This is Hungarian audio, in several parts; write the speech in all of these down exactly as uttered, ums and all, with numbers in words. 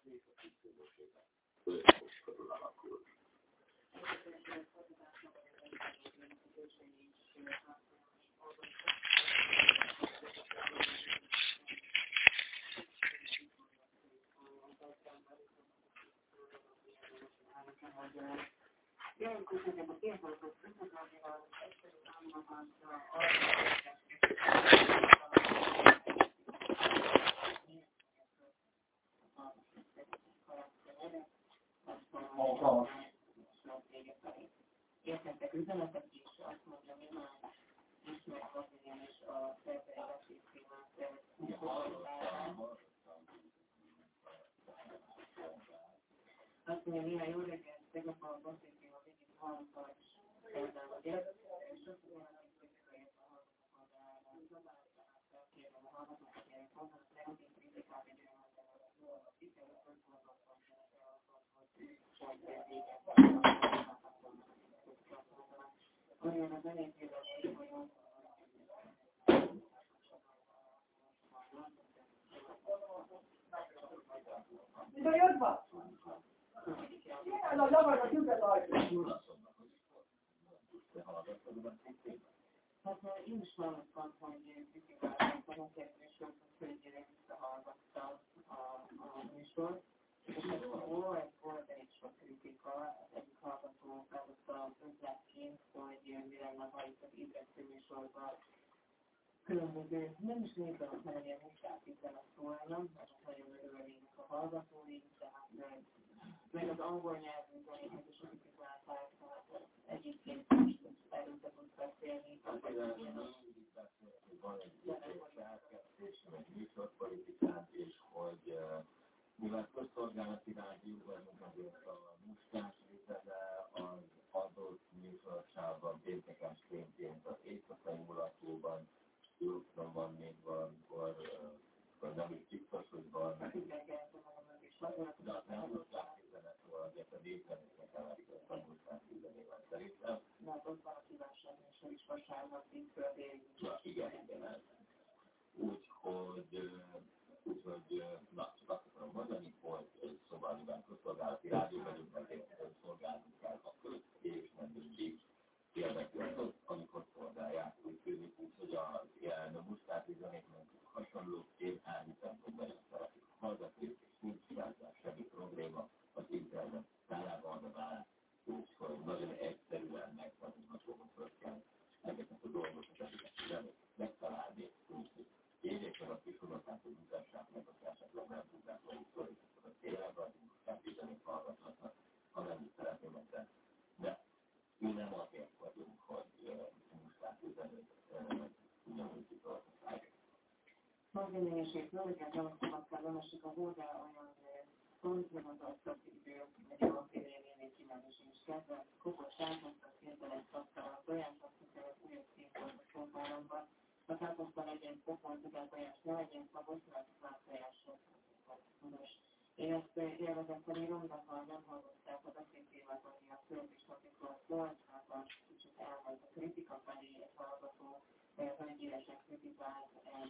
Értettek üzenetek is, azt mondja, mi már ismert valamilyen is a szervezetes témát. Azt mondja, néha jó reggelt, tegnap a beszéltünk a végig hallgatóval is például a gyerek, és azt mondja, hogy könyvkönyvet a hallgatókat próbálják felkérni a hallgatókat, hogy hozzá negatív kritikát egy olyan mondani, a figyelőt, hogy gondoltam, hogy véget olyan az elégével, hogy Mi a jodba? Milyen a lavar a gyugat ajtó? Hát én is hallottam, hogy kritikáltam a kérdésről, hogy gyerek visszahallgattam a műsort, és akkor volt, volt elég sok kritika, egyik hallgató felhozta ötletként, hogy mi lenne, ha itt az ébresztő műsorban különböző, nem is nézzenek, hanem ilyen munkát izzenek szólna, mert nagyon örülnének a hallgatóink, tehát meg az angol nyelvű zenéket is kritikálták, tehát egyébként most előtte tudsz beszélni. Van egy szerkesztés, meg műsorpolitikát, és hogy mivel közszolgálati rádió vagyunk, azért a muskás vitele az adott műsorsában péntekenként az éjszakai mulatóban, jókban van még valamikor, vagy nem is biztos, hogy van, de azt nem muskás vitele, szóval azért a délzenéket elvetett a muskás vitelével szerintem. Na, ott van a kívánság műsor is vasárnap, tíztől délig. Igen, igen, ez. Úgyhogy, úgyhogy, na, csak azt akarom mondani, hogy szóval mivel közszolgálati rádió vagyunk, ezért szolgálni kell a köz, és nem mindig érdekli az, amikor szolgálják, úgy tűnik, úgyhogy az ilyen muskáti zenéknek hasonlóként elhiszem, nagyon szeretik a hallgatók, és nincs igazán semmi probléma az internet tárában áll, úgyhogy nagyon egyszerűen megtanulhatóan kell ezeket a dolgokat, ezeket a zenéket megtalálni, úgyhogy érjék meg a kis unokát, hogy mutassák meg, hogy esetleg nem tudják, hogy szólítatok a tényleg, vagy muskáti zenét hallgathatnak, ha nem is szeretnének, de, de mi nem azért vagyunk, hogy muskáti zenét ugyanúgy kitoltatják. Szolgálményeség, röviden gyakorlatilag nem esik a hódá olyan szolgálmányozat idő, hogy a félrénél kívánni sincs kedve, kokos átmoztat hirtelen szaktal, tojásot szükséges újabb színpont a sófáramban, a káposzta legyen pokon, tudáltojás ne legyen szabos, mert már tojásot tudós. Én ezt élvezettel írom, de ha nem hallották a beszéltémát, ami a szörnyistakikról szólt, hát a kicsit elmegy a kritika felé, egy hallgató, hölgyéresen kritikált,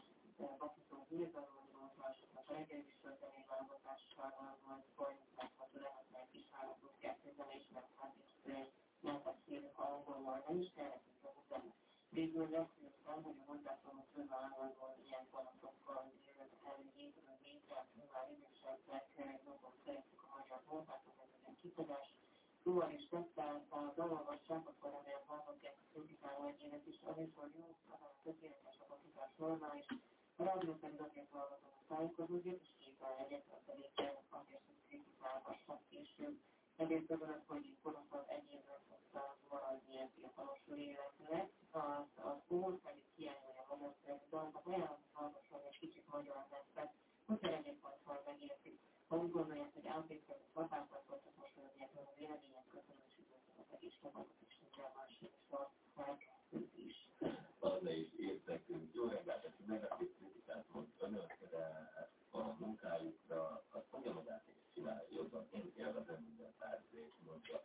bakító hírzalomról, másoknak a reggeli műsorzenei válogatással, majd folytatható lehetne egy kis hálatot kettőzen is, mert hát itt nem beszélünk angolról, nem is kell nekünk a zene. Végül leszültem, hogy a hozzászóló fővállalról ilyen panaszokkal előnyét, hogy nézzel, mivel idősebbek, jobban szeretjük a magyar voltákat, ez egy kitadás. Szóval is tettel, ha beolvassák, akkor remélem hallgatják a kritikáló egyénet is, amikor jó, azon tökéletes a bakítás normális. A rádió pedig azért hallgatom a tájékozódját, és képen egyet a teléken, azért, hogy kritikálhassak később. Ezért örülök, hogy korosztabb egyébben szokta maradni ilyen fiatalosul életnek. Az, az úr pedig hiányolja magyar szerzőt, olyan hallgatom, hogy egy kicsit magyar leszek, hogyha egyébként megértik. Ha úgy gondolják, hogy átvételő szabályt voltak most mondják, hogy a vélemények köszönöm, és üdvözletek is magadok, és minden másik szorták ők is. Arra is értekünk. Jó reggelt, ezt a negatív kritikát mond önök, de a munkájukra azt mondja magát és csinálja jobban. Én élvezem minden percre, és mondja,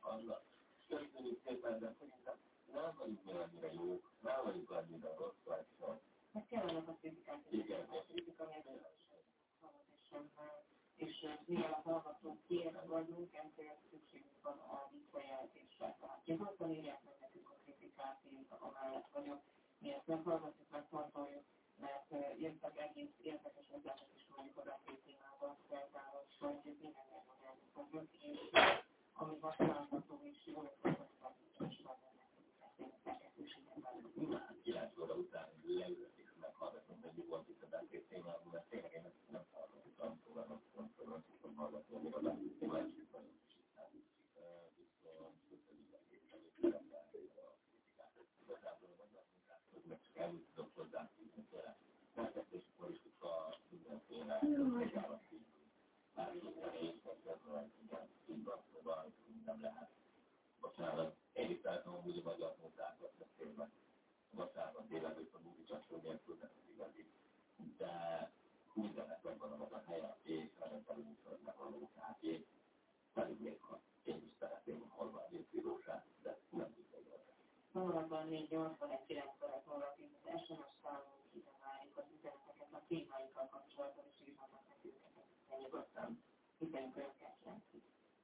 tudnak az igazi, de mindennek megvan a maga helye, és ezen belül is vannak való kátyék, pedig még ha én is szeretném a halvány bíróság, de nem tudja jól. Vonalban négy nyolcvanegy kilencvenöt nulla tíz az es em es számunk, ide várjuk az üzeneteket a témáikkal kapcsolatban, és írhatnak nekünk ezeket nyugodtan, hiszen körökkel jelentjük.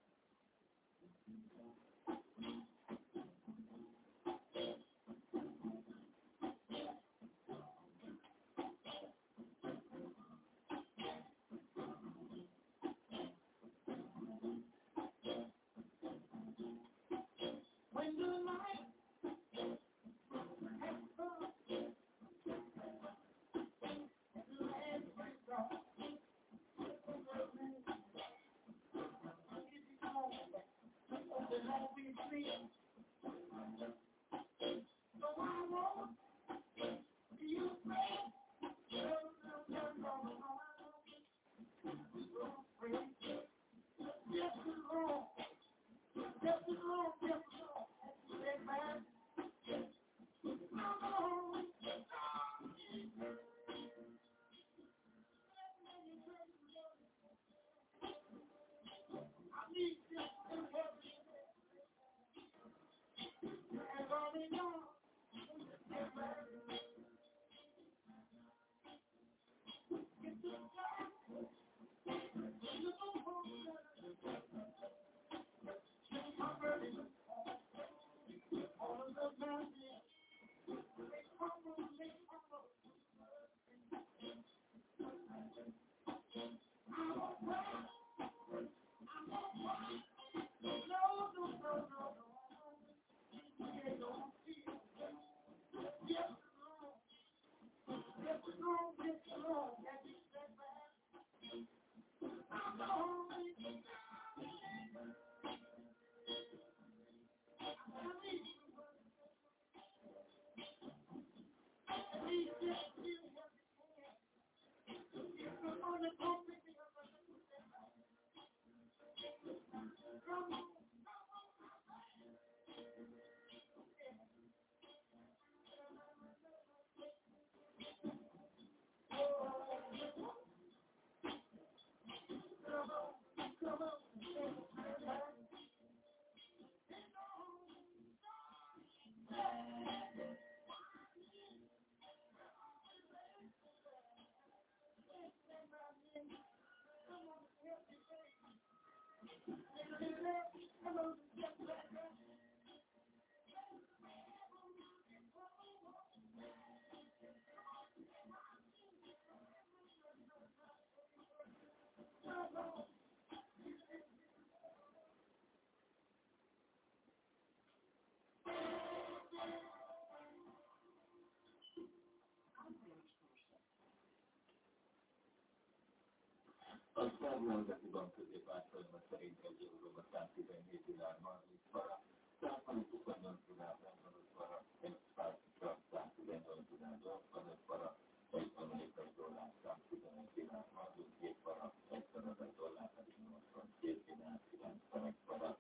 A Szárnyelveti Bank középárfolyama szerint egy euróba száztizenhét dinár margit para, százhuszonnyolc dinár bengadott para, egy száztra száztizennyolc dinár dolgozat para, egy amerikai dollár száztizenegy dinár margit, két para, egy kanaday dollár pedig nyolcvankét dinár kilencvenegy para.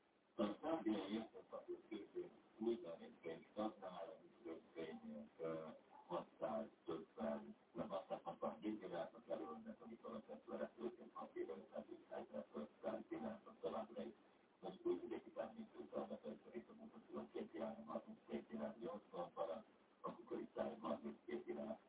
A szárnyelveti értékpapír képén minden stagnál, a közvények hatszázötven, nem hatszázhatvanhét dinárnak kerülnek, amikor a tesztveretőként papíron felülhetnek ötszáz dinárnak továbbra is. Most úgy vidéki termékújtalmat egyszerűt a mutatkozó két dinár harminckét dinár nyolcvan para, a kukorisztály harminckét dinár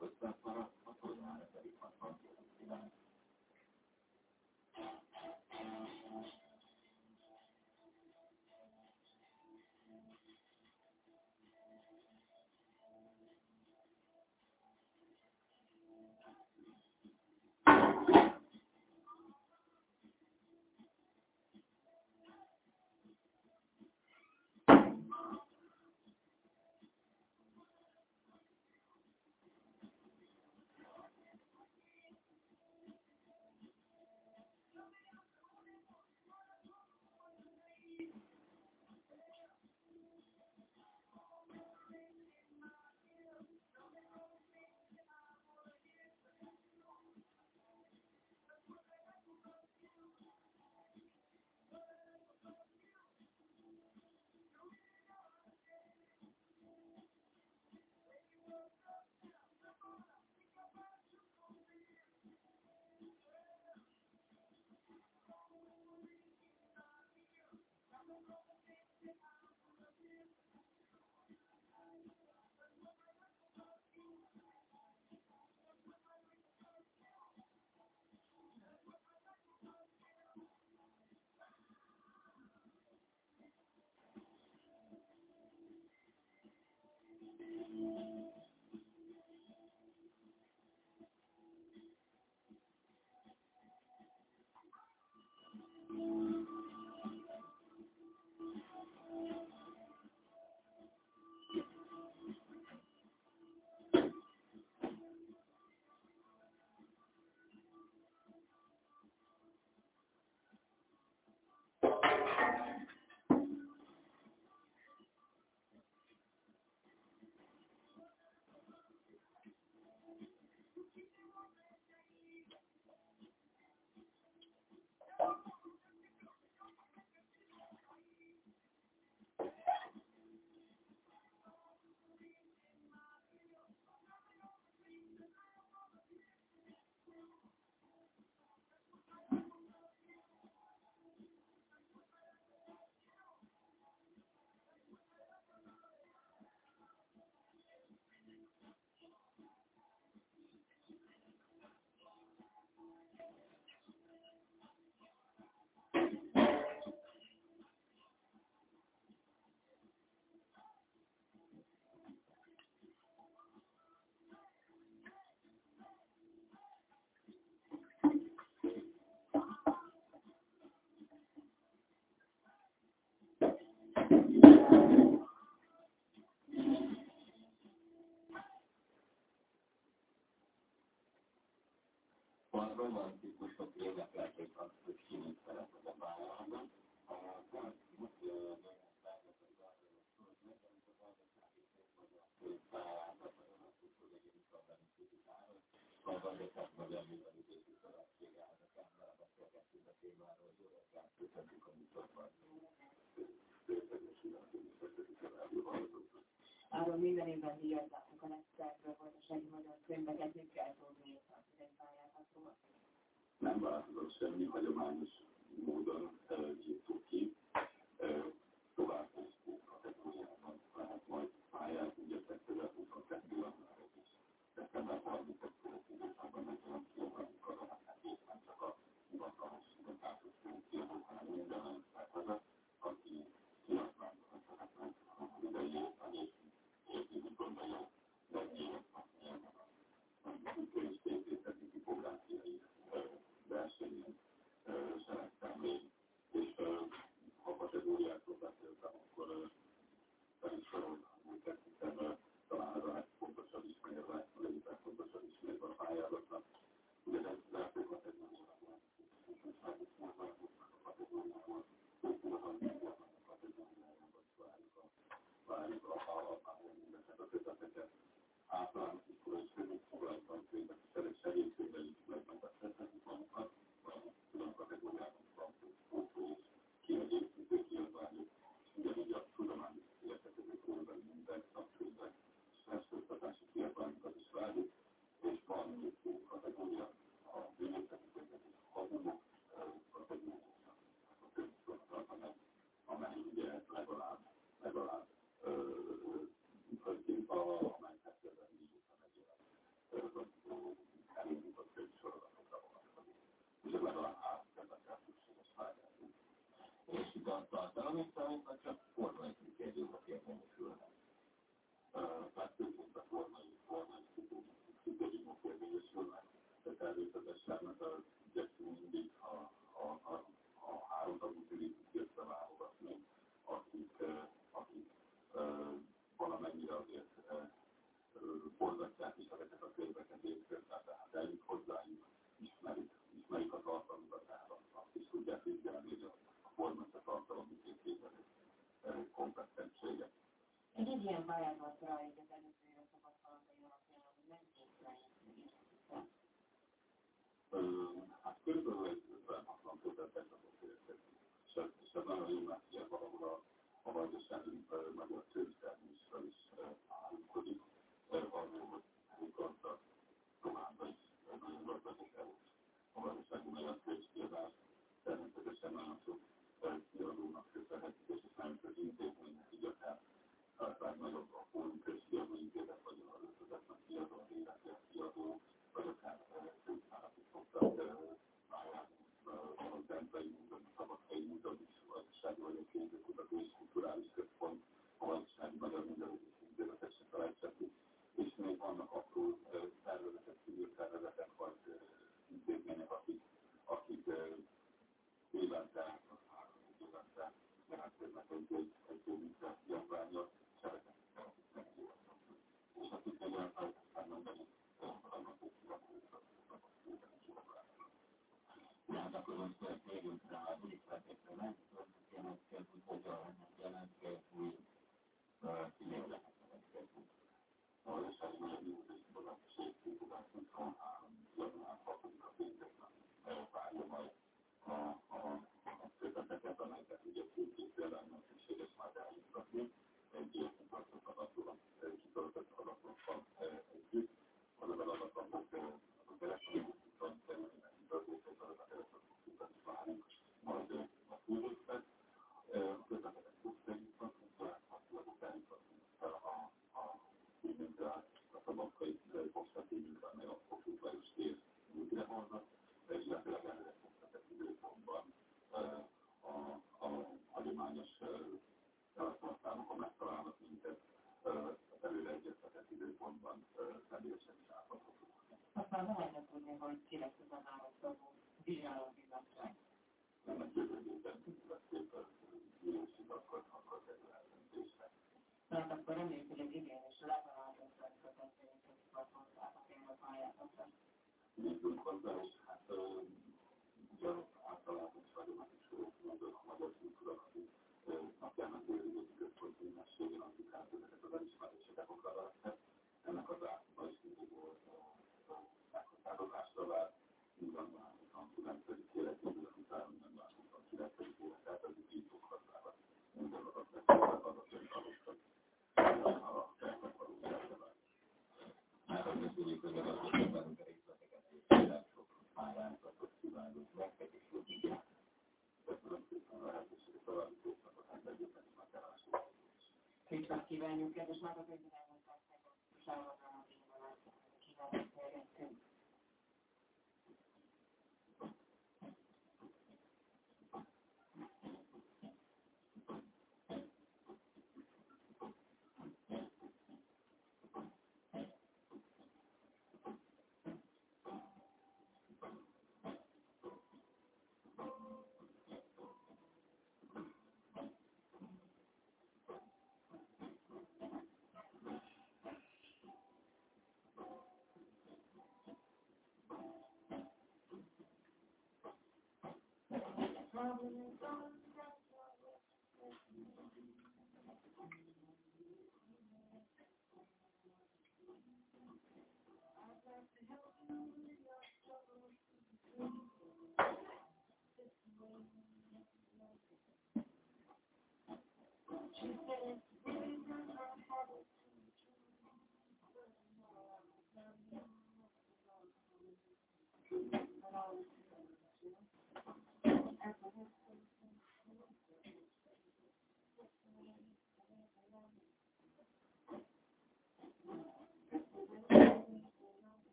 A romantikusok érdekelték azt, hogy ki mit szeretett a pályában. A most a gazdaság magyar művelődési szövetség elnökemmel beszélgettünk a témáról, hogy jól köszönjük a műsorban. Arról minden évben díjazzátok a legszebb gazdasági magyar könyveket, mit kell tudni az idejpályázatról? Nem változott semmi, hagyományos módon írtuk ki. Tovább néztük kategóriában, lehet majd pályát, ugye kétezer-huszonkettőben már is szeptember harmincadikai időszakban megjelent kiadványunk az alapvetésben csak a hivatalos hivatásos kiadók, hanem minden olyan szervezet, aki kiadványban szeretne az idei évben és értünk gondolja legjobb a könyvtétészeti tipográfiai versenyen szerettem még, és ha kategóriákról beszéltem, akkor pedig soroltam, tettem talán ez a legfontosabb ismérve, a egyik legfontosabb ismérve a pályázatnak. Ugye ez lehető kategóriában, és most megviszont a kategóriában, kultúrban, a kategóriában, várjuk a pályázatnak a köteteket. Általános iskolai középskolában könyvek, segítségben is megmegvesztethetünk magunkat, külön kategóriában van fotó és kiegészítő kiadványok, ugyanígy a tudományos értekező kórbeli mintek, szakkönyvek, felsőoktatási kiadványokat is várjuk, és van még két kategória, a művészeti könyvek és a humok kategóriája, a könyvsorozat, amely ugye legalább, legalább fölként a elindított könyvsorozatokra vonatkozik. És ez legalább három területre szükséges pályázni. És itt a tartalmi számítva csak formai kritériumok érvényesülnek. Tehát főként a formai, formai kritériumok érvényesülnek, de természetesen igyekszünk mindig a, a, a, a három tagú zsűrit összeválogatni, akik, akik valamennyire azért forgatják is ezeket a könyveket évközben, tehát eljut hozzájuk, ismerik, ismerik a tartalmukat, tehát azt is tudják vizsgálni, hogy a formát a tartalom képviselő kompetensséget. Egy ilyen pályázatra így az előző éve tapasztalatai alapján, hogy nem képzelni. Hát körülbelül egy ötven-hatvan kötetet tudok érkezni. És ez nagyon jó, mert ilyen valahol a vajdasági magyar könyvtermésről is állítkodik. Arról, hogy elgazdag továbbra is nagyon gazdag és erős a vajdasági magyar könyvkiadás. Természetesen nagyon sok kiadónak köszönhetjük, és nagyon sok intézménynek, így akár a legnagyobb a Fórum Közkiadó Intézet, vagy az ötözetnek kiadó, az életért kiadó, vagy akár könyvtárak is szoktak pályázni, a Zentai Múzeum, a Szabadkai Múzeum is, a Vajdasági Magyar Könyvkutató és Kulturális Központ, a Vajdasági Magyar Művelődési Intézetet se felejtsettük, és még vannak apró szervezetek, civil szervezetek, vagy intézmények, akik, akik évente, három évente jelentkeznek egy egy kiadványra, szeretnek megkívánni. És akik egy olyan feltétlen mondani, annak egy kiadványra, hát akkor most térjünk rá az új feltétlenül, jelentkezni, hogyan jelentkezni, kinél lehet jelentkezni. A Vajdasági Magyar Művelődési Szövetség huszonhárom. január hatodika péntekben várja majd a, a, a köteteket, amelyeket ugye főkészülően nem szükséges már eljuttatni, egy kitöltött adatot, kitöltött adatokkal együtt. Az az adatok, azok elektronikus kerülnek kitöltésre, azokat elektronikus is várjuk majd a küldőknek. A köteteket pusztányított, láthatólag eljuttatni fel a, a címünkre, a szabadkai posztatívünkben, meg a Kossuth Lajos tér újrehoznak, illetőleg előre pusztatott időpontban a, a hagyományos telefonszámokon megtalálnak minket, előre egyeztetett időpontban személyesen is átadhatunk. Azt már lehetne tudni, hogy ki lesz az a három tagú vizsgálóbizottság. Ennek jövő héten lesz szép ülésig, akkor kerül. indulunk hozzá, és hát ugye általában is vagyok is mondom a magyar kultúra, napjának őrizeti központi ünnepségen adjuk át ezeket az elismeréseket okradalaknak. Ennek az átba is mindig volt meghatározásra vált, minden már huszonkilencedik életében után minden már huszonkilencedik élet, tehát ez így írtuk hozzá, minden az azt meghatározat, az azt meghatározat, a felnek valójában vált. Hát az is úgy, hogy az azt mondjuk a részleteket, és tényleg sok pályázatot kívánunk nektek, és úgy így köszönöm szépen a lehetőséget, további szép napot, hát egyébként is megtalálásra. Kétszak kívánjuk, kedves Márta, hogy elmondták meg a sávodámat, és kívánok terjedtünk.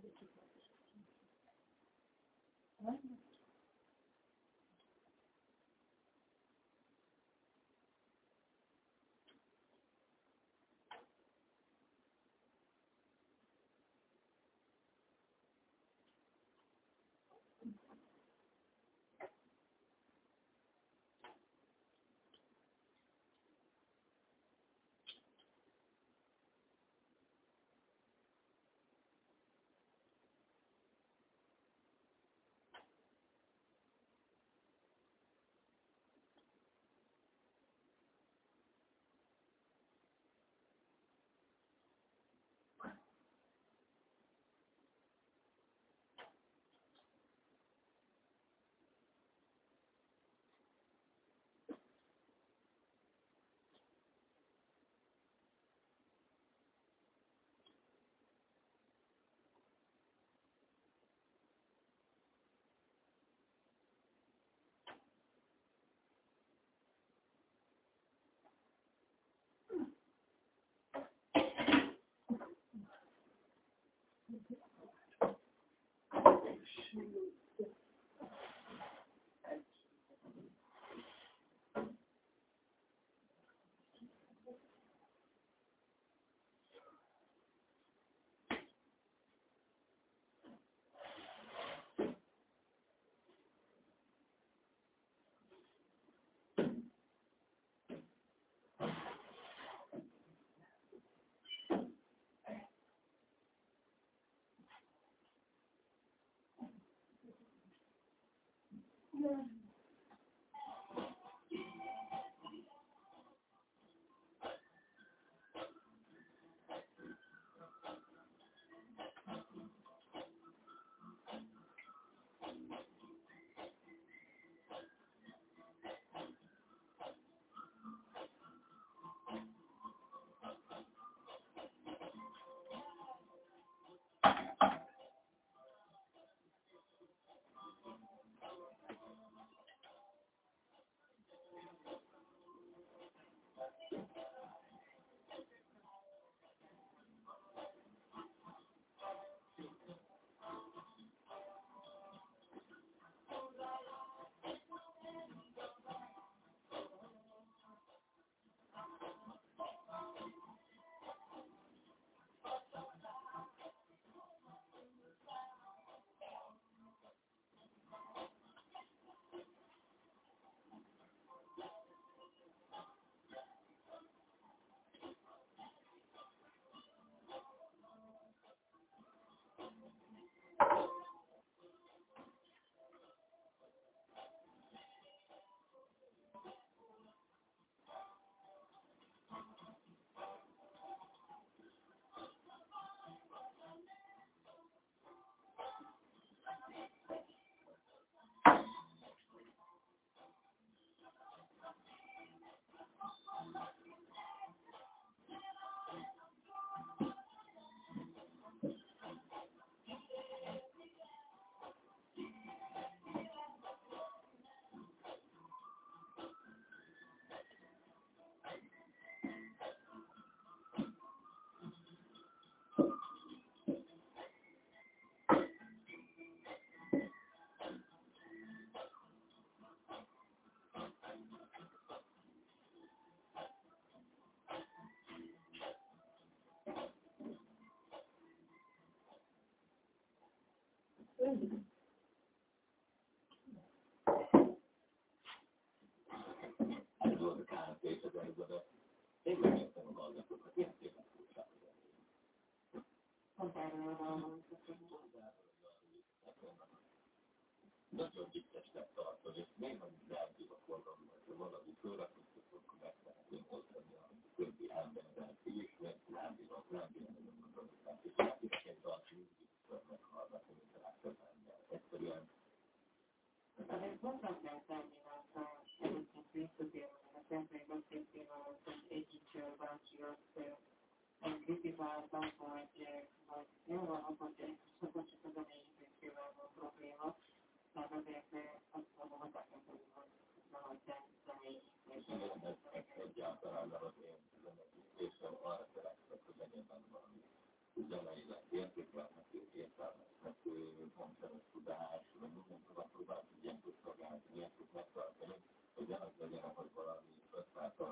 Ez volt a kánapés az előzőben. Én megértem a hallgatókat, ilyen szépen kulcsát. Pont erről van. Nagyon viccesnek tartod, és még ha zárjuk a forgalmat, hogy valami szórakoztatók, akkor megtehetünk osztani a többi emberrel, és meglábítok, lábítok a dolgokat, és lábítok egy dalt mindig meghallgatni, mint a legtöbb ember. Egyszerűen. Azért hozzá kell tenni, mert egyébként visszatérve, a szemplén beszéltével, hogy egyik bácsi azt kritizáltam, hogy jó van, akkor csak az emélyítőkével van probléma, tehát azért azt mondom, hogy nekem pedig van, hogy személyítés. Egyáltalán nem az én zeneítésem, arra szeretnék, hogy legyen valami zeneileg értékelhető, értelmes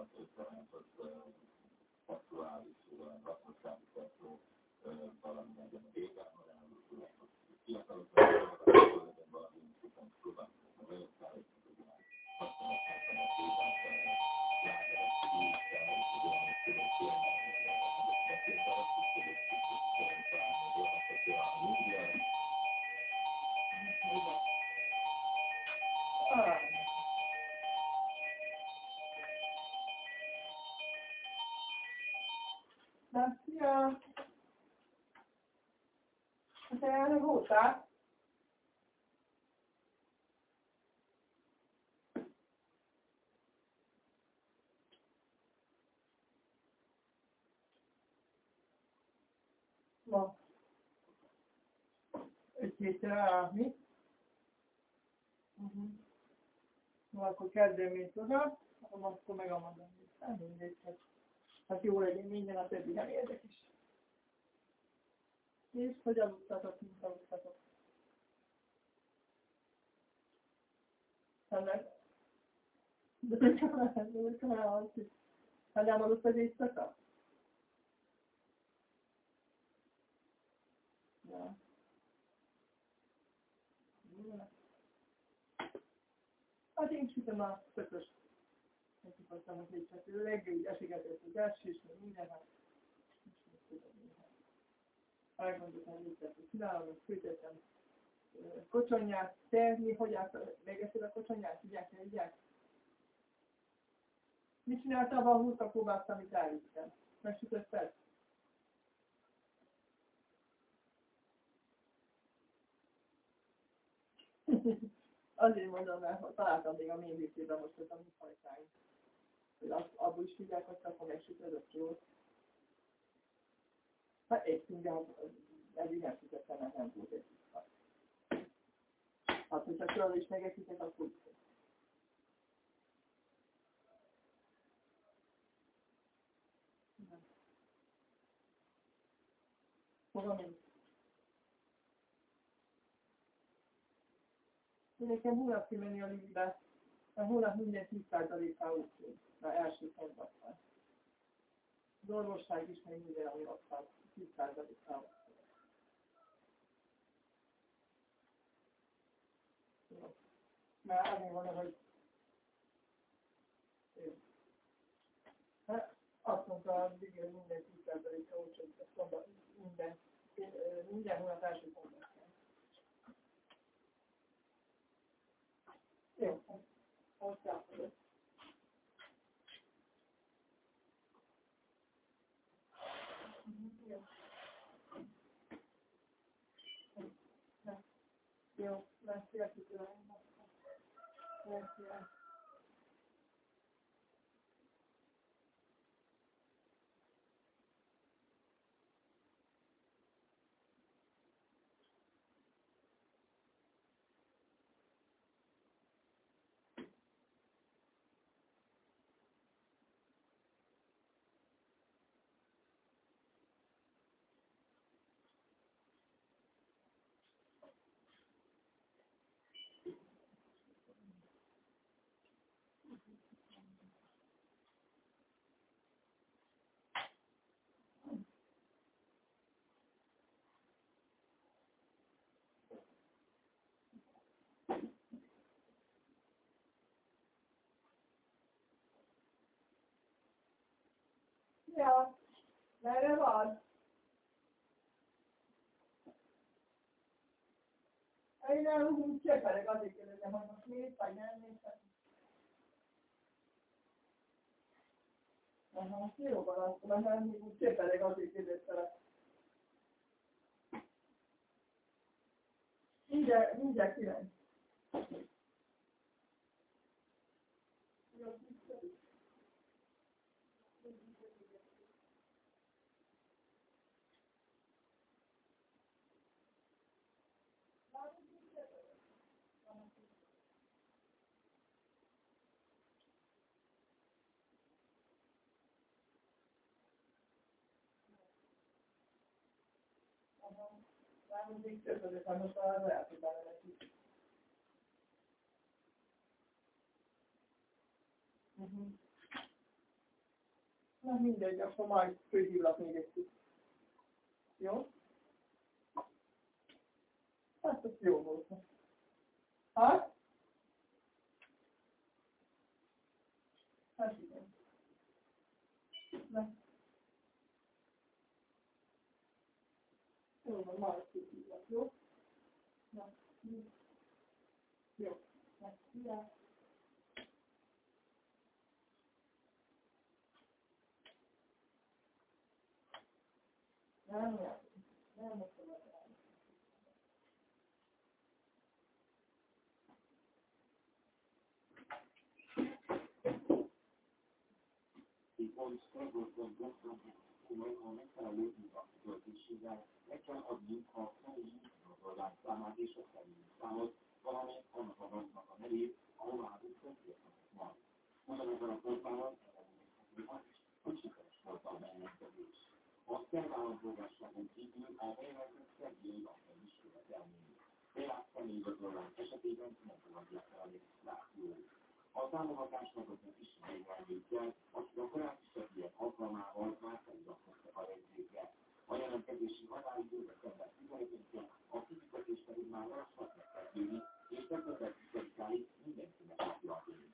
tanácsot aktuális lakossági szektor valami legyen a vége, hanem fiatalok legyen valami institut próbálni a beosztálni, hasonlóképpen a tévát lágeres újság, hogy olyan különbözően Szia! Te elnök voltál? Ma. Egy hétre állni. Uh-huh. No, akkor kezdem még oda, akkor meg a mondom. Nem mindegy, hát, hát jó legyen minden, a többi nem érdekes. És hogy aludtatok, mint aludtatok. Ennek. De hogy nem aludsz. Hát nem aludsz az éjszaka? Ja. Hát én sütöm a szököst. Megkipasztam az éjszakő. Reggel így eségetett az első, és minden, hát. Elgondoltam, hogy mit csinálom, hogy főtettem kocsonyát, te mi, hogy állsz, megeszed a kocsonyát, tudják, ne tudják? Mit csináltál abban a húrta kóbászt, amit elvittem? Megsütötted? Azért mondom, mert találtam még a mélyvízében most ez a mi fajtáink. Hogy abból is tudják, hogy akkor megsütödött jól. Hát észünk, de eddig nem sütöttem, mert nem volt egy tiszta. Hát, hogyha külön is megeszitek, akkor is. Fogom én. Én nekem hónap kimenni a Libibe, a hónap minden tíz százalékkal úgy, már első szombatban. Az orvosság is meg minden, ami ott van, tíz százalékkal. Már azért van, hogy hát azt mondta a Libibe minden tíz százalékkal úgy, hogy a szombat minden, minden hónap első szombatban. Jó, most elfogadott. Jó, lesz értetően. Lesz ilyen. Ja, merre van? Én nem úgy csepereg, azért kérdezem, hogy most mész, vagy nem mész. Aha, jó van, akkor nem úgy csepereg, azért kérdeztelek. Mindjárt, mindjárt kilenc. Nem mindig csepereg, hát most már lehet, hogy bele neki. Uh-huh. Na mindegy, akkor majd főhívlak még egy kicsit. Jó? Hát ez jó volt. Hát? Hát igen. Na. Jó, van, majd főhívlak, jó? Na. Jó. Na, szia. Nem, nem. Nem, nem. Pont szorgosban gyakran, hogy a megfelelő töltésével meg kell adni a személyi információk számát és a személyi számot, valamint annak a banknak a nevét, ahová visszatérhetnek majd. Ugyanezen a portálon ellenőrizhető az is, hogy sikeres volt a bejelentkezés. A szervállampolgárságon kívül a bejelentett személyi lapon is követelni. Beját személyigazolvány esetében nem fogadják el a regisztrációt. A támogatásnak az ismerőjelzőt kell, akik a korábbi segélyek alkalmával már feliratkoztak a jegyzékre. A jelentkezési határidő december tizenötödike, a fizetés pedig már lassan megkezdődik, és december tizedikáig mindenkinek megtörténik.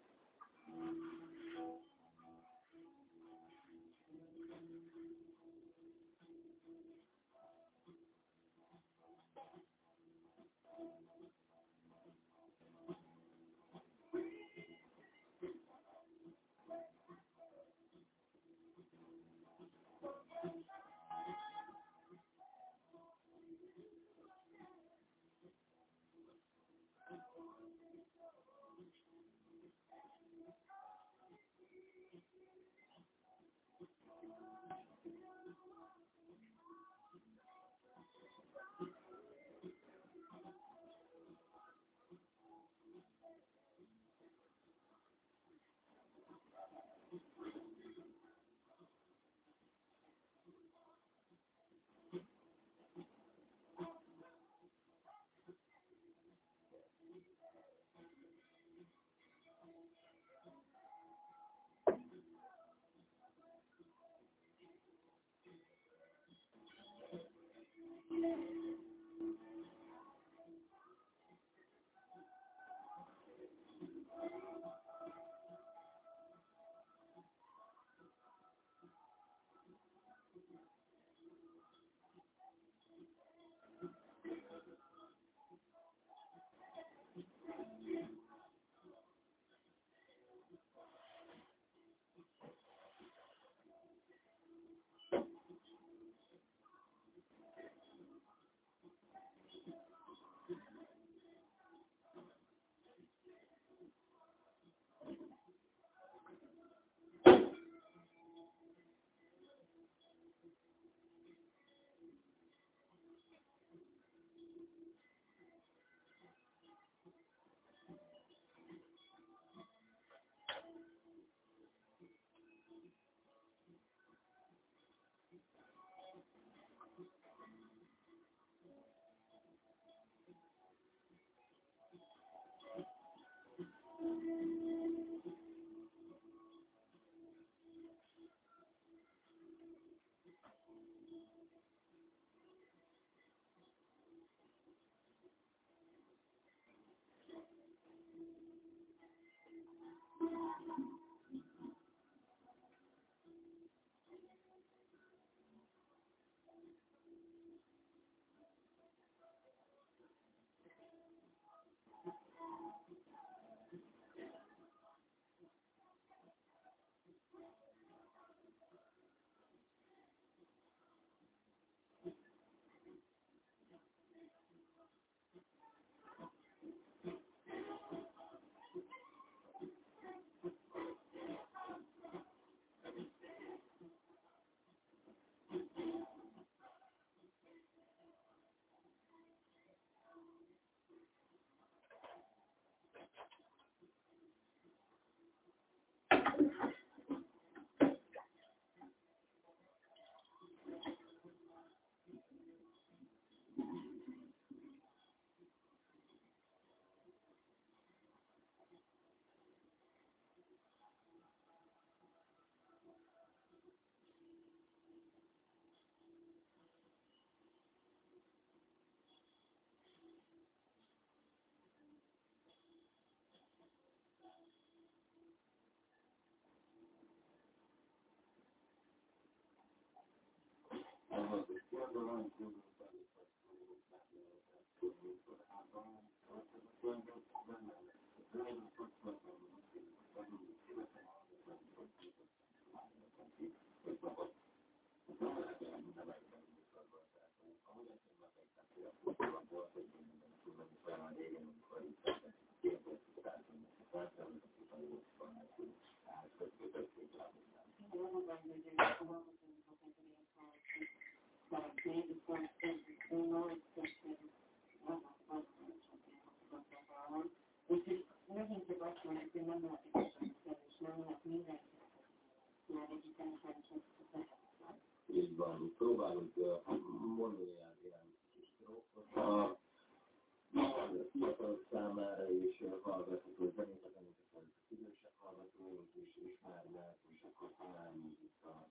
Úgyhogy megint csak azt mondjuk, hogy nem lehet igazságszerű, és nem lehet mindenki már egyik elfelejteni. Így van, próbálunk mondani ilyen kis trófot. A fiatalok számára is hallgatható zenéket, amiket az idősebb hallgatóink is ismernek, és akkor talán itt a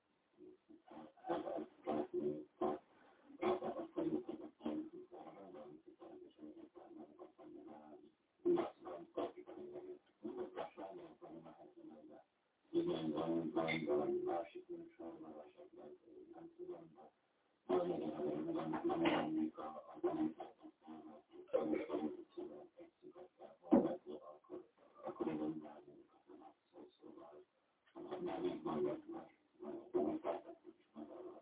igen, van, van, van, másik műsorban, esetleg nem tudom, de van egy olyan, amelyik a akkor én nem várjuk a szó, szóval nem így mondjuk már, nem feltettük is meg arra,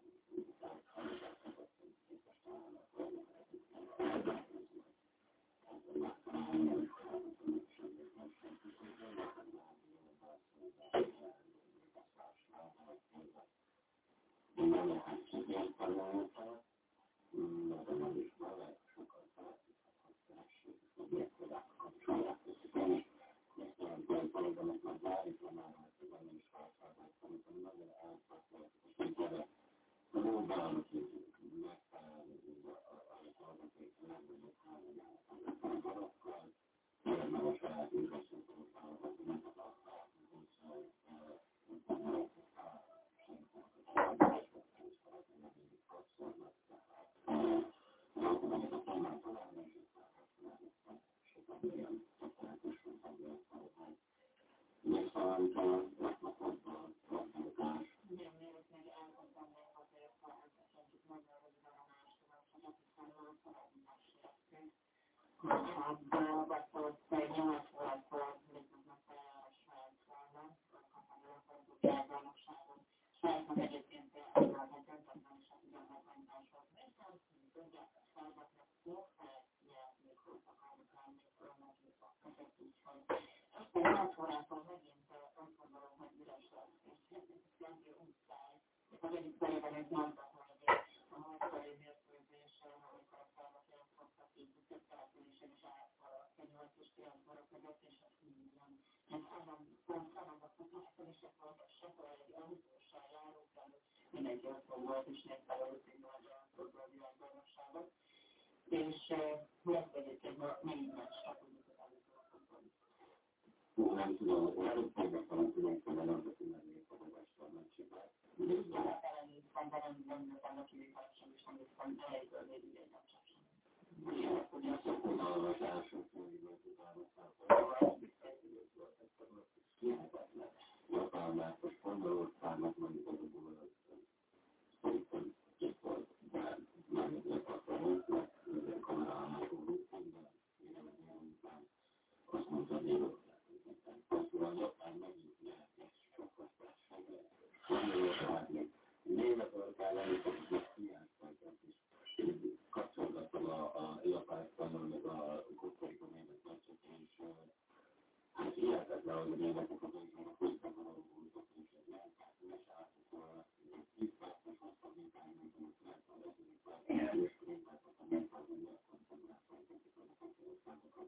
nem lehet kigérteni őket, de nem is lehet sokat szeretik, hogy szeressék, hogy értelek kapcsolják, és én is olyan töltőd, amit már várjuk, már hogy nem is felfelvettem, amikor nagyon elszakott, és egy gyerek próbálnak így megtalálni a hallgatók legnagyobb hálójának a barokkal, tényleg a saját édesítőt hallgatni, nem az akár, nem tudom, hogy előbb nem tudom, hogy nem az, hogy nem még fogadásra megcsinálni. Az első főimet utána hihetetlen. Japánnak, most Spanyolországnak mondjuk azokból az szerintem itt volt, de nem akartam, mert kamerának úrútban, de azt mondta, hogy én akkor a Japán megint lehetnek sokkal társadalmat. Spanyolországnak Németország előtt hiányztak is. Kapcsolgattam a japán-spanyol meg a kosztarika német meccset, és hát hihetetlen, hogy a németek az egyszerűen folytak a valókultak, és ez nem tehát és átokol, tíz perces hosszabb után, mint amit lehet a legjobb perc, és krémpátok a megfordulni, azt mondtam, hogy elfelejtették a Spanyolországokat.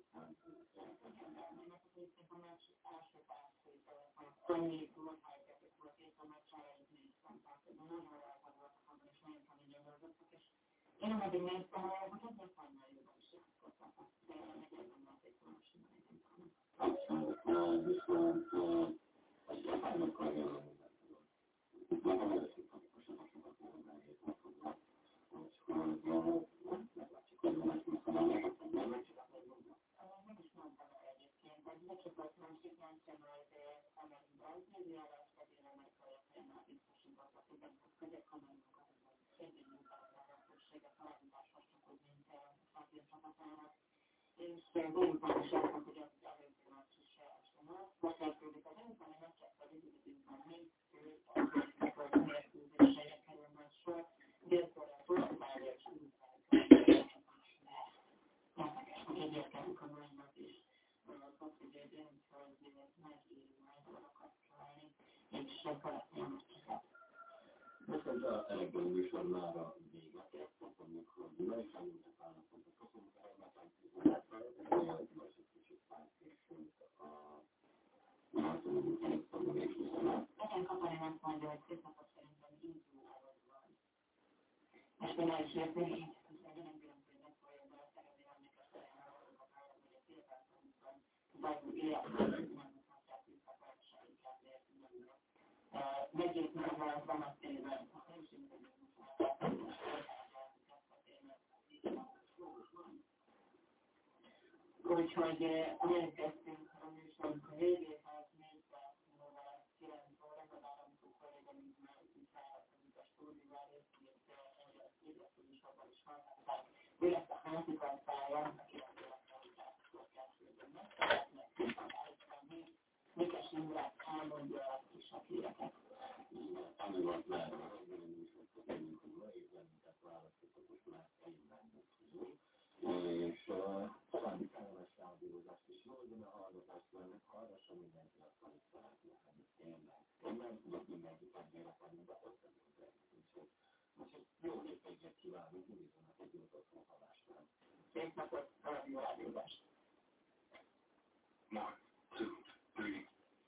Annyi volt helyzetek volt, és a meccsáraik néztem, tehát nagyon rájában voltak abban, és nagyon keményen dolgoztak, és én ameddig néztem, hogy egyre fajnál jobban is játszottak, de nekem nem volt egy különösen nagyon talán. Abszolút, viszont a japánokkal jelen nem tudom. Itt már nem először kapcsolatosan a sokat nagyon megfognak, hogy meglátszik, hogy nem lesz vissza, nem meglátszik, nem megcsinálni mondom. Meg is mondtam egyébként, hogy lecsapott másik rendszem majd emelni Brazíliára, és pedig amerikai fejemmel biztosítottak, hogy nem fog között kamerunkat, hogy szépen munkára lehetőséget a levitásra csak úgy, mint a Fábia csapatának. És délután is elmond, hogy az előző megkezdődik az út, ami megkezdte időben még, a mérkőzésére kerül majd sor, Dél-Korea, Portugália és Uruguay. Hogy egyértelműen a mai nap is azt ugye dönt, hogy megéri majd valakat találni, és szeretném megcsinálni. Most ez az elektronikus műsor már a véget ért, mondjuk, hogy melyik előzők állapotot köszönjük el, mert nem tudjuk, hogy most egy kicsit fájtésünk a második megszabadulásra. Nekem kapani nem mondja, hogy két napot szerintem indul előtt van. És én el is értem, hogy így hiszen nem bírom, hogy nem folyjon be a szerelmi emlékeztetni a dolgokat arra, hogy a félváltókban zajló életben nem mutatják visszatartsáikat nélkül. Megint az van a tényleg, a helységben úgyhogy elkezdtünk a műsorunk a végéhez, négy perc múlva kilenc órakor, amikor kolléganünk már kiszállhatunk a stúdióval, és egyre ébresztő műsorban is hallgatták. Ő lesz a házikartája, a kilenc órakor utánszor kezdődően meg szeretnek kiszállítani. Mikes Imrát elmondja a kisebb híreket. Ami volt már a reggeli műsorok, amikor ma évlenünket választottak, most már egyben búcsúzunk. És további kellemes rádiózást is jó, de a hallgatást lennek, hallgassa mindenki azt, amit szeretnék, amit tényleg. Én nem tudok mindenkit megérekedni, de ott nem tudok. Úgyhogy jó hétvégét kívánunk, újra egy jót otthon halásnál. Szép napot, további rádiózást! One, two, three.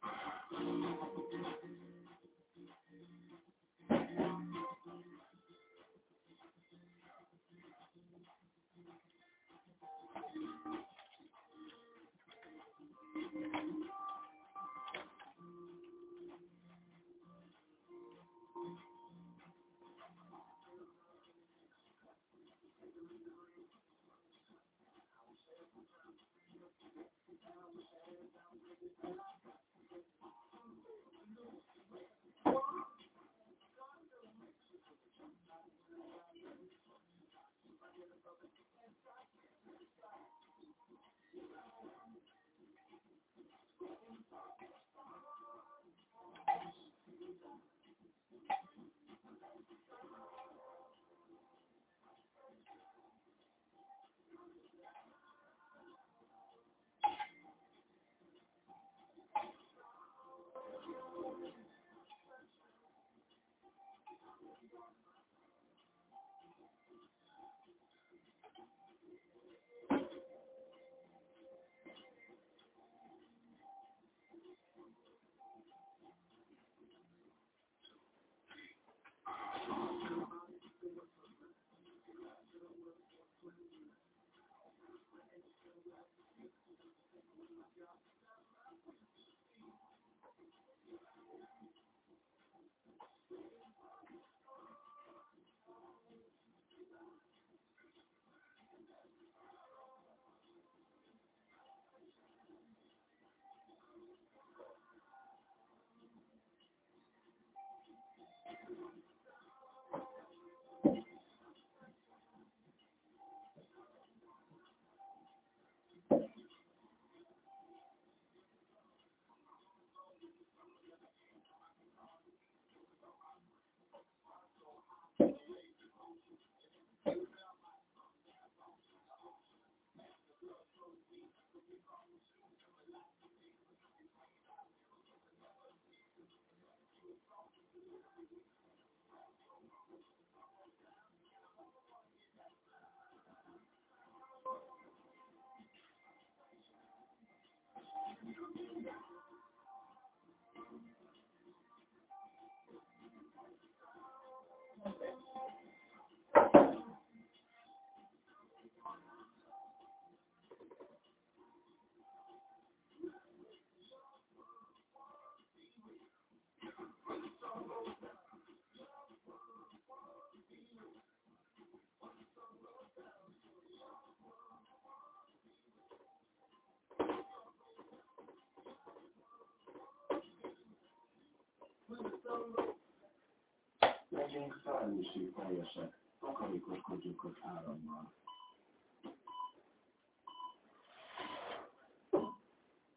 Legyünk felelősség teljesek, takarékoskodjunk az árammal. A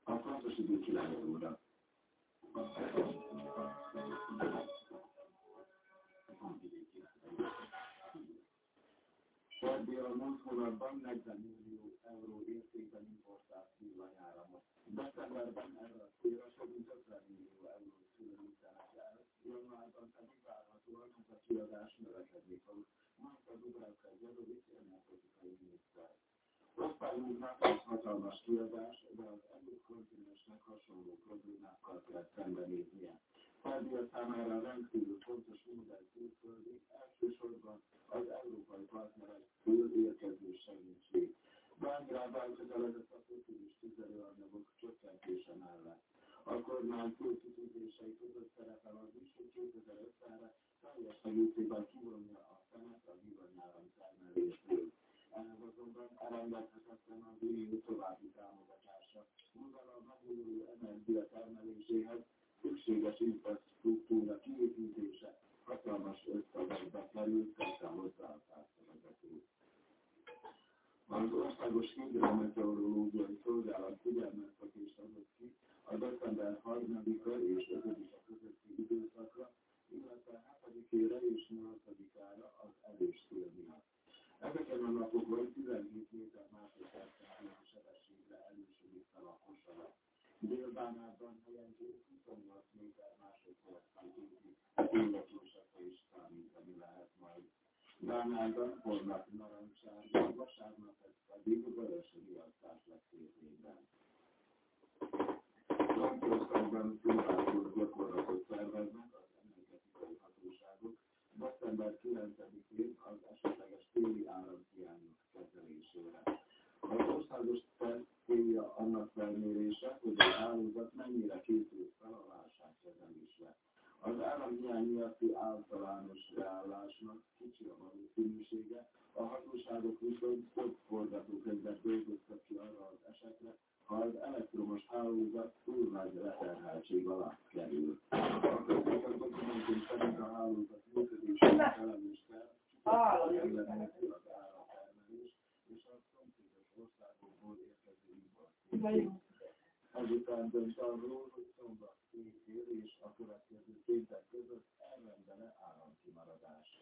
Biztos idő kilenc óra. Szerbia a múlt hónapban negyven millió euró értékben importált villanyáramot. Decemberben erre a célra több mint ötven millió eurót különítenek el, januárban pedig várhatóan ez a kiadás növekedni fog, mondta Dubravka Gyarovics energetikai miniszter. Osztályunknak ez hatalmas kiadás, de az egész kontinensnek hasonló problémákkal kell szembenéznie. Szerbia számára rendkívül fontos minden külföldi, elsősorban az európai partnerektől érkező segítség. Belgrád elkötelezett a fosszilis tüzelőanyagok csökkentése mellett. A kormány célkitűzései között szerepel az is, hogy kétezer-ötvenre teljes egészében kivonja a szenet a villanyáram termelésből. Ehhez azonban elengedhetetlen az unió további támogatása, mivel a megújuló energia termeléséhez szükséges infrastruktúra kiépítése hatalmas összegekbe kerül, tette hozzá a társadalmi. Az Országos Hidrometeorológiai Szolgálat figyelmeztetést adott ki a december harmadika és ötödike közötti időszakra, illetve hetedikére és nyolcadikára az erős szél miatt. Ezeken a napokban tizenhét méter másodpercenkénti sebességre erősödik fel a kosarat. Dél-Bánátban helyenként huszonnyolc méter másodpercenkénti hullatósakra is számítani lehet majd. Bánátban holnap narancssárga, vasárnap pedig vörös riasztás lesz hétvégben. Franciaországban szimulátор gyakorlatot szerveznek az energetikai hatóságok december kilencedikén az esetleges téli áramhiányok kezelésére. Az országos terv célja annak felmérése, hogy a hálózat mennyire készült fel a válságkezelésre. Az áramhiány miatti általános leállásnak kicsi a valószínűsége, a hatóságok viszont több forgatókönyvet dolgoztak ki arra az esetre, ha az elektromos hálózat túl nagy leterheltség alatt kerül. A közvetlen dokumentum szerint a hálózat működésére felelős terv csupán ellenőrzi az áramtermelés és a szomszédos országokból érkező import. Ezután dönt arról, hogy szombat éjfél és a következő péntek között elrendele áramkimaradás.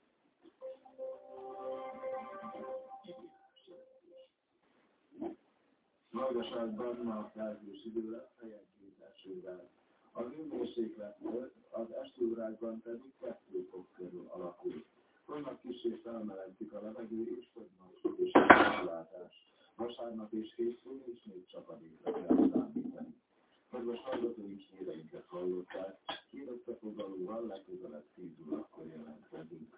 Vajdaságban ma felhős idő lesz helyenként esővel. A hőmérséklet volt, az esőórákban pedig kettő fok körül alakul. Holnap kissé felmelegszik a levegő és több napsod és kilátás. Vasárnap és hétfőn is még csapadékra kell számítani. Kedves hallgatóink, híreinket hallották, hírösszefoglalóval legközelebb tíz órakor jelentkezünk.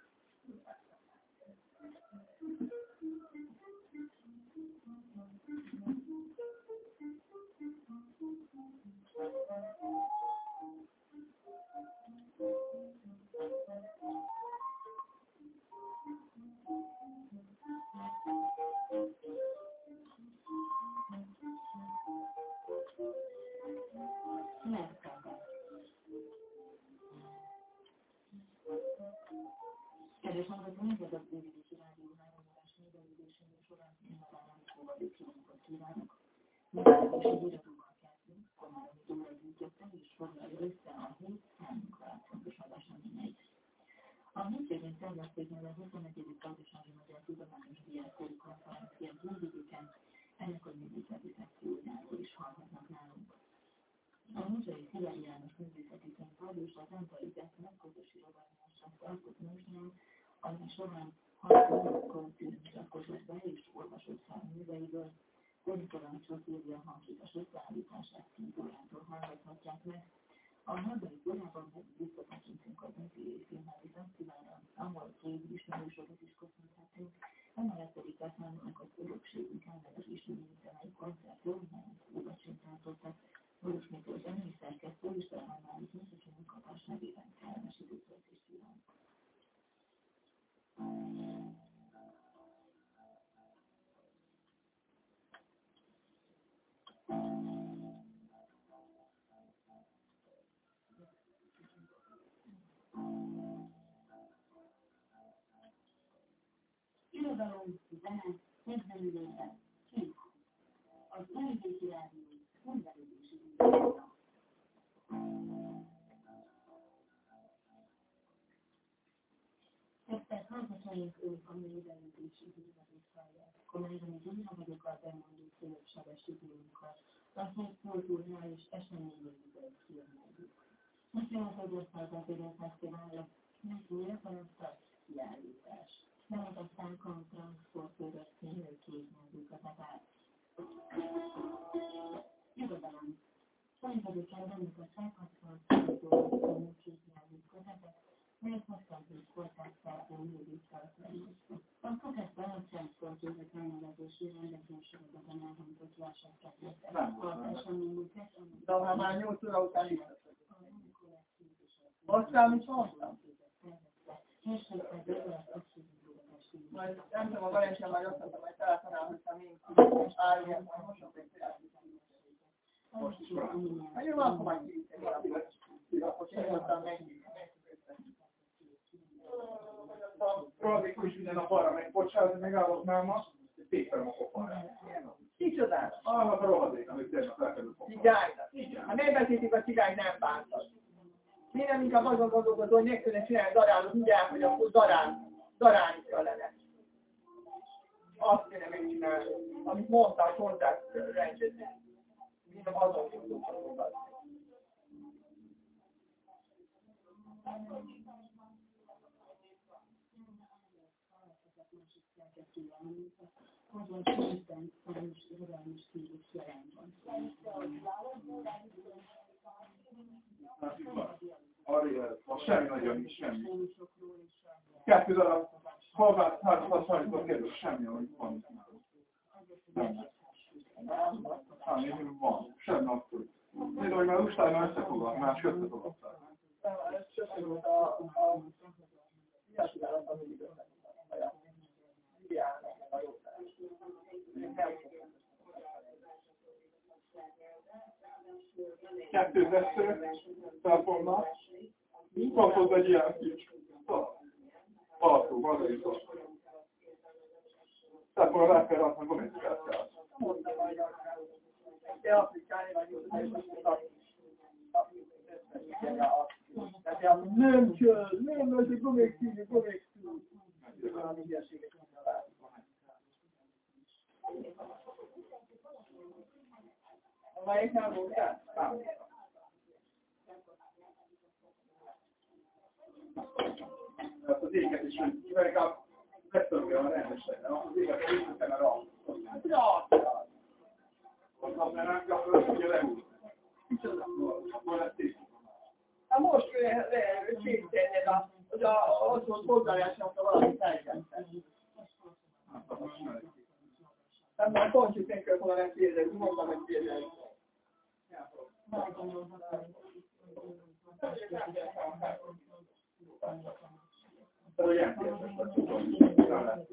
Kedves hallgatóink, ez az Újvidéki Rádió három órás médiaülésének során nyilvánvalóan szóval kívánok kívánok. Médiaülési híradóval kezdünk, Komáromi Dóra gyűjtötte és foglalja össze a hét számunkra fontosabb eseményeit. A hétvégén szervezték meg a huszonegyedik Gazdasági Magyar Tudományos Diákkori Konferenciát Újvidéken, ennek a művészeti szekciójáról is hallhatnak nálunk. A Múzsai Szilágyi János Művészeti Színpad és az Antal Izetnek közös irodalmásra tartott műsorán, ami során hat hónapokkal tűncsakkozott be és olvasott fel műveiből, Konikolancsot írja hangítas összeállítását tíz órától hallgathatják meg. A harmadik órában pedig visszatekintünk az Művészeti Filmházi Fesztiválra, ahol két ismerősokat is köszönhetünk, emellett pedig beszámolnak az örökségünk elnevezésű műzenei koncertről, melyet Óvacsén tartottak. Boros Miklós zenei szerkesztő és Berhannális Műszaki Munkatás nevében kellemes időtöltést kívánok. Irodalom, zene, közleművészet, filmház. Az Újvidéki Rádió munkaidősi Tehát hallgatóink ők a művelődési híreket hallják. Korábban újra vagyok a bemondó főbb sebességünkat, azért kulturális eseményeiket kiemeljük. Megjelentődött az a Fesztiválok, mert újra feladtak kiállítás. Bemutatták a transportőrök színű kézművőket át. Irodalom. Szerintetően bemutatták a transportőrök színű kézművőket, melyek mostantig voltak szerző művésztel felmoztak. A kötetben a transportőrök elnevezésű rendezvénysorozatban elhangzott versenykedvétek. Az eseményeket, de ha már nyolc óra után is azt számít mondtam. Majd nem tudom, a Valencia már azt mondtam, hogy telefonál, hogy te még álljon, majd most ott egy most is van. Hát jó, akkor majd kívíteni valamit. Akkor segítettem meg. A rohadékos minden nap arra megy, bocsánat, megállok már ma, és téttem a koparra. Kicsodás? Annak a rohadék, amit tényleg felkerül koparra. Cigány. Ha nem beszéltik, a cigány nem bántat. Mi nem inkább azon gondolkodó, hogy meg kéne csinálni darálót, mindjárt, hogy akkor darál, darálni kellene. Azt kéne megcsinálni, amit mondta a kontakt rendező. Mi nem azon gondolkodó. Azon képen számos irodalmi stílus jelen van. Arra, semmi nagyon nincs, semmi. Kettő darab, halvány, háromszor hajtva kerül, semmi, ahogy van. Nem. Nem, van. Semmi abszolút. Nézd, hogy már lustájban összefoglalni, más összefoglalták. Ez csak a... a... Mi a csinálat, ami időben? Kettő vesző, telefonnak, kapod egy ilyen kis alapú, valami szó. Telefonra rá kell rakni, gomészkát kell. De applikálni vagy nem kell, nem lesz egy gomékszínű, gomékszínű. Valami hülyeséget mondja. Amelyik nem voltál? Nem. Hát az éget is, hogy inkább megtanulja a rendesen, az éget a részben a rá. Ja, ja. Az nem ránk, ugye leúl. Akkor lesz szép. Hát most készíteni, hogy az volt hozzájárásnak valami feljelentett. Nem, már pont, hogy nem volna nem kérdezni, mondtam, hogy kérdezni. De olyan kérdés, hogy tudom.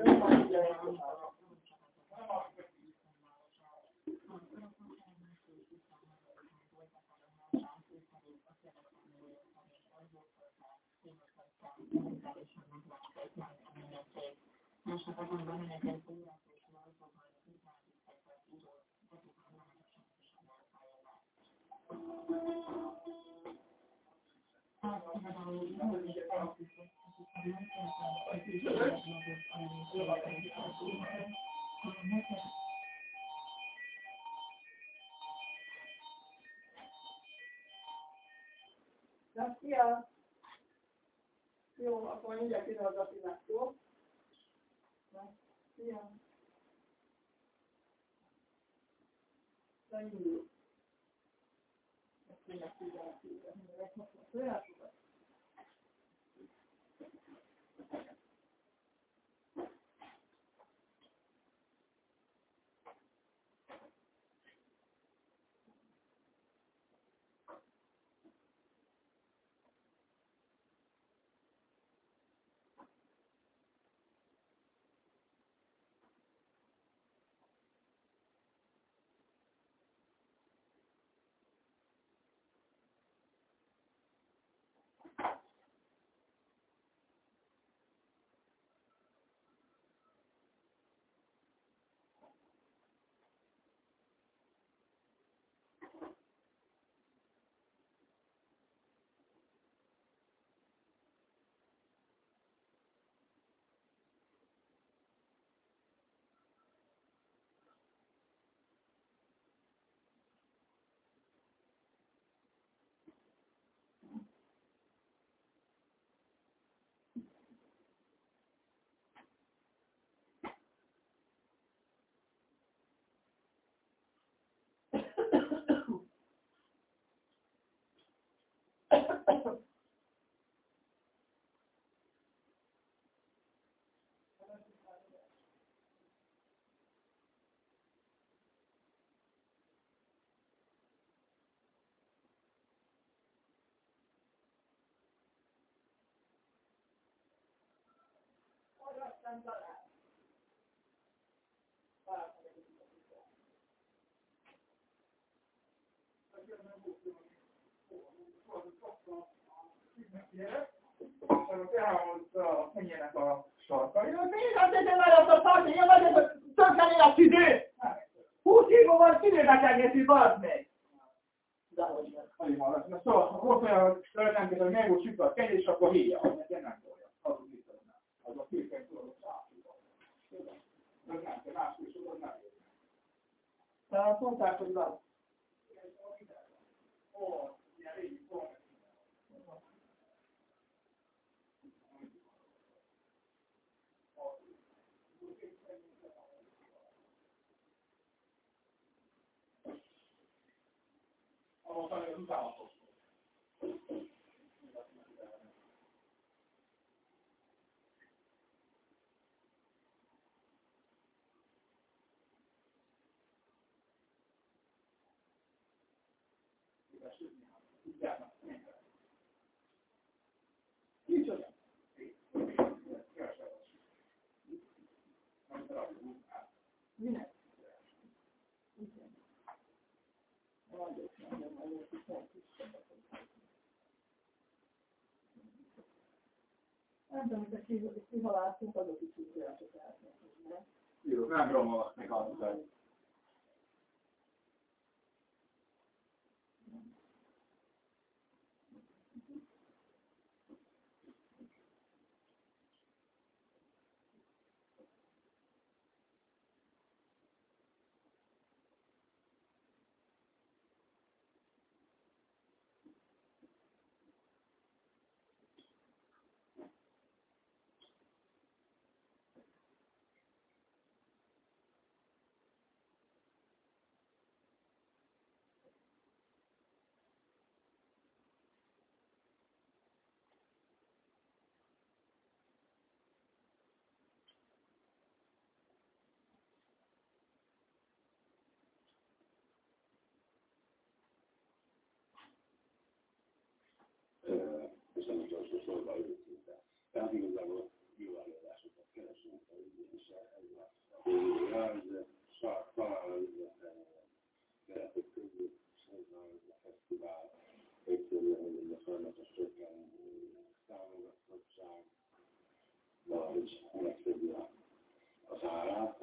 Na, szia! Jó, akkor mindjárt kidolgoz a pillanat, jó? Szia! Na, indul. Ezt mindjárt kidolgoz a pillanat. nem talál. Elhangzott könyvének a sarkai. Miért azt tettem el azt a szart, én vagyok, tönkre a tüdő! húsz év van tüdőbetegedő, bazd meg! Dehogy nem. Alig van, na szóval, ha ott olyan, hogy nem kell, hogy meg volt sütve a kenyér, és akkor hívja, hogy nekem nem tolja. Azok viszont nem. Az a képen tudod, sáfítom. Az nem kell, más is tudod, nem jön. Tehát azt mondták, hogy van. Ó, ilyen régi forma. Ahol talán az utálatos. Kicsoda? Minek? Nem tudom, hogy kihaláltunk, azok is úgy jártak el. Jó, nem romolok még azzal. És nem utolsó sorban őszinte. Tehát igazából jó előadásokat keresünk, és ez talán az keretek között a fesztivál egyszerűen a folyamatos csökken támogatottság, valahogy megszedni az árát.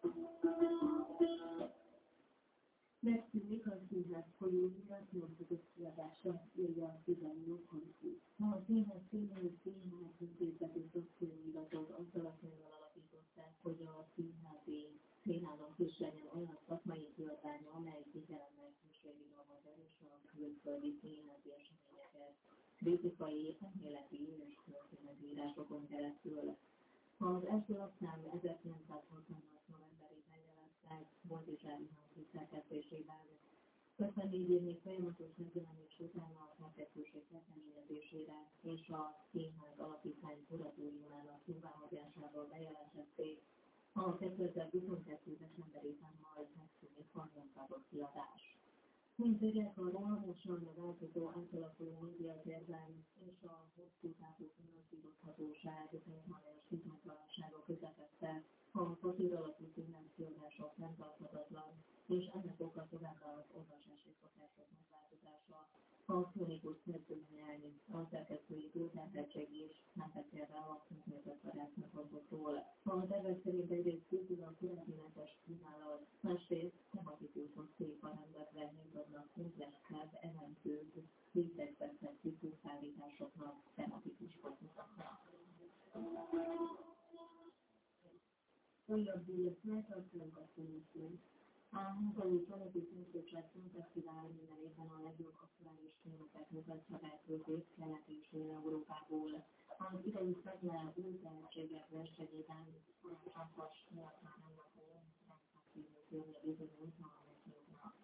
Megszűnik a színház folyóirat nyomtatott kiadása, írja a tizennyolc konfúz. Ma a színház színház színház intézeti szakfolyóiratot azzal a célral alapították, hogy a színházi színháznak is legyen olyan szakmai kiadánya, amely figyelembe kíséri a modern és a külföldi színházi eseményeket, kritikai, elméleti és történeti írásokon keresztül. Az első lapszám ezerkilencszázhuszonnyolc novemberében jelent meg Boldizsári hangzik szerkesztésében. ötvennégy évnyi folyamatos megjelenés után a szerkesztőség kezdeményezésére és a színház alapítvány kuratóriumának jóváhagyásával bejelentették, a kétezer-huszonkettő decemberében majd megszűnik a nyomtatott kiadás. Mint tudják, a rohamosan változó átalakuló médiatérben és a hosszú távú finanszírozhatóság teljes bizonytalansága közepette a papír alapú színházkiadások fenntarthatatlan, és ennek oka továbbá az olvasási szokások megváltozása, a kronikus szerzőnyelv, a szerkesztői túlterheltség is, nem beszélve a konkrétas barátnapotokról. A tervek szerint egyrészt készül a korábbi netes kínálat, másrészt tematikusok szép rendekre nyitodnak komplexebb, elemzőbb, léteztetett tisztúszállításoknak, tematikus fókuszoknak. Újabb díjat megtartunk a színűszünk. A Hazai Csaladi Színszóság Színfesztivál minden évben a legjobb aktuális filmeket mutatja be közép, kelet és Európából. Az idei szegmel új tehetségek versenyében olyan csapas miatt már annak a rendszerszínű filmje bizonyult a legjobbnak.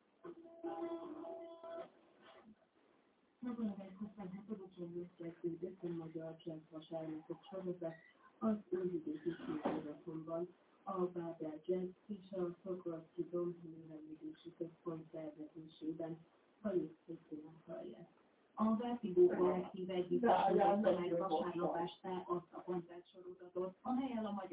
november huszonhetedikén megkezdődött a Magyar Jazz Vasárnapok sorozat az újvidéki Színházatonban. A Bábel Jazz és a Szokolszky Dombművelődési Központ szervezésében Hajusz Krisztina hallják. A Vertigo kollektív együttesület, amely vasárnap este azt a koncertsorozatot, amellyel a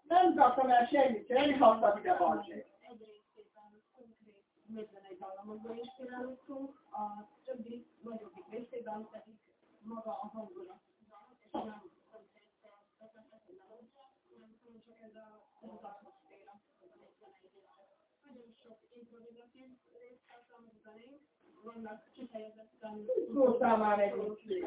Nem kaptam el semmit, semmi kaptam ide balség. Egy részében konkrét népzenei dallamokból inspirálódtunk, a többi nagyobbik részében pedig maga a hangulat. És nem nem egy melódia, hanem csak ez, a, ez az atmoszféra, ez a népzenei világ. Nagyon sok improvizatív részt tartalmaz a zenénk, vannak kifejezetten Szóltál már egy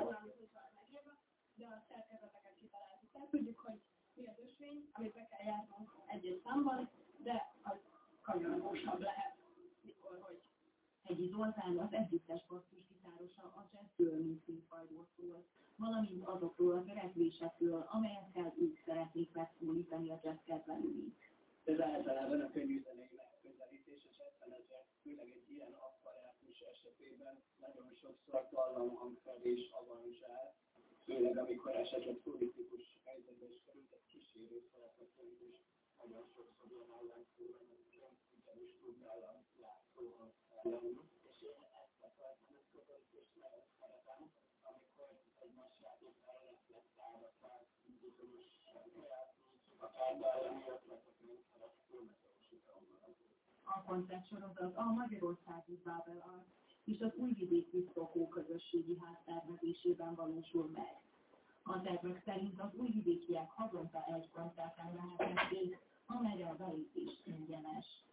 de a szerkezeteket kitaláltuk. Tehát tudjuk, hogy mi az ösvény, amit be kell járnunk egy-egy számban, de az kanyargósabb lehet, mikor, hogy Hegyi Zoltán az együttes basszusgitárosa a jazzből mint színfajról szól, valamint azokról a törekvésekről, amelyekkel ők szeretnék megszólítani a jazz kedvelőit. Ez általában a könnyűzenei megközelítés, és ebben ezek, főleg egy ilyen apparátus esetében nagyon sokszor dallamhangfelés avanzsál, főleg amikor esetleg politikus helyzetbe is került, egy kísérő szerepet is nagyon sokszor ilyen ellenszólalatoként ugyanis tud nálam látszóan lenni. És én ezt a feltétlenül közelítést nagyon szeretem, amikor egy masjátéknál reflektál akár bizonyos kreatív, akár dallami ötleteken keresztül megvalósítom. A koncertsorozat a Magyarországi Babel Art és az Újvidéki Szokó közösségi ház tervezésében valósul meg. A tervek szerint az újvidékiek havonta egy koncerten lehetnek részt, amelyre a belépés ingyenes.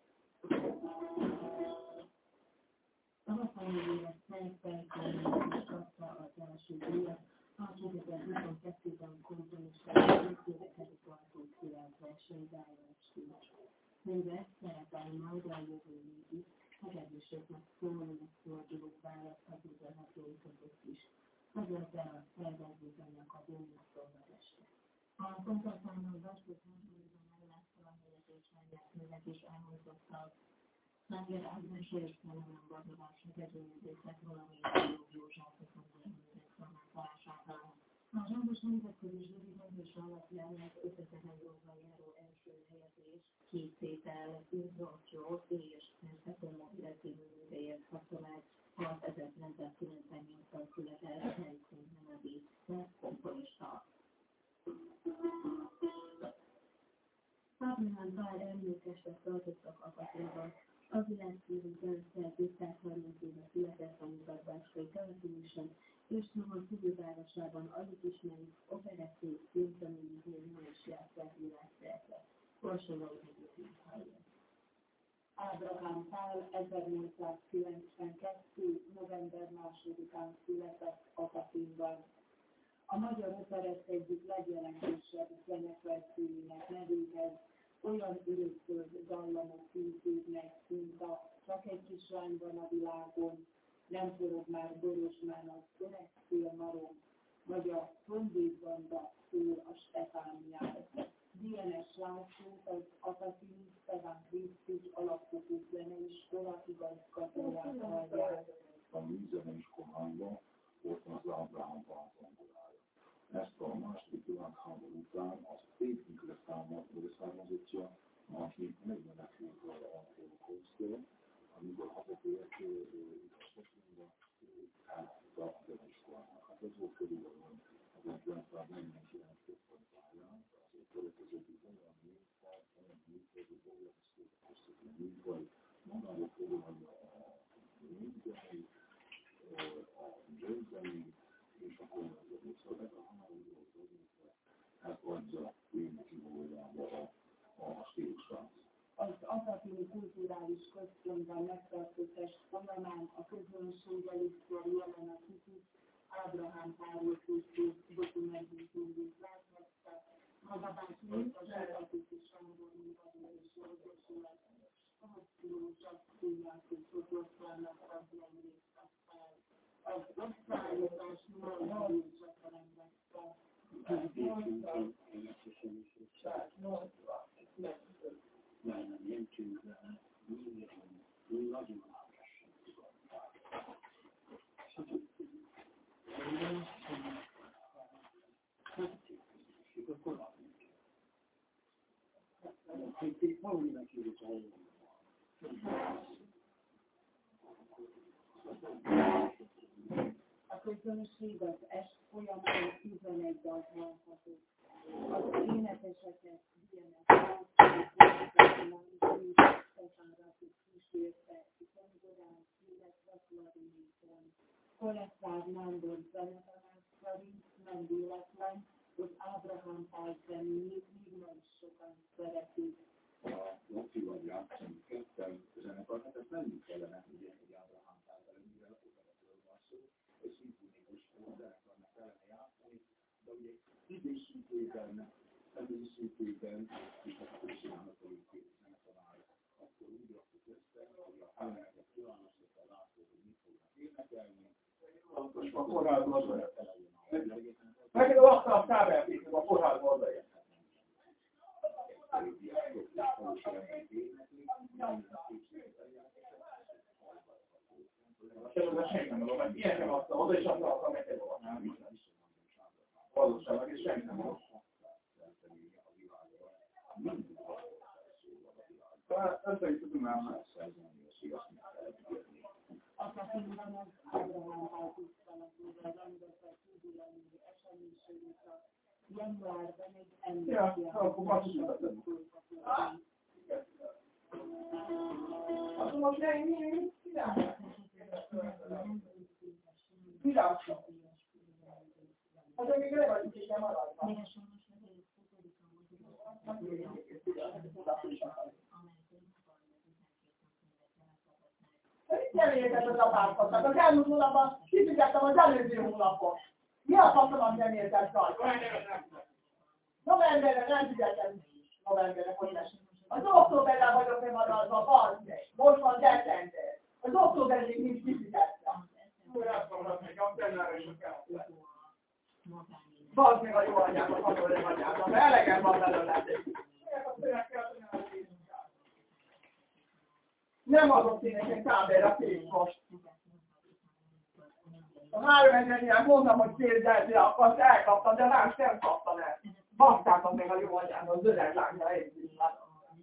A huszonnégy éves szerepelkönyvét is kapta az első díjat, a kétezer-huszonkettőben komponistán éveket tartó kilenc versenyzájás is. Könyvet szerepel majd a jövő évig, hegedűségnek szólónak fordulók választható zeneklői között is. Közölte a szervezőzenek a Bónusztól este. A koncertszámban Vaskötőzőben meglátta a helyezésmányát könyvet is elmondottak. Lánger Ágnes értelmelen gazdagási hegedőművészet, valamint József József közönzőművészet formálásával. A zsangos nemzetközi zsűri döntése alapján az ötezer-euróval járó első helyezés két tétel, Inzorció és Szerzető Mobile című művéért kapta meg az ezerkilencszázkilencvennyolcban született Helyszín nevű komponista. Fábrián pár emlékestet tartottak Akatében. Az világszínű zeneszer kétszázharminc éve született a Nyugat-Bácskai településen, és Szomor fővárosában alig ismerik operettét, filmtanulmányok és játszák világszerte. Korsolói egyébként hallja. Ábrahám Pál ezernyolcszázkilencvenkettő. november másodikán született Akatínban. A magyar operett egyik legjelentősebb zeneszerzőinek nevéhez olyan örökzöld dallamok fűződnek, mint a Csak egy kislány van a világon, Nem forog már Borosmán az öreg szélmarom, vagy a Honvédbanda szól a Stefániára. dé en es Lászlót az Akatini Szeván Krisztus alapfokú zeneiskola igazgatóját hallják. A műzeneiskolában ott az Ábrahám Pál zongorája. Ezt a második világháború után az építőre származottja, aki megmenekült a holokausztól, amikor hazatért Stockholmba, elhagyta a zeneiskolának. Hát ez volt körülbelül ezerkilencszáznegyvenkilenc központjáján, azért költözött olyan műfaj, olyan műfaj, hogy olyan szólkoztató műfaj, magára foglalja a népzenei, a jazzzenei, és a konzervatív szöveg, a hamáról az elhagyja énekivójába a stílusát. Az Akatini Kulturális Központban megtartott est folyamán a közönség először jelenetítik Ábrahám Páról készült dokumentumfilmét láthattak. Magabácsi a Zsáratikus Sándor Művadó és Jogosület Szabadszülósak színjáték csoportjának tagjai részt vettek. Az osztályozás nyolc évcsata rendezte. Nem, nem tűnt vele, nagyon hálásan tudották. A korábban. Hogy Paulinak írjuk a A közönség az est folyamán tizenegy dalt hallhatott. Az énekeseket ilyenek tetáratik kísérte, zongorán, illetve klarinéten. Koleszár Nándor zenetanár szerint nem véletlen, hogy Ábrahám Pálzenét még ma is sokan szeretik. A Laci vagy játszani kettem zenekarnak, ezt nem kellene, hogy ilyen egy Ábrahám Pálzenét, mivel operatőről van szó, egy szimfonikus zenekarnak kellene játszani, de ugye időszűkében, időszűkében, és akkor csinálnak politikai zenetanár, akkor úgy raktuk össze, hogy a elemeket kilánoztak látszó, hogy mit fognak énekelni, akkor a kórházban az olyan. Neked lakta a kábeltétől a kórházban az olyan. Senki nem mondom, hogy ilyen nem adta, oda is adta a neked a valóságnak, és senki nem mondom. Talán össze is tudom már. Akárkiben az Ábrahám Páltisztalatúra rendezett jubileumi eseménységét januárban egy emlékjel. Azt most ne, mi, mi, csinálják? Világos. Az még nem vagyunk, és nem maradva. Nem érted az apákat. Az elmúlt hónapban kifizettem az előző hónapot. Mi a faszomat nem érted rajta? Novemberre nem fizetem. Novemberre, hogy lesz. Az októberre vagyok én maradva a balszeg. Most van december. Az októberig nincs kifizettem. Bazd meg a jó anyámat, a jó anyámat, mert elegem van belőle. Nem adott én nekem kábelre pénzt most. A három ezernyel mondtam, hogy kérdezni akarsz, elkaptam, de más nem kaptam el. Basztátok meg a jó anyámat, az öreg lányra egy pillanat.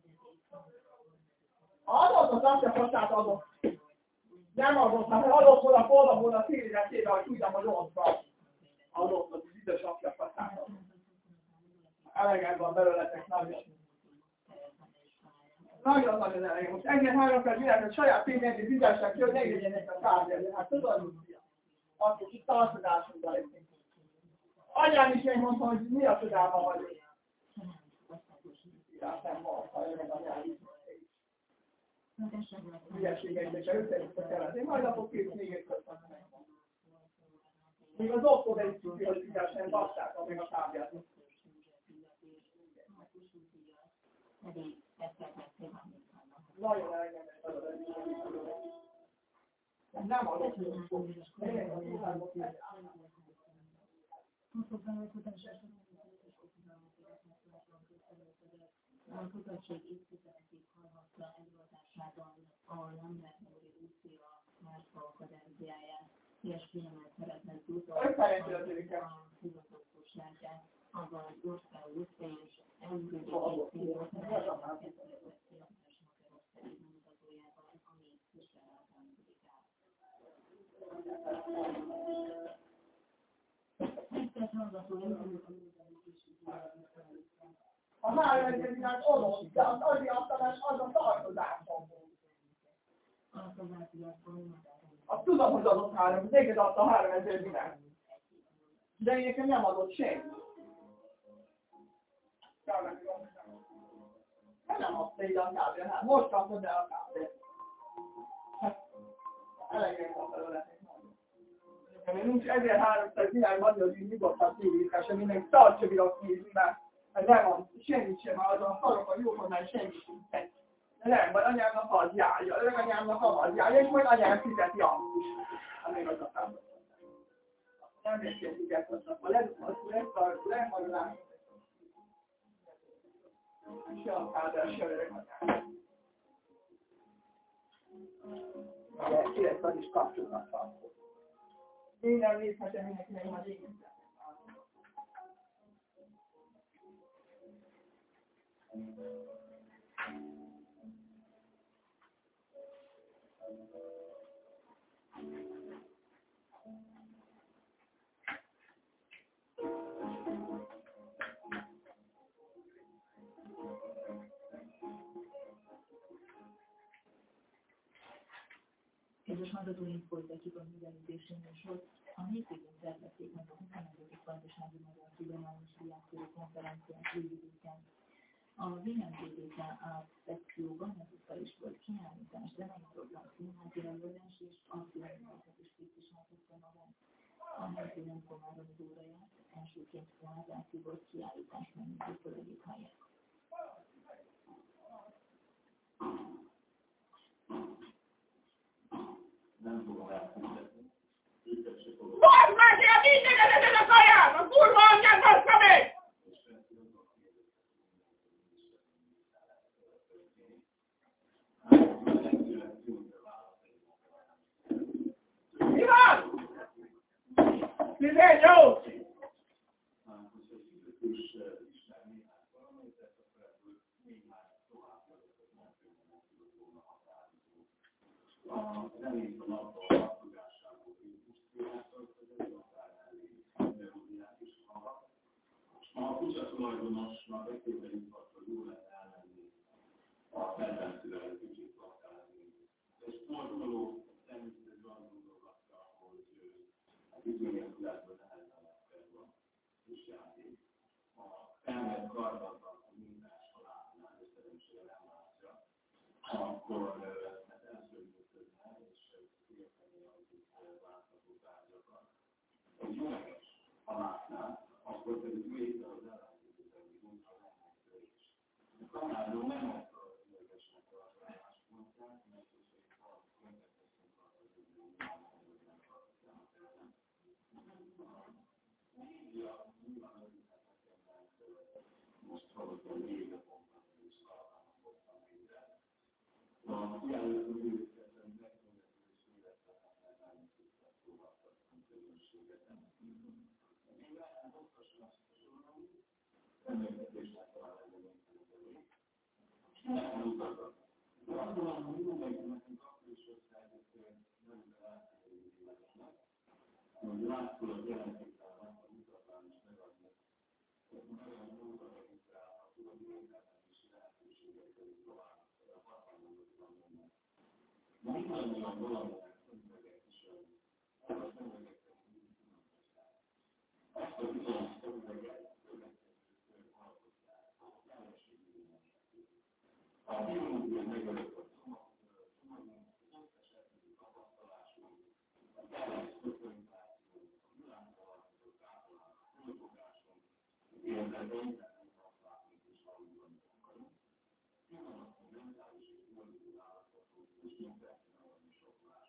Adott, azt a faszát adott. Nem adott, mert adott volna, volna volna szélizetébe, hogy tudjam, hogy ott van. Adott, az idős apja faszát adott. Elegem van belőletek nagyon. Nagyon-nagyon elég. Most engem háromkor világ, hogy saját pénzért fizessek ki, hogy ne legyenek a tárgyalni. Hát tudod, akkor itt tartozásunkban leszünk. Anyám is én mondta, hogy mi a csodában vagyok. Ja, nem mondta, hogy meg a nyelvi. Hülyeségeibe se összejutott kellett. Én majd akkor két még egy köszönöm. Még az októberi szükség, hogy fizessen, basszátok meg a tárgyát. Nagyon elengedett az az nem adott. A kutatség évtizedekig hallhatta előadásában a Lambert Móri Lucia Márka kadenciáját. Ilyes filmet szeretnek tudni a tudatosságát, abban az ország össze és elműködik színváltásában kétezer-tizenöt Magyarországi bemutatójában, ami tizenhárom át. Tisztelt hallgató, a három egyébként adott, de az addiasztalás az a tartozásom volt. Azt tudom, hogy adott három, neked adta három ezer dinár. De én nekem nem adott senki. Nem adta ide a kábel, hát most kaptad el a kábel. Elegem van belőle. Én nincs ezerháromszáz dinár magyar, hogy nyugodtan kívülítás, sem mindenki tartsa bírok nézni, mert nem van semmit sem, azon a szarok a jókonnál semmit sem. De nem, majd anyámnak az járja, öreg anyámnak az járja, és majd anyám fizeti azt is. Amíg az a támadás. Nem érkezik ezt a szakma, leszarulás. Se a kábel, se öreg anyám. De kilesz az is kapcsolatnak van. Minden részletem mindenkinek az én. Kedves hallgatóink, folytatjuk a művelődési műsort. A hétvégén szervezték meg a huszonegyedik Vajdasági Magyar Tudományos Diákkörű Konferenciát Újvidéken. A vé em té dé ká Art szekcióban ezúttal is volt kiállítás, zenei program, színházi előadás és arculatot is képviseltette magát. A helyszínen Komáromi Dóra járt, elsőként Lázár Tibor kiállítás megnyitó szövegét hallják. Nem fogom elfizetni. Őket se fogom. Bazd meg, ilyen mindened ezen a kaján! A kurva anyját bassza meg! Mi van? tizennyolc! A zenész a nappal a tudásából inspiráltak, hogy ez akár elég melódiát is hallgat. A kutyatulajdonosnak egyébként az, hogy jó lenne elmenni a kedvencével egy kicsit lakázni. És sportoló természetesen azt gondolgatta, hogy a bizonyos tudásban nehezen megfelelve a kisjáték. A felvett kardatban a mindás halálnál, és szerencsére nem látja, akkor egy üveges halásznál, akkor pedig végre az ellentétben munka nem törés. A kanálról nem adta az üvegesnek a álláspontját, mert is egy van következtünk arra, hogy nem nem tartottam a terem. A média nyilván örülhetetlen, most hallottam vége pontot, és szalálnak ottan minden. A kiállító művészeten megmondható és életlehetetlen nem tudtak próbáltatni közönséget. Én láttam pontosan azt a soron, remélkedésnek talán eredménytelenek. Nem mutatnak. De azt mondom, hogy mindenki nekünk akkor is összeállítani, nem kell átérni életnek. Hogy látszol az jelentékben a mutatlán is megadni. Nagyon mutatni rá a tudom érdemben is lehetőségekkel is tovább. A hatalmazat van minden. Mindannyian valaminek szemüveget is jön. Ez a szemüvegekkel mindig tudnak beszélni. Ezt a bizonyos szemüveget következőkön alkotják. A felességű mindenségű. A biológia megölött a csomagunk, az összes esetű tapasztalásunk, a teljes szocializáció, a világtalálkozók ápolás, a fölfogásunk, az érdekeink, nem használunk és valóban akarunk. Ugyanakkor mentális és biológiai állapotunk és mindenki nagyon sok más.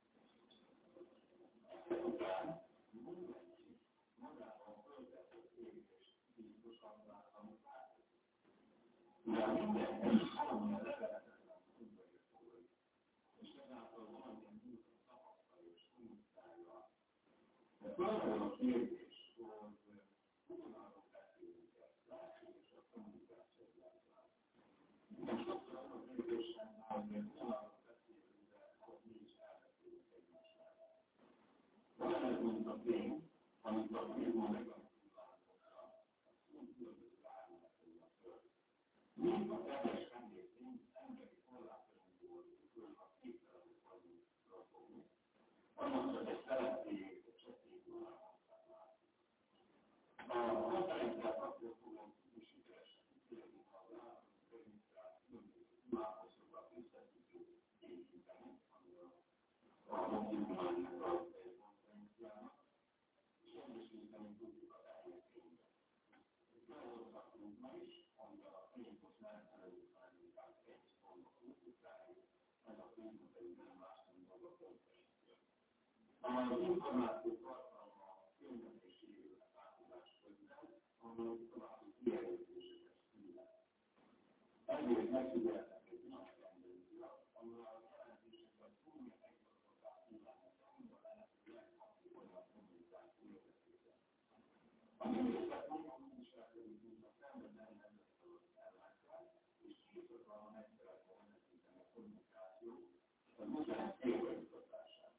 Ezután mindenki magában fölvetett érést biztosan láthatunk át. Mivel mindenki is valamilyen lehetetlen szünteget fogadj, és ezáltal valamilyen múltat tapasztal és kommunikálja. De fölmerül a kérdés, hogy ugyanarról beszélünk-e, lehetséges a kommunikációban. De sokszor az a kérdésem, hogy ugyanarról beszélünk, de hogy mi is elbeszélünk egymás mellett. Olyan ez, mint a fény, amit a félból megankulálkozza, a szó különböző árnyalatai a föld. Mind a kedves emlékszünk, emberi korlátainkból föl a képtelenül vagyunk rakogni. Annak csak egy szeretnéjét, egy csettéből elmondták látni. A konferenciát akkor fogom tudni sikeresen kitérni, ha az államok környékkel különböző imádkozokat összetudjuk építeni, ami a motiválnak a konferenciának, és egyesíteni tudjuk a eljöttényben. Felhozhatunk ma is, amivel a fényhoz megfelelő felműkát egy pontba kultúráig, ez a fényhoz pedig nem más, mint az a konferencia. Az információ tartalma a könyvek és élőnek átadás közben, amely további kijelentéseket szület. Ezért megfigyeltek egy nagy tendencia, amivel a jelentéseket újra megtartották kívánnak, amivel lehető leghatékonyabb kommunikáció érdekében. A művészet nagyon úgy viselkedik, mint a szenvedben nemzetfelől ellátják, és készítve megszeretve vezetíteni a kommunikáció, az ugyanez célbejutatását.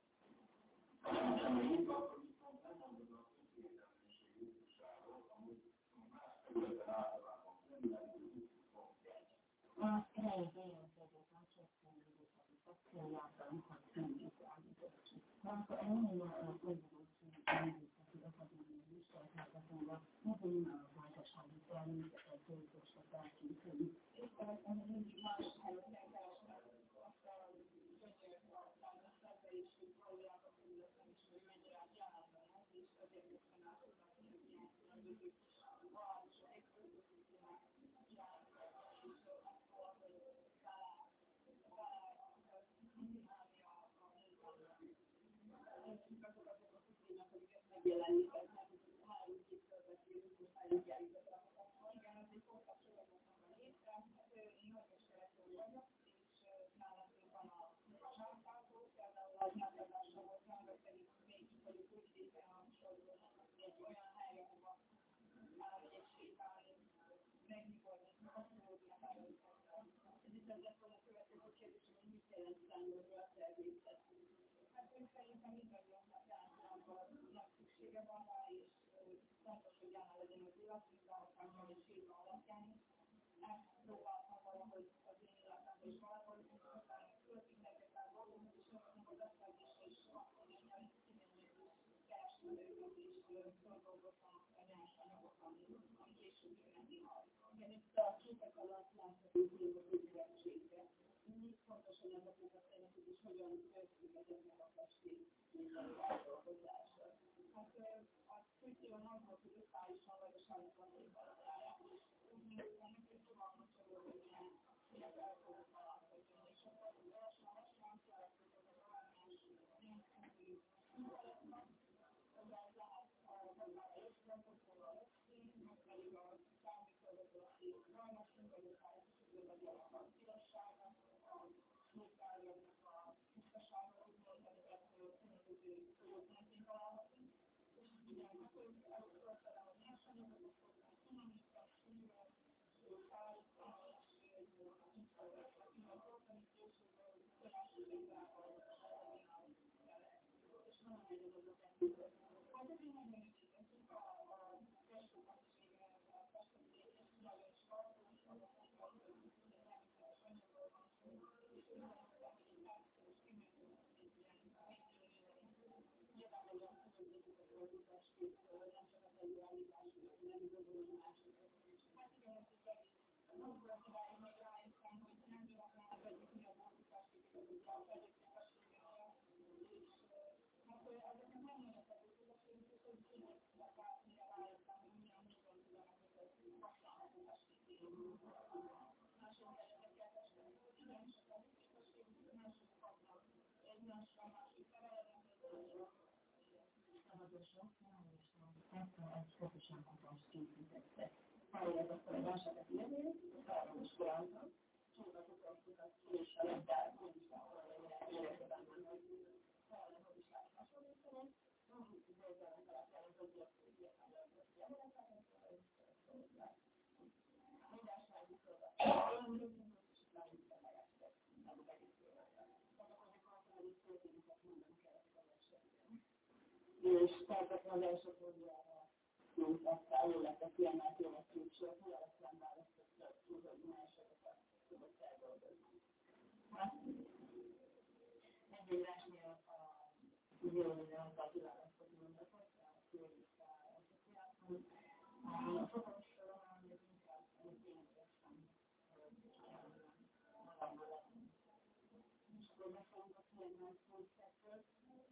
Hanem én akkor viszont nem mondom a közvédelmesség útusáról, amúgy más területen általában felületű útú pontjány. A helyi helyzeteket a csökkentő szakciójában, hogy tudjuk Akkor ennél a közösségi akadémiai sajtózatóra nagyon a gazdasági természetet dolgoztak át kívül. És talán mindig más helyeken keresnek azt a gyönyör aztán a szerződési valójában tudottam is, hogy mennyire jelenben ez, és azért jöttem át oda, hogy ilyen különböző valamit épültetőnek jelenben, és akkor, hogy talán azokat a kutyének, amiket megjelenített, három képzővetőt, és elégjelített. Igen, azért fogtak sorozatban létre, én nagyon szerető vagyok, és nálam van a zsánkázó, például az nyelvadásra volt, de pedig még vagyok úgy részen a sorozatban, egy olyan helyre, ahova elmegyek sétálni, megnyugodni, kapcsolódni a helyzettel. Ez itt az lett volna a következő kérdés, hogy mit jelent számomra a tervészet. Hát én szerintem mindannyiunknak általában szüksége van rá, és fontos, hogy jelen legyen az életünkben, aztán kell egy séta alapján is. Ezt próbáltam valahogy az én életemben is valahogy, aztán születik neked el dolgokat, és aztán az esztelésre is akkor én kimenjük, keresni őket, és földolgoztam a nyersanyagokat, ami később jönni. Igen, itt a képek alatt látható dolgok ügyvetségre. Még fontos, hogy az apukat szerintük is hogyan történik ezeknek a festék feldolgozásra. Hát a kultúra az volt, hogy ötálisan vagy a sajátban képvalódáját. Úgy néztem, hogy fogalmat csalódni, hogy ilyen elfogok alapvetően, és akkor lassan-lassan kialakult az a valamás nélkülű munkaletben, hogy ez lehet magára észrevezetőről a lökszín, meg pedig a számítógépről a szép rajnos munkaletben, vagy a pirossága, a smétárgyaknak a tisztasága, úgy mondani, hogy különböző szólószínként találhatunk. És igen, akkor elszóltam a nyersanyagokat, hogy finomítva, sűrűen, szállítani, és információt, később kerességekben és nagyon nagyon az a rendőr. Hát ez így megműködik, a felsőkapcsége, a felsőkapcsége, és nagyon is tartós, az a felsőkapcsége, természetes anyagról van szó, és nyilvánvalóan különbözik a fordításként, nem csak az előállításról, nem igazoló másokat. Hát igen, ez így egész. Akkor az idáig még rájöttem, hogy nem igazán vegyük mi a fordításként, az ugye a fejlődésességgel, és hát ezeknek nem nagyon fejlődésességük, és ez így akár mire rájöttem, hogy milyen módon tudom ezeket használható estékén. Mások helyzeteket estem, hogy igen, csak a fejlődésességük, mások kapnak egymásra, másik felelősségre. Szabadosok, és a egy közösen kutást készítette. Felület akkor egy másokat írni, felelős koránban, csódatot osztokat ki, és a labdát, úgy is ahol életében van, hogy felelős, hogy is lehet hasonlítani, úgy is dolgozni fel a felelős, hogy jobb értelmezni jeleneteket, mindássági szolgat. Olyan rögtön, és utána is felelősséget, nem az egész életben. Tehát akkor, amikor a felelős történeteket mondanom kellett a versenyben. És tehát az első fordulóra jót aztán jól lett a kiemelt életünk, sőt, mi aztán választott túl, hogy ma eseteket tudott eldolgozni. Hát, megírásni a videóra az a kiválasztott mondatot, a főrészre associáltam. A fotós során még inkább ténylegesen magammal lenni. És akkor beszélünk a kiemelt módszerről.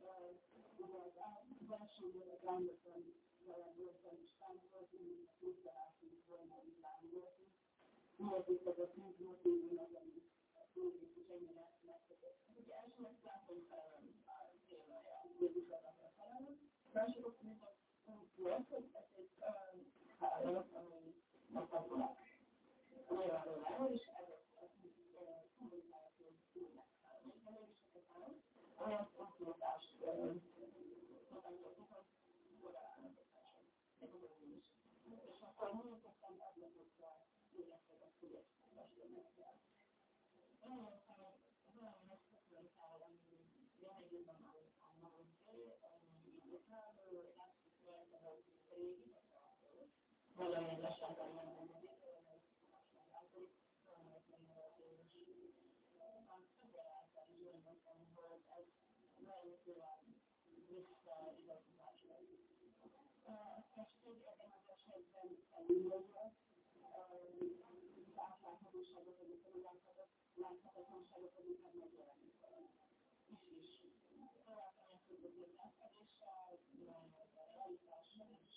Az első lángoton voltam is támogatni, mint a tudtaláltunk volna, hogy lángoltunk. Miért itt az a tíz motívum az, ami a próbét is ennyire megkötött. Ugye elsőnek látom a témája, Jézusnak a felelőm. Másodok, mint a volt, hogy ez egy olyan felelőm, ami megtanulnak. Nyilvánvalóan, és ezek a kommunikációt tudnak felelőm. Olyan konfliktást mutatottuk, hogy odaállapotások. És akkor mutattam ablakokra éreztek a tudásra el. Olyan megszakítál, ami lényegében a magunk felé, ami időtálló, látszik rajta, hogy régi, valamilyen lesállal nem rendezik, látszik, valamilyen többre által is gondoltam, hogy ez nagyon külön visszaigazolásra. A testség ebben az esetben felülmúlva, az átláthatóságot, vagy a láthatatlanságot pedig meg megjelenik valami. És is tovább elkezdődik az átfedéssel, az állítással és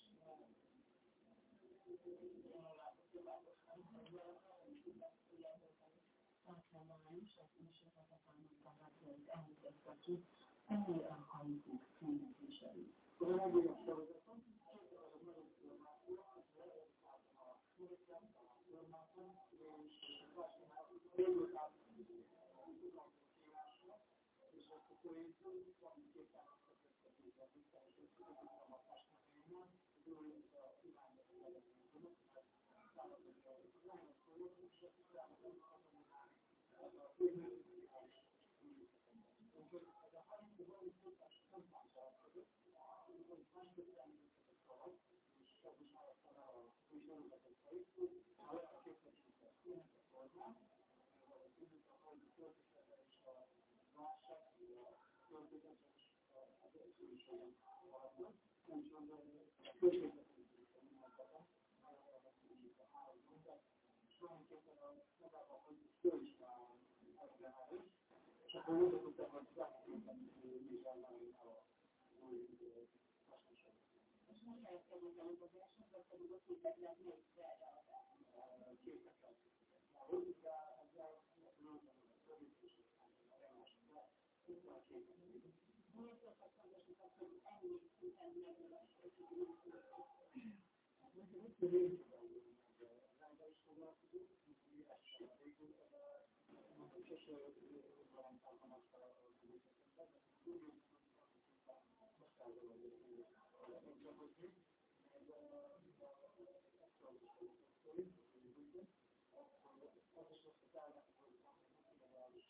is, ezt is említettek ki, ennél a hajtó fényezései. A legjobb sorozaton, az nagyon filmáció, az lehetően a művészet, a filmáton, és vasárnap délután kívásra, és ezt a poézul, valamikképpen azt a közvetítve visszaeső, hogy a hatásnak jönnek, az új irányba lehetően, mert szállodni kell, hogy nagyon szóló, és ezt szállodni kell, az a filmőzés, úgyhogy ez a hajtó valami tudás szempontjára, hogy másképpen működik valami, és ez is már aztán a külsőrületet hajtó, a képesítve a filmet, a formát, a tudjuk a hajtó költésre és a válság, a költésre és az egyszerűségen valamit, úgyhogy a költésre is a mindenketem, a három munkát, és tulajdonképpen a magában, hogy fölismerem ellenállás, és akkor úgy tudtam, hogy záróképpen vizsgálnám a új hasonlóságot. És most elkezdődik el az esetben, pedig a képeknek még felreadálni a képeket. A logika, az lózom, a szövődés, a remásra, itt van a képek. Miért szoktak fontosak az, hogy ennyi szinten megnövekszik, hogy tudjuk szövődni? Mit tudjuk? Ránda is foglalkozunk, hogy ez sem a végül, hogy sose garantáltam azt a közösségeket, úgy hogy most állom, hogy én csak hozni, meg ezt a sztori, az is azt az állnak, hogy ideális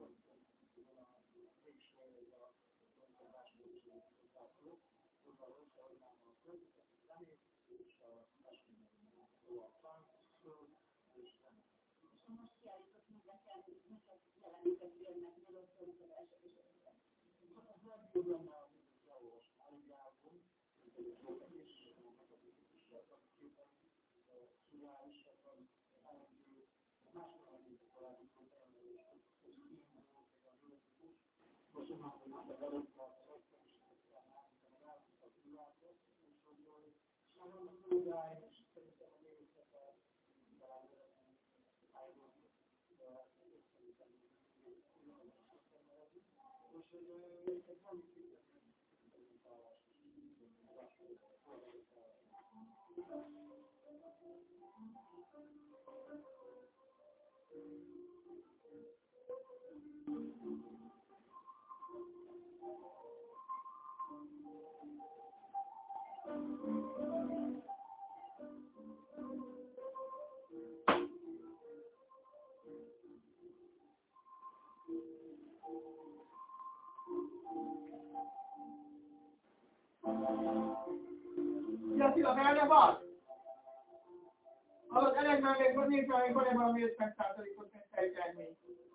mégis a konzervásról is látszó, oldalról se adnám a költözet, a zenét, és a mesélmény, a táncról, és nem. És most kiállított mindenkel, hogy neked jelenik egy filmnek, nyilvánszor az első és ötven. Az legjobb a Jaos Áliában, és voltak is, voltak is, voltak képen, szülálisan, ellenő, máshol mint a találkozó ellenős, és indul, meg a zsőletikus, most onnan, hogy az előtt a szakszerűséget elmondtam, hogy elmondtam a világot, és hogy már vannak szolgáim, és szerintem a néztek a találkozóban állítani, és szerintem ugyanaz a sokkal maradni. És hogy ez valami szintén nem találás, és másról Attila, merre van? Hallod, elég már még, hogy nézve, hogy van-e valami ötven százalékos megfelelmény.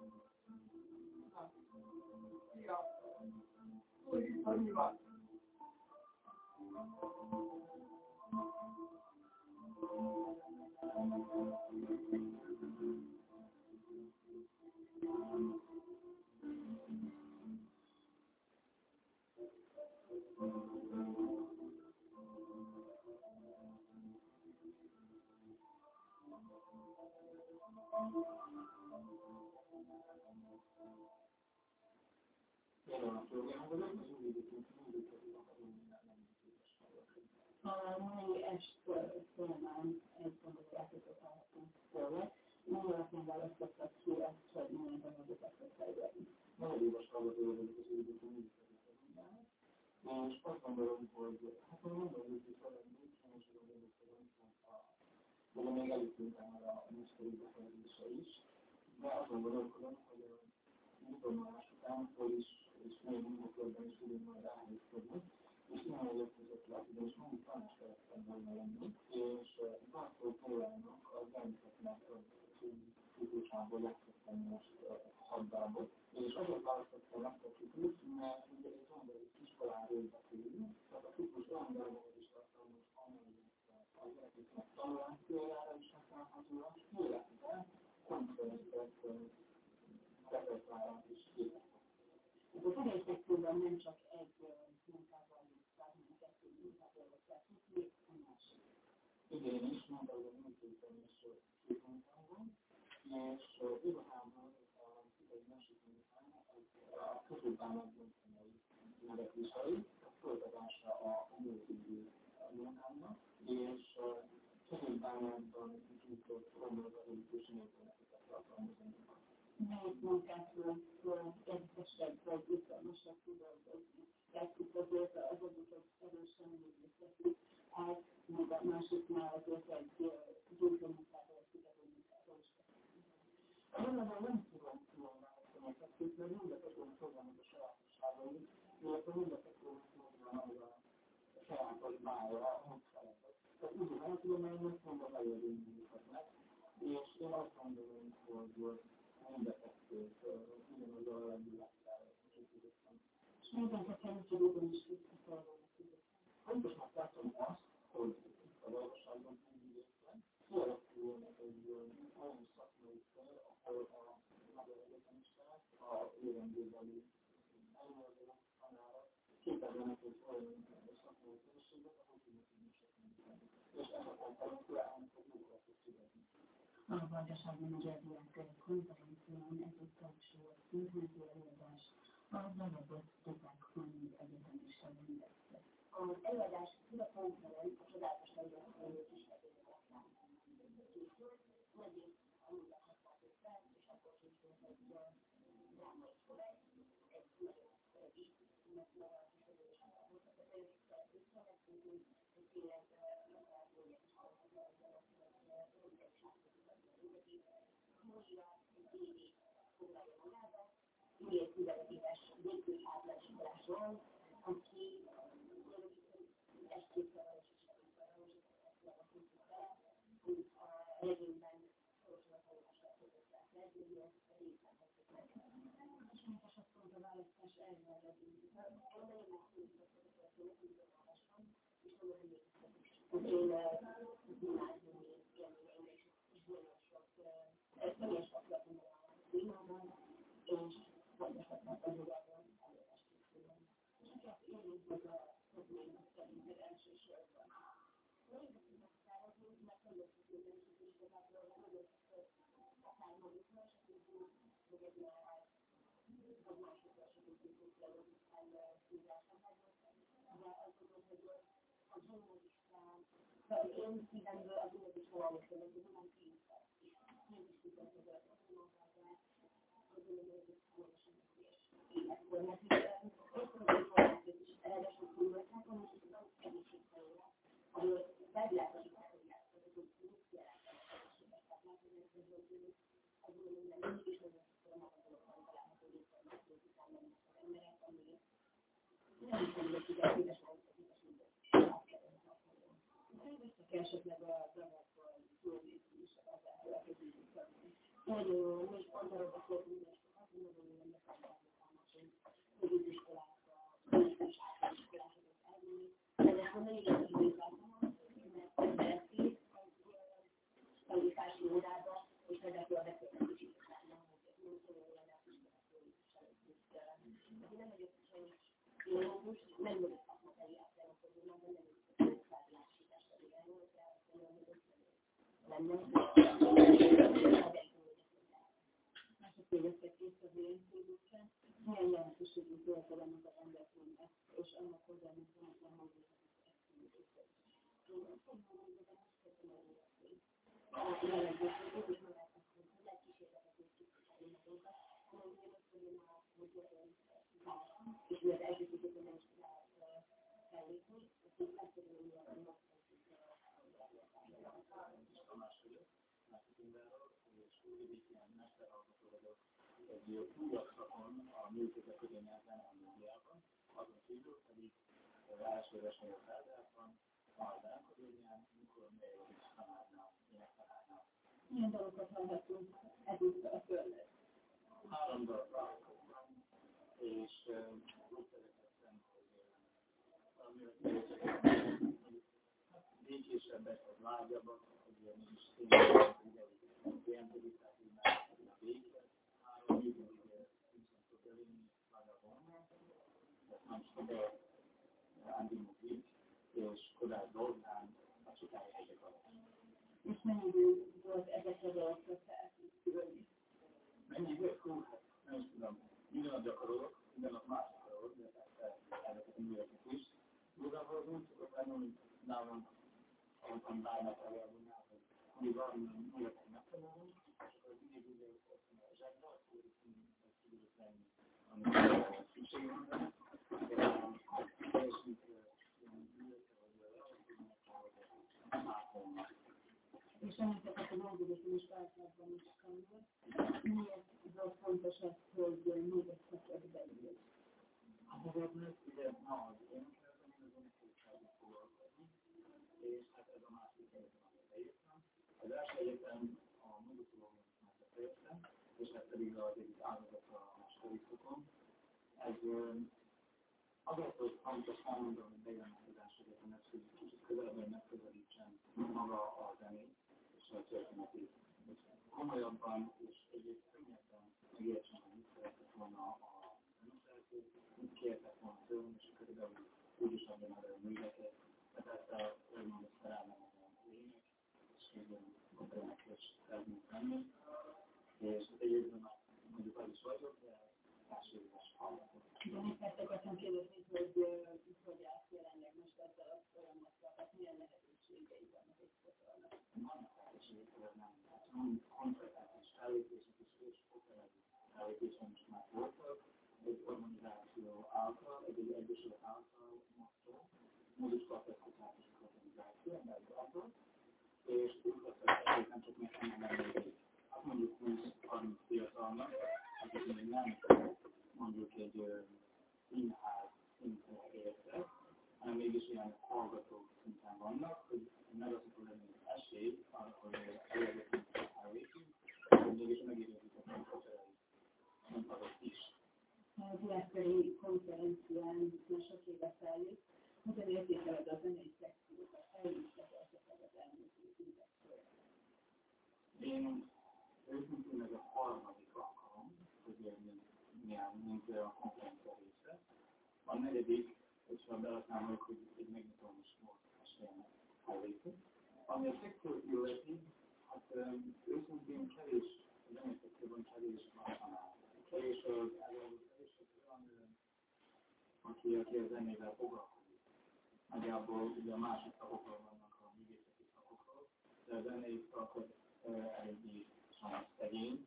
Szia! Úgy is, hogy mi van? A mai est folyamán egy fontos játékot hallottunk tőle. Mai alapján választottak ki ezt, hogy milyen tanulatokat fog fejlődni. Nagyon éves hallgatója vagyok az időben, és azt gondolom, hogy hát nem mondom, hogy ez valami nincs, most gondolom, hogy még előttünk már a műsztori befejezése is, de azon gondolkodom, hogy a nyilvánulás után, hol is, és milyen munkakörben is tudunk majd ráhelyezkedni, és ilyen egyetkezett le, és mindig tanás szerettem volna lenni, és Bátor Pólának a Zentetnek ciklusából játszottam most hatdából. És azért választottam ezt a ciklus, mert ugye egy olyan iskoláról beszélünk, tehát a ciklus olyan dolgokat is tartalmaz, amelyek a gyerekeknek tanulási céljára is használhatóak, illetve konferenciák repertoárát is képeztek. A fedélszekcióban nem csak egy munkával jutott, hanem kettő munkával jutott, két a másik. Igen, is munkával működtem és két munkával, és igazából egy másik munkám, a középállatban nevet viseli, a folytatása a múltidő munkámnak, és középállatban jutott romolgató nélkülöztetett tartalmazó. Melyik munkákról érdekesebb vagy izgalmasabb tudolgozni? Látszik azért az egyiket erősen működtetik, hát még a másiknál azért egy gyógyó munkáról, figyelő munkáról is beszélünk. Valóban nem tudom különválasztani a kettőt, mert mindkettőnek megvannak a sajátosságai, illetve mindkettőnek megvan a sajátos bája, a munkálatot. Tehát úgy van, hogy én most mondom, lejövünk működnek, és én azt mondom, hogy mindkettőt ugyanaz a lendülettel képítettem. És mindenketten tudóban is visszafelelően tudottam. Fontosnak látom azt, hogy a valóságban mindketten kialakulnak egy olyan szakmai kör, ahol a magyar egyetemisták, a érendőbeli előadók, tanárok képezzenek egy olyan szakmai közösséget, ahol tudnak tudni. És ez a konferenciának a jókulatot születni. A Vajdasági Magyar Diák konferencián ezúttal is volt színházi előadás, a Zalagot Tupac-Manning egyetemista rendezte. Az előadás tudatlanszerűen a csodálatos előadásról is megérkeztem. Készült, megint amivel használtuk fel, és akkor készült egy drámai szöveg, egy nagyon is megmaradt és megmaradt, tehát először visszavettünk, hogy tényleg megváltó ilyen is hallgatott, hogy egy Múzsia egy évig foglalja magába, miért tizenöt éves végül általánosításról, aki estékkel és ismerőkkel húztuk bele, hogy a regényben szorosan a tanulásra tudották megnézni, ezt a részben hoztuk meg. És fontos azt mondta, a választás elmondani. Én nagyon megszűnített a történetet, hogy olvastam, és nagyon emlékeztem is. Én gimnáziumi élményeimre is nagyon sok személyes kapcsolatom van a témában, és fontosak az ugyanolyan előadást készülni. Csak élünk meg a problémát szerinted elsősorban. Nagyon tudnak szárazni, mert nem lesz az mindenki, és igazából nem lesz akár magukra, se tudjuk, hogy egy már vagy másokra se tudjuk, hogy el szívásokban. De azt gondolom, hogy a gimnazistán, tehát én szívemből a gimnazistán először, hogy nem készítem. Én is tudtam, hogy a tanulmányát, az önömögött szorosan és életkor nekik. Éppen az információt is eredesül különbözhetem, és tudom egészségfelére, ahol felvilágosítják, hogy játszott, hogy mit jelentenek egészséget. Tehát látni, hogy az önömögött mindig is nagyon sokszor a magadolóban található információt után mennek az emberek, ami nem hiszem, hogy figyelj, édes volt, édes mindent. Elvesztek esetleg a zavarból túlnézni is az elkötőzőket. Nagyon, még pont arról beszéltünk, hogy azt mondom, hogy nem lesz általános középiskolákra, és általánoskolásokat elmenni. De ezt mondani, hogy az időt látom, mert beszélt a tanítási órába, és vezető a beszélgetési iskolába, hogy nem tudom, hogy ennek is nem vagyok sajnos biológus, nem vagyok szakmai átjárókodónak, de nem vagyok szárnyásítás területen, de azt mondom, hogy lenne. Mások végeztek részt az érintézőkkel, milyen jelentőségű tölted ennek a rendetlennek, és annak hozzának vonatlan magzatokat eszkülőket. Én azt mondom, hogy de most kezdem elérni. A jelentőségét is magátnak, hogy lehet kísérletet és kísérletni magunkat, hanem én azt mondom, hogy és mivel elsőségét nem is lehet fellépni, akkor azt mondom, hogy a magzatokat A második, másik mindenről, és úgy ilyen mesterhallgató vagyok egy újabb szakon a működő közényelven, a médiában, azon kívül pedig első éves tárgyában, a Dán közényel, mikor még is tanárnál, énektanárnál Milyen dalokat hallgatunk ezúttal a Földre? Három darab rákottam, és úgy szeretettem, hogy békésebbek, vagy lágyabbak, hogy mégis tényleg ilyen tudítják, hogy már a béke. Három évig viszont tud elérni Lagabonban, tehát nem sokkal Andy Mugit, és Kodály Zoltán a csikári hegyek alatt. És mennyi idő volt ezekre a dolgokra felkészülni? Mennyi idő? Hú, hát nem is tudom. Minden nap gyakorolok, minden nap más gyakorolok, de persze ezeket a műveket is. Igazából az úgy szokott lenni, hogy nálunk, ahol bármát előadunk, hogy van műveket megtanulunk, és akkor mindig úgy osztom a zsebbe, akkor tudjuk lenni, amikor szükség van rá. És említettek a dolgozatban és pártában is tanul. Miért volt fontos az, hogy még egy szakot beírjuk? A magadnak ugye ma az énekeltem, én az énekeltságot foglalkozni, és hát ez a másik egyetem, amit beírtam. Az első egyetem a muzikológiát már befejeztem, és ez pedig az egyik áldozata a második fokon. Ez azért volt fontos számomra, hogy bejönnek az első egyetemet, hogy kicsit közelebben megközelítsen maga a zenét és a történetét. Komolyabban és egyébként könnyebben megértsen, hogy mit szeretett volna a zeneszerző, mit kértek volna tőlem, és körülbelül úgy is adjon arra a műveket. De persze, úgy mondom, szerelmem a lényeg, és végül gondolnak is szeretnék lenni. És hát egyébként már mondjuk az is vagyok, de első éves hallgatom. De még perceket kérdezni, hogy hogy állsz jelenleg most ezzel a folyamattal, tehát milyen lehetőségei vannak egy fotalnak? Vannak lehetőségek, nem koncertális fellépések is, és operatív fellépések is már voltak. Egy organizáció által, egy egyesület által motto, Módusparteszkotális organizáció, emellett és ők azt szeretnék nem csak megtanulni, hát mondjuk húsz-harminc fiatalnak, akik még nem mondjuk egy színház szinten értek, hanem mégis ilyen hallgatók szinten vannak, hogy meg azt tud lenni az esély, hogy előzetünk elvétjük, hogy mégis megérezzük a koncertális színpadot is. A világkörüli konferencián már sok éve felnőtt, hogyan értékeled a zenei szekciókat, elvészletek az elmúlt évekről? Én őszintén ez a harmadik alkalom, hogy milyen, mint a konferencia része. A negyedik, hogyha beleszámolok, hogy egy megnyitom is volt esélyenek elvétni. Ami a szekciót illeti, hát őszintén kevés, a zenei szekcióban kevés van tanár. Kevés az előadó, kevés az olyan, aki, aki a zenével foglalkozik. Nagyjából ugye a másik szakokról vannak a művészeti szakokról, de a zenei szakot eléggé sajnos szegény,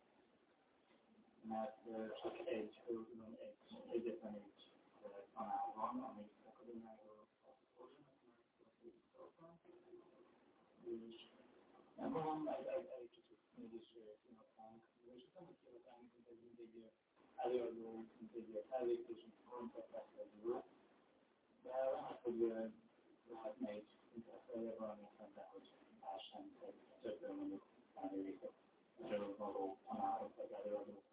mert csak egy, tudom, egy, egyetlen egy tanár van, ami akadémiáról szólnak, és nem mondom, egy, egy, egy kicsit mégis kihatnánk, és nem úgy kihatnánk, mint egy, mint egy előadó, mint egy fellépés, mint koncertfesztivál, de lehet, hogy lehetne egy interfejre valami szemben, hogy lássam, hogy többen mondjuk elérjéket erről való tanárok vagy előadók.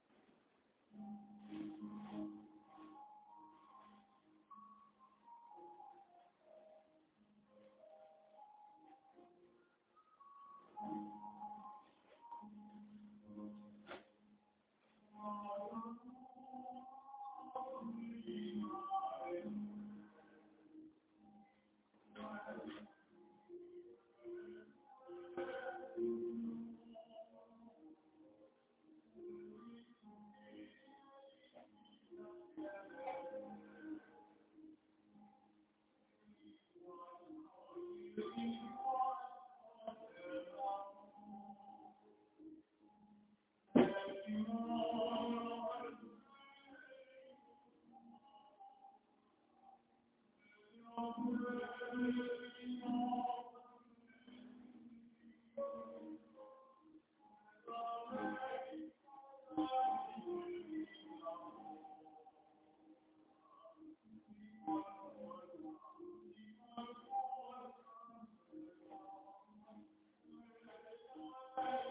Thank you.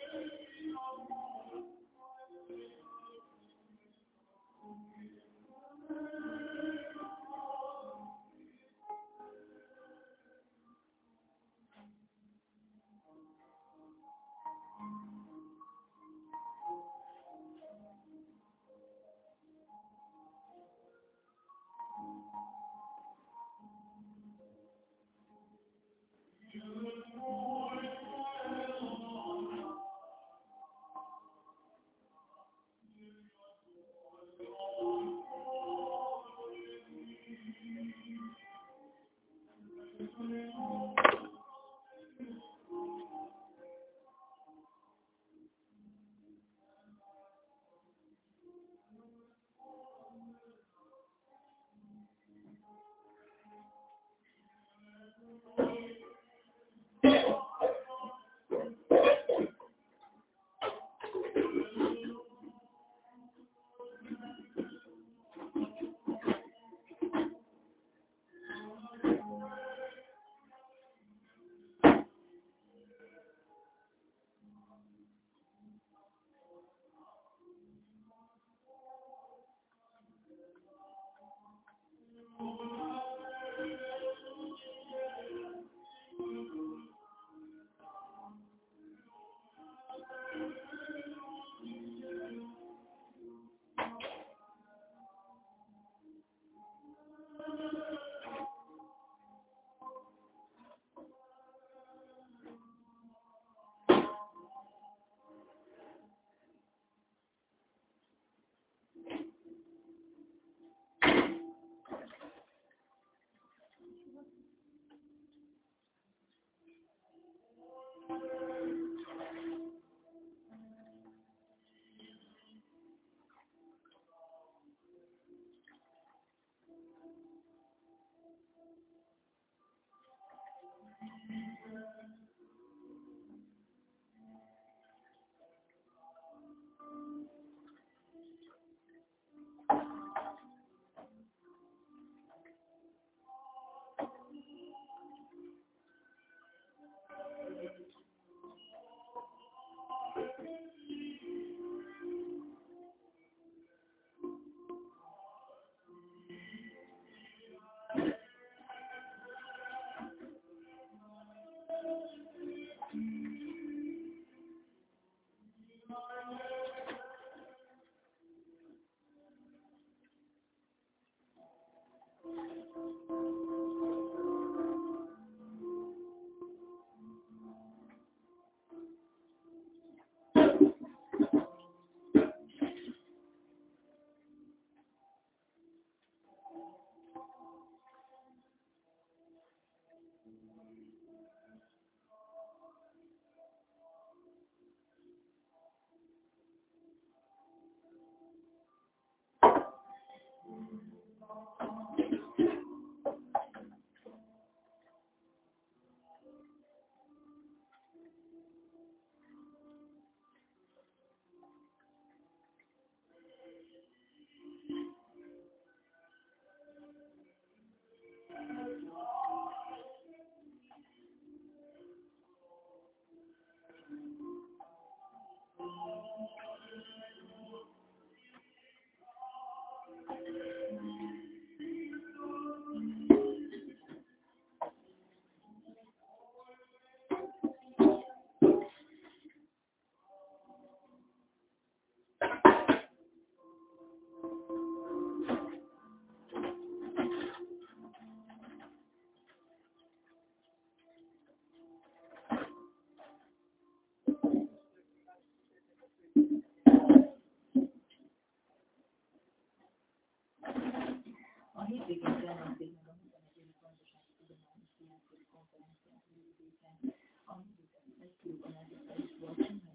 A hétvégén rendezték meg a huszonegyedik gazdasági tudományos ilyenkori konferenciát Vidéken, ami egy különböző is volt,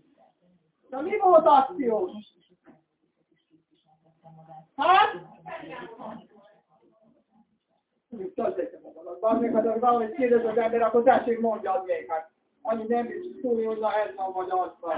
Na mi volt akció? Hát? Töltsétek magadat. Bazd meg, ha valahogy kérdez az ember, akkor tessék mondjad még. Hát annyi nem is szólni, hogy na ez van, vagy az van.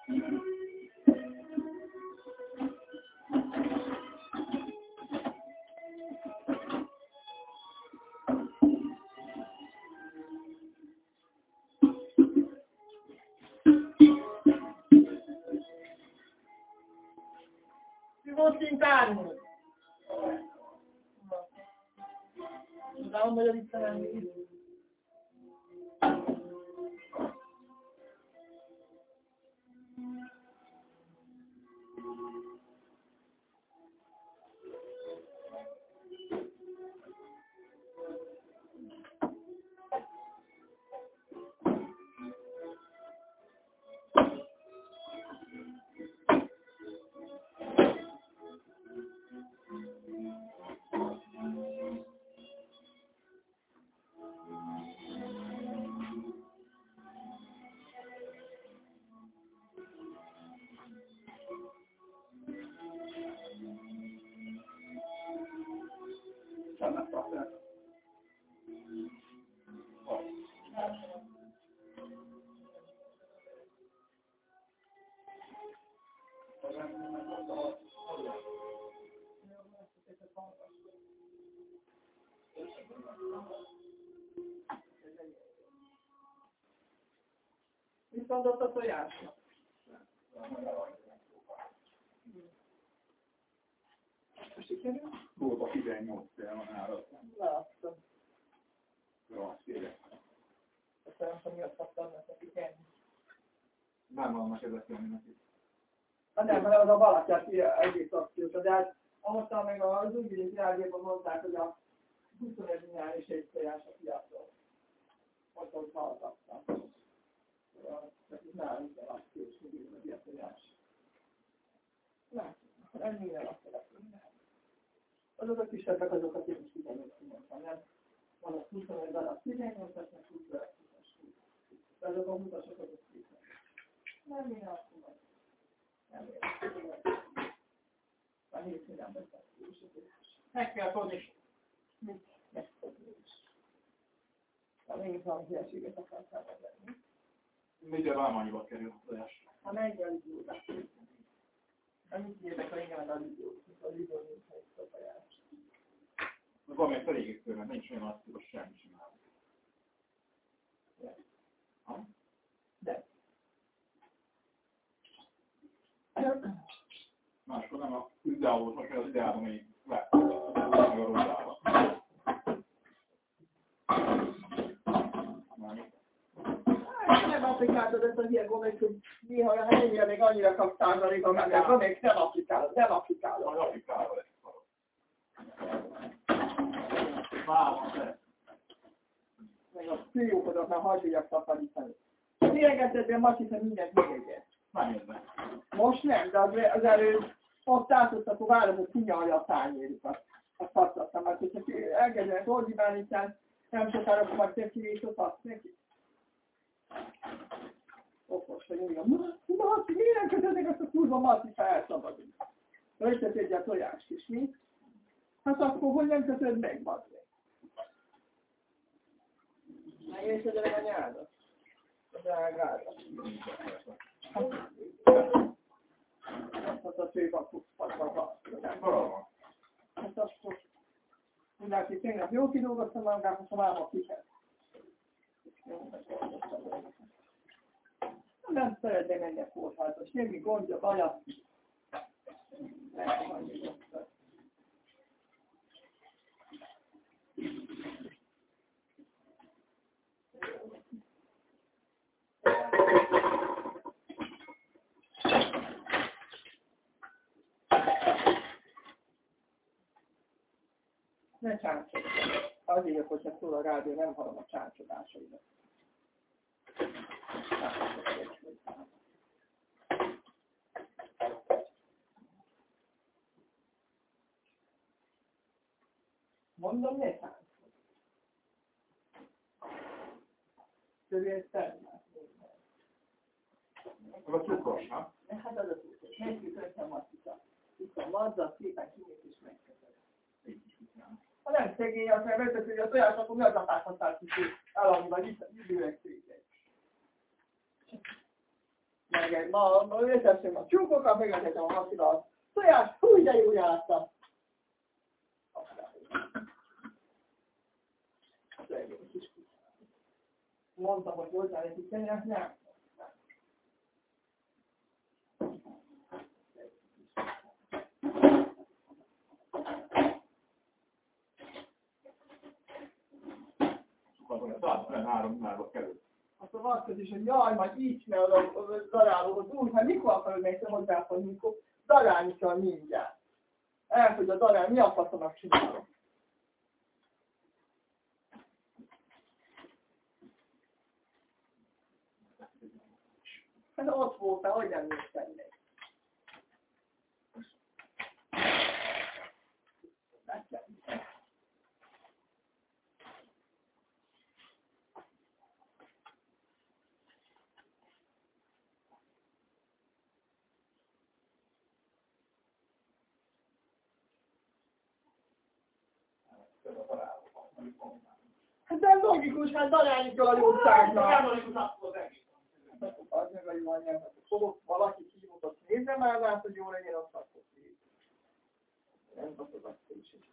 Cintano. Usavamo già di stare. Viszont ott a tojásra. Sikerül? Túlba tizennyolc tél van áratlan. Látszom. Jó, azt kérek. Azt nem tudom, miatt kaptam nekik ennyi. Nem vannak ezek jönni neki. Hát nem, mert az a Balatyát egész akciót, de hát aztán meg az ügyvédi irányában mondták, hogy a huszonegy nyár és egy tojás a piacról. Ott ott hallgattam. Nekik nálunk kell akciós, hogy így meg a tojás. Látom, nem minden azt szeretném. Azok a kisebbek, azokat én is tizenöt mondtam, nem? Van a huszonegy darab tizennyolcas, meg huszonöt húszas. Azok a húszasok, azok tizenöt. Nem minden azt mondom. Nem értem. Már nézni nem beszélni. Meg kell tudni. Mit? Megfogni is. Ha még valami hülyeséget akartál megvenni. Mit vám annyiba kerül a tojás? Ha megy a lidóra. Amit értek, ha igen a lidó. A lidó nincs egy a tojás. Van még elég körben, nincs olyan azt, hogy semmi sem áll. De. Máskor nem a üddállós, most az ideálban még vett. Meg a rozzával. Nem applikáltad ezt a ilyen gombét, hogy néha a helyére még annyira kap százaléka, mert nem, még nem applikálod, nem applikálod. Majd applikálva lesz. Válasz lesz. Meg a szűjókodat már hagyjak takarítani. Méregetedben ma hiszem mindent méreget. Nem érzem. Most nem, de az, az előtt ott álltott, akkor várom, hogy kinyalja a tányérukat. Azt használtam, mert hogyha elkezdenek ordibálni, hiszen nem sokára akkor majd te kivétot adsz neki. Okos, hogy úgy van. Marci, miért kötődnek azt a kurva Marci, ha elszabadul? Összetérje a tojást is, mi? Hát akkor hogy nem kötöd meg, Marci? Megészedem a nyádat. A drágádat. Hát a főbakuk padba. Hát akkor mindenki tényleg jó kidolgoztam magát, most a máma kihet. Nem szeretném menni a kórházba, semmi gondja, baja. Nem, annyi gondja. Ne csáncsod. Azért, hogyha szól a rádió, nem hallom a csáncsodásaidat. Mondom, ne csáncsod. Törvény termát. Az a cukros, nem? Hát az a cukros. Menjük össze a masszita. Itt a mazza, szépen kinyit és megköszön. Ha nem szegény, azt meg vezető, hogy a tojás, akkor mi az apát használsz, hogy eladni, vagy itt időleg szépen. meg egy ma, ma összeszünk a tyúkokat, meglehetem a haszidal. Tojás, húj, de jó járta! Mondtam, hogy voltál egy kis kenyeret, nem. Azt a vadköz is, hogy jaj, majd így csinálod a darálóhoz úgy, hát mikor akarod még hozzáfogni, mikor darálni kell mindjárt. Elfogy a darál, mi a faszomat csinálok? Hát ott voltál, hogy nem néztem még. Hát ez logikus, hát darálni kell a jószágnak. Nem logikus, akkor az egész. Az meg a jó anyámat. Fogok valaki hívott, azt nézzem már át, hogy jó legyen, azt akkor hív. Nem tudod azt is is.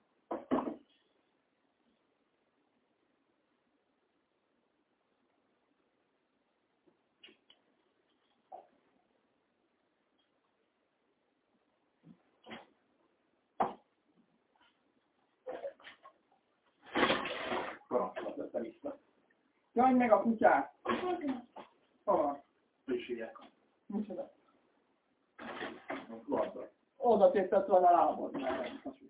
Jaj, meg a kutyát! Hol? Frissülják. Micsoda? Varda. Oda tétett volna a lábod, mert nem.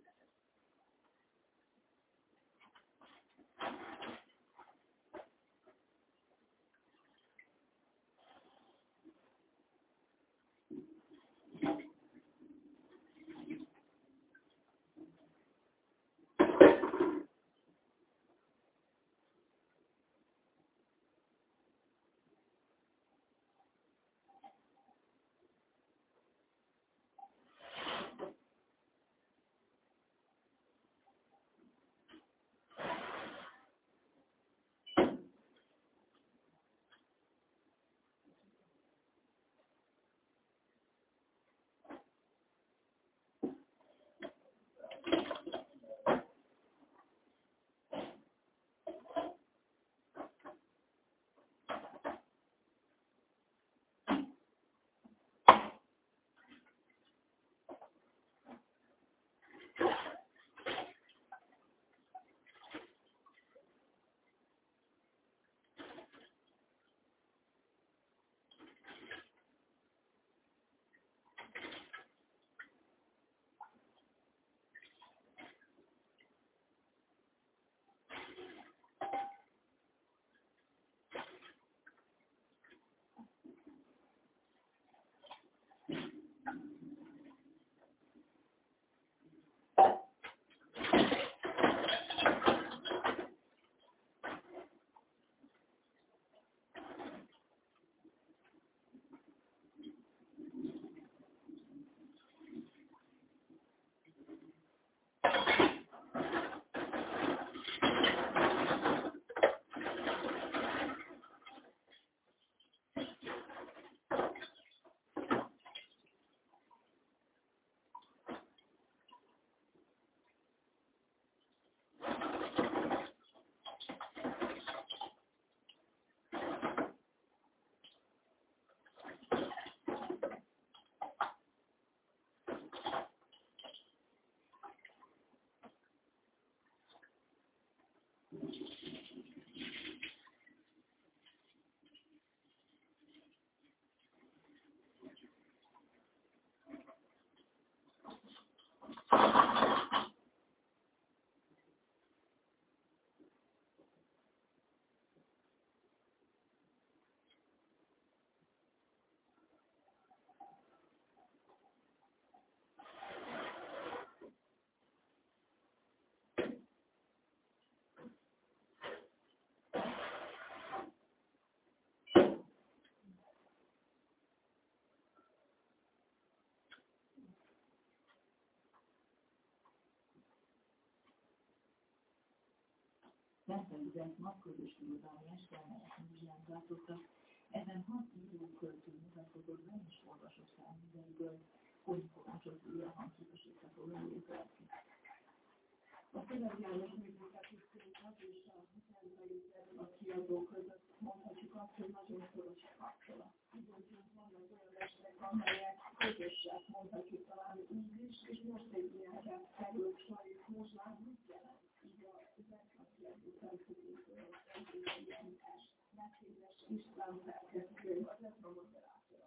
Szervezett napközös irodalmi este, amelyet Nyílán tartottak, ezen hat író költőmutatkozók nem is olvasott számítaiből, hogy kovácsot újra hangképesíthető létrehozni. A Szöveg János művészetűszéket és a Szentei a kiadó között mondhatjuk azt, hogy nagyon szoros a kapcsolat. Időnként vannak olyan estek, amelyek közösek, mondhatjuk talán úgy is, és most egy ilyenre került sor, és most már mit jelent? Így a ezerkilencszáznyolcvankilencben egy jelentás, megkérdés István felkezdő, az etnomoderátora.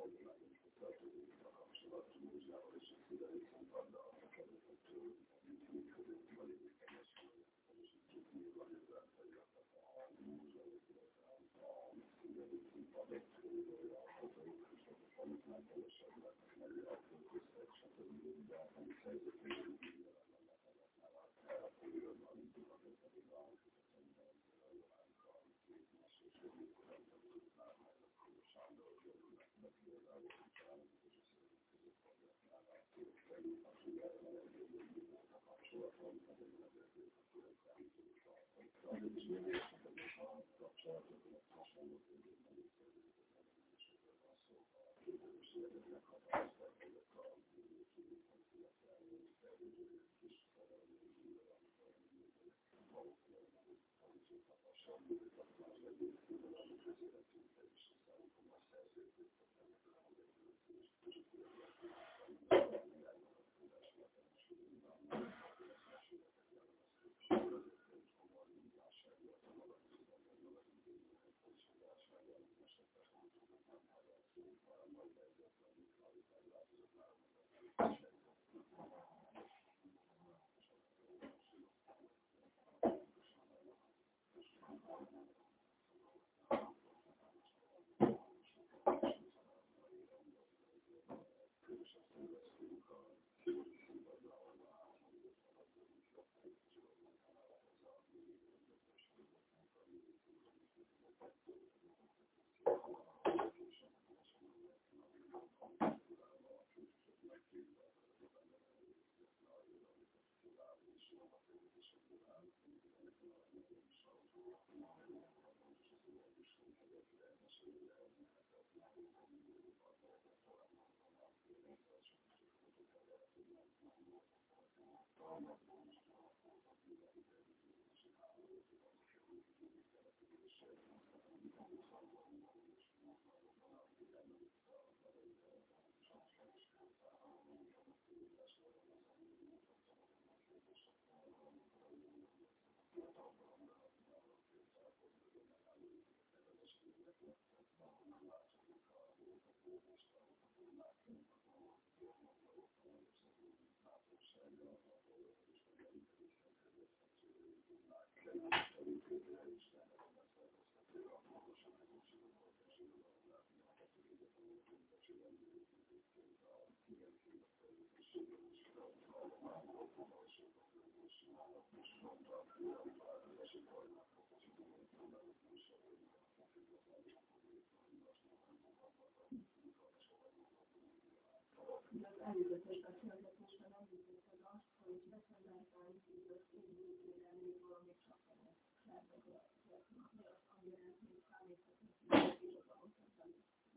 Előzetesben a kérdezésben említetted azt, hogy beszélgetlen időt indultére még valami csak ennek lehetnek a történetnek, amire még számíthatni, hogy is az ahhoz szemben.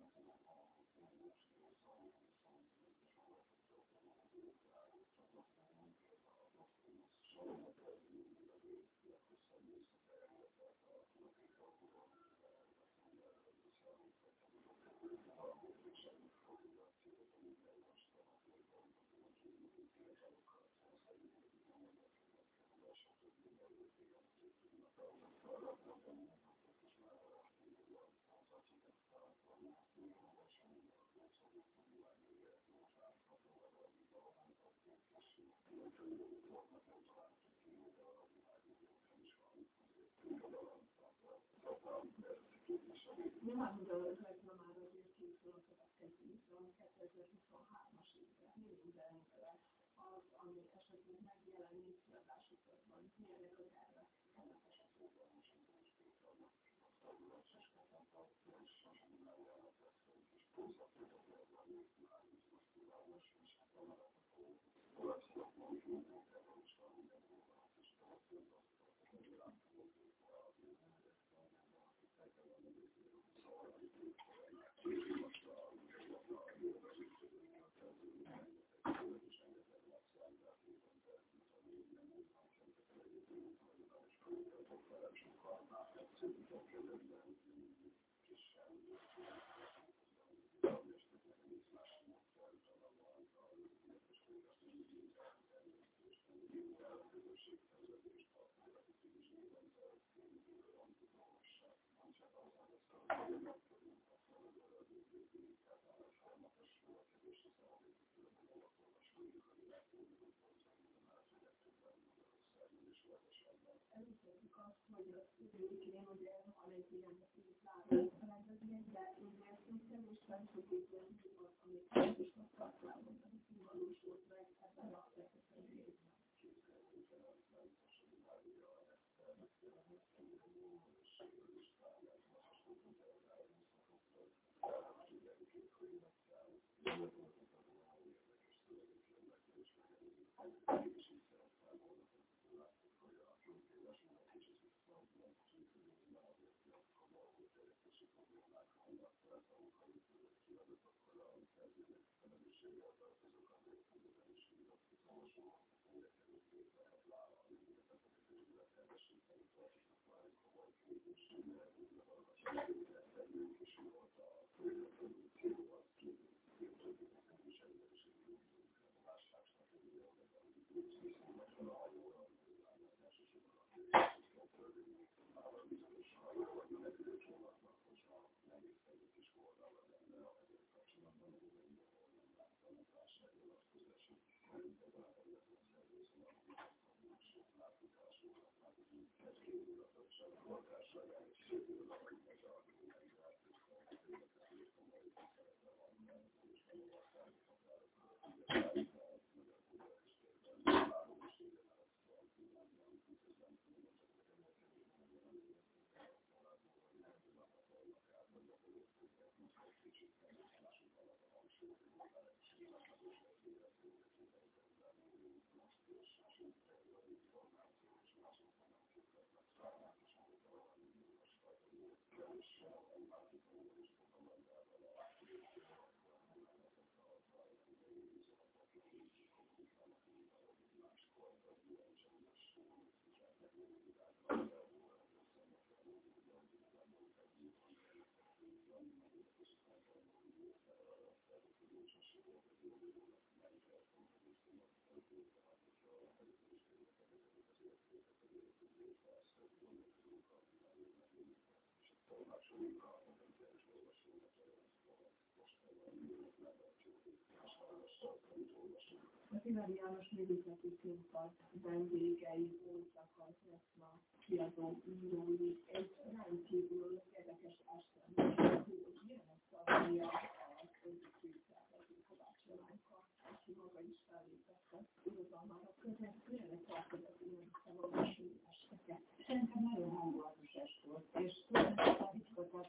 Nyilván, hogy a rekla már azért készül a következő évben, kétezer-huszonhármas évre. Mi minden lesz az, ami esetleg megjelenik kiadási körben? Milyenek a tervek ennek esetében? Előszörjük azt, hogy a szülőkén ugye van egy ilyen záró feleződmény, de ugye kevés felszokítően az, amit fontosan tartalmaz, amit valósult meg ebben a fektetőjében. A Szilárd János művészeti színpad vendégei voltak az ESMA kiadó írói. Egy rendkívül érdekes este, hogy milyen szavia a közösségszervező Kovács Jolánka, aki maga is fellépette irodalmára között, milyen tartozott ilyen szavazású esteket. Szerintem nagyon hangulatos est volt, és tulajdonképpen ritkatás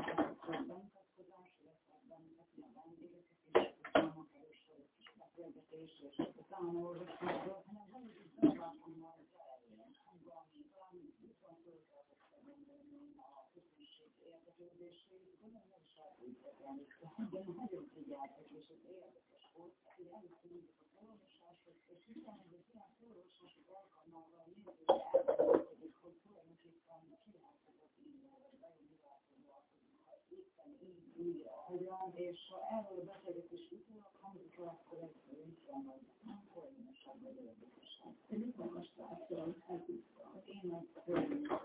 bemutatkozás, illetve bemutatni a vendégeket, és utána először is beszélgetés, és utána olvasásról, hanem hogy is bevágom már az elején, valami, valami úton föl kellett gondolni a közönség érdeklődését, de nem is elhűjtetni, de nagyon figyeltek, és ez érdekes volt, hogy először mondjuk az olvasások, és utána az ilyen olvasások alkalmával nézőre elmondódik, hogy tulajdonképpen csináltatok író, vagy bejövőrátóval, ha éppen így írja, hogyan, és ha erről a beszélgetés utólag hangzik el, akkor ez így van, hogy nem folyamatosan vagy érdekesen. Én mit olvastál elhúzta, hogy én meg fölműködtem.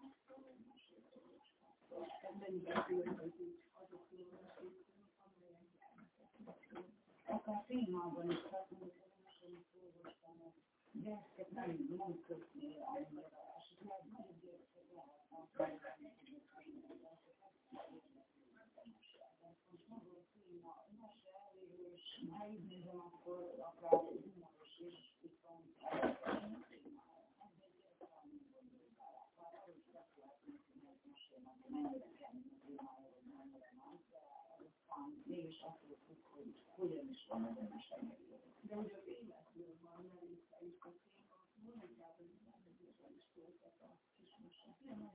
Ebben beszélgetik azokról a szépen, amelyen gyermekek. Akár témában is, tehát mondjuk, hogy most én olvastam, hogy gyerekeket nem nem kötni annyira, esetleg nagy gyerekek lehetnek, megvenni, hogy maga a téma mese elég, és ha így nézem, akkor akár humoros is, viszont elég témája. Ezért gyerek nem gondoljuk el, akár arról is beszélhetünk, hogy ez mesél, hogy mennyire kemény a témája, vagy mennyire nem, de aztán mégis attól függ, hogy hogyan is van az a mese megírva. De hogy az életből van merésze is a téma, mondják, hogy nem is töltet a kis mese.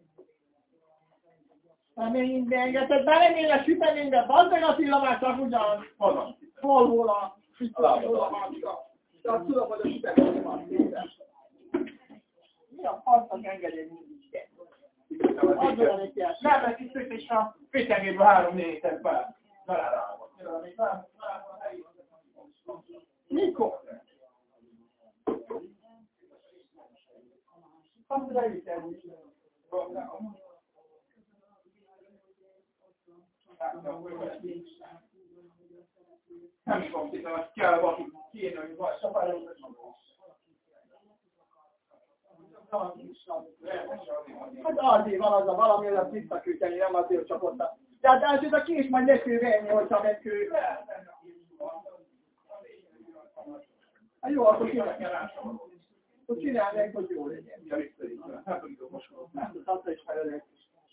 Nem én rengeteg beleméle süteménybe, bazd meg a pillamásnak ugyan! Haza! Hol hol a pillamásra? Tehát tudom, hogy a sütemény van szépen. Mi a fasznak engedély mindig kell? Adjon, amit kell. Nem, mert itt és a fétengéből három-négy héten fel. Belárállva. Mikor? Azt leütem is. Nem is van szépen, hogy kell valaki kéne, hogy vagy szapályok, vagy Hát azért van az a valami, hogy azt visszaküldeni, nem azért csak ott a... De hát azért a ki is majd nekül venni, hogyha nekül... Hát jó, akkor csinálják. Akkor csinálják, hogy jó legyen. Hát azt is felelek.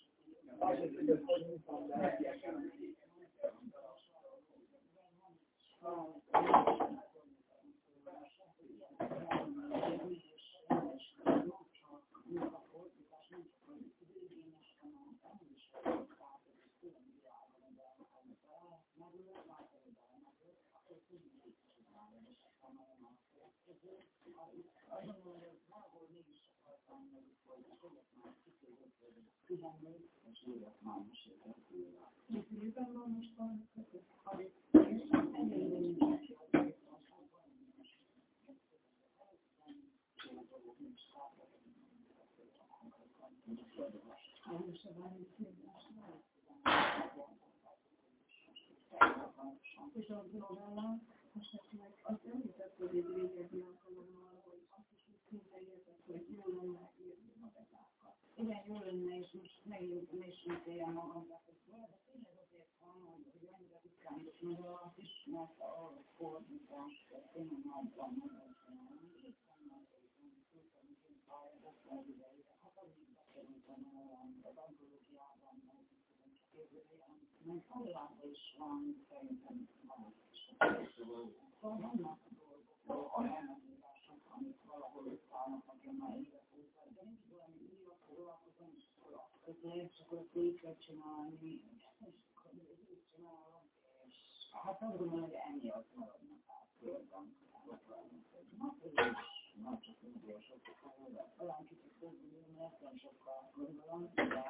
És a novella, most esetleg azt említett, hogy egy régebbi alkalommal, hogy azt is úgy szinte értett, hogy jó lenne írni novellákat. Igen, jó lenne, és most megint meséltem magamnak, hogy de tényleg azért van, hogy annyira ritkán novellát is, mert a fordítás tényleg nagyban nagyon csinálni. Éppen már tudtam, hogy én pályázatot az idejére, hát az így bekerült a novellán, az antológiában, meg tudom, csak jövőjén. Meg Hollandban is van, szerintem van. Szóval vannak dolgok, olyan írások, amik valahol összeállnak, akik már évek óta, de nincs valami írva foglalkozom, és foglalkozom, és akkor ezt így kell csinálni, és akkor így csinálom, és hát azt gondolom, hogy emiatt maradnak át földben. Hát ez is, nem csak úgy, sokkal olyan kicsit közül, mert nem sokkal gondolom, de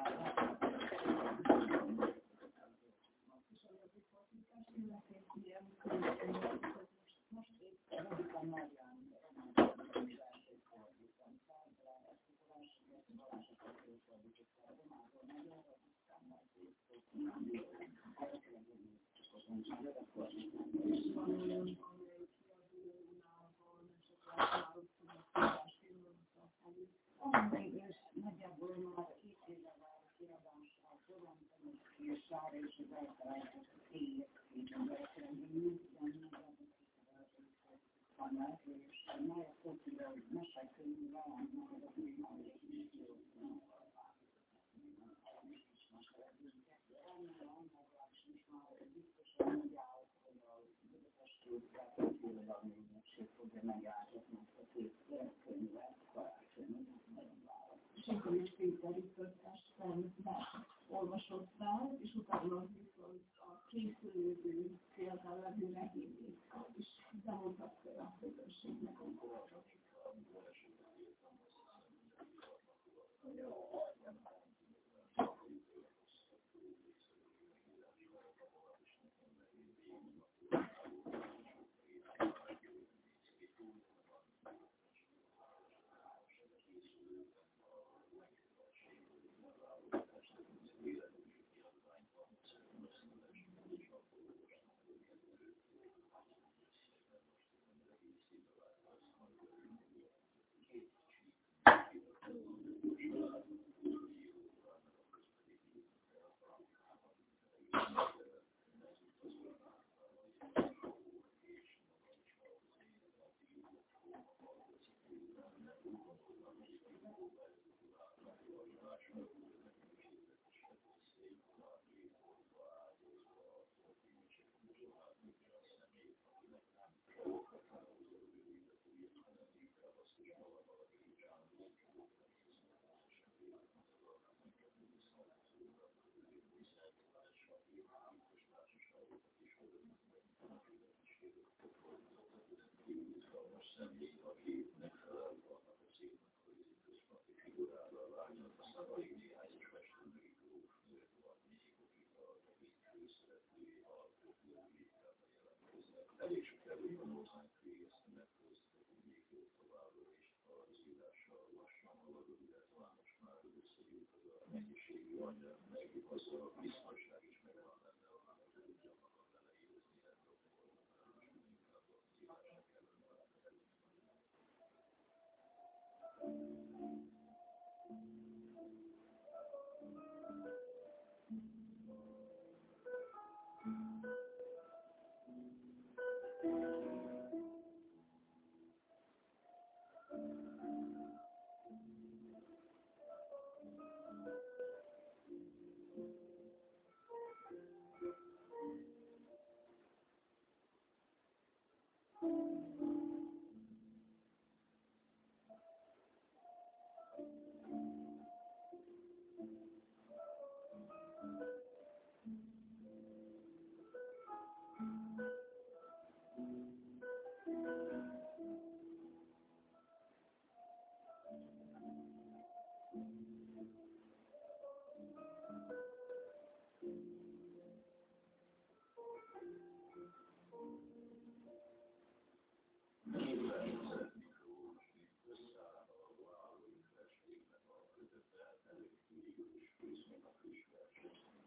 most éppen Radikán Marián romántikai művelték fordítom, számra ezt a varázsokat, varázsokat fordítok fel, románról nagyon Radikán Marián és van olyan, amelyik kiadónában, és akkor elmároztam a tudásfilmolókat előtt, amelyik és nagyjából már két éve vár a kiadásra, Toronton és Sára és az elfelejtett éjjel, és az elfelejtett Annál, és Mája Szófiról mesekönyvvel, majd az új magyar is jó. Remélem, legalábbis most már biztosan megáll, hogy a Budapesti Útvárat Irodalmi Ügynökség fogja megállítani a két könyvet karácsonyra. Nagyon várom. És akkor is Péter Iszörtest olvasottál, és utána viszont a készülődő féltelevő nehézékkal is bemutatta a közönségnek a korra.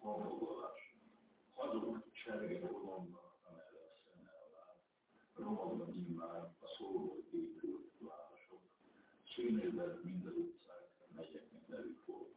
Homlokolás. Hazug cserge olomba, amellett szemmel vár. Romognak immár a szóló épült városok. Szűnőben mind az utcák, megyeknek nevük volt.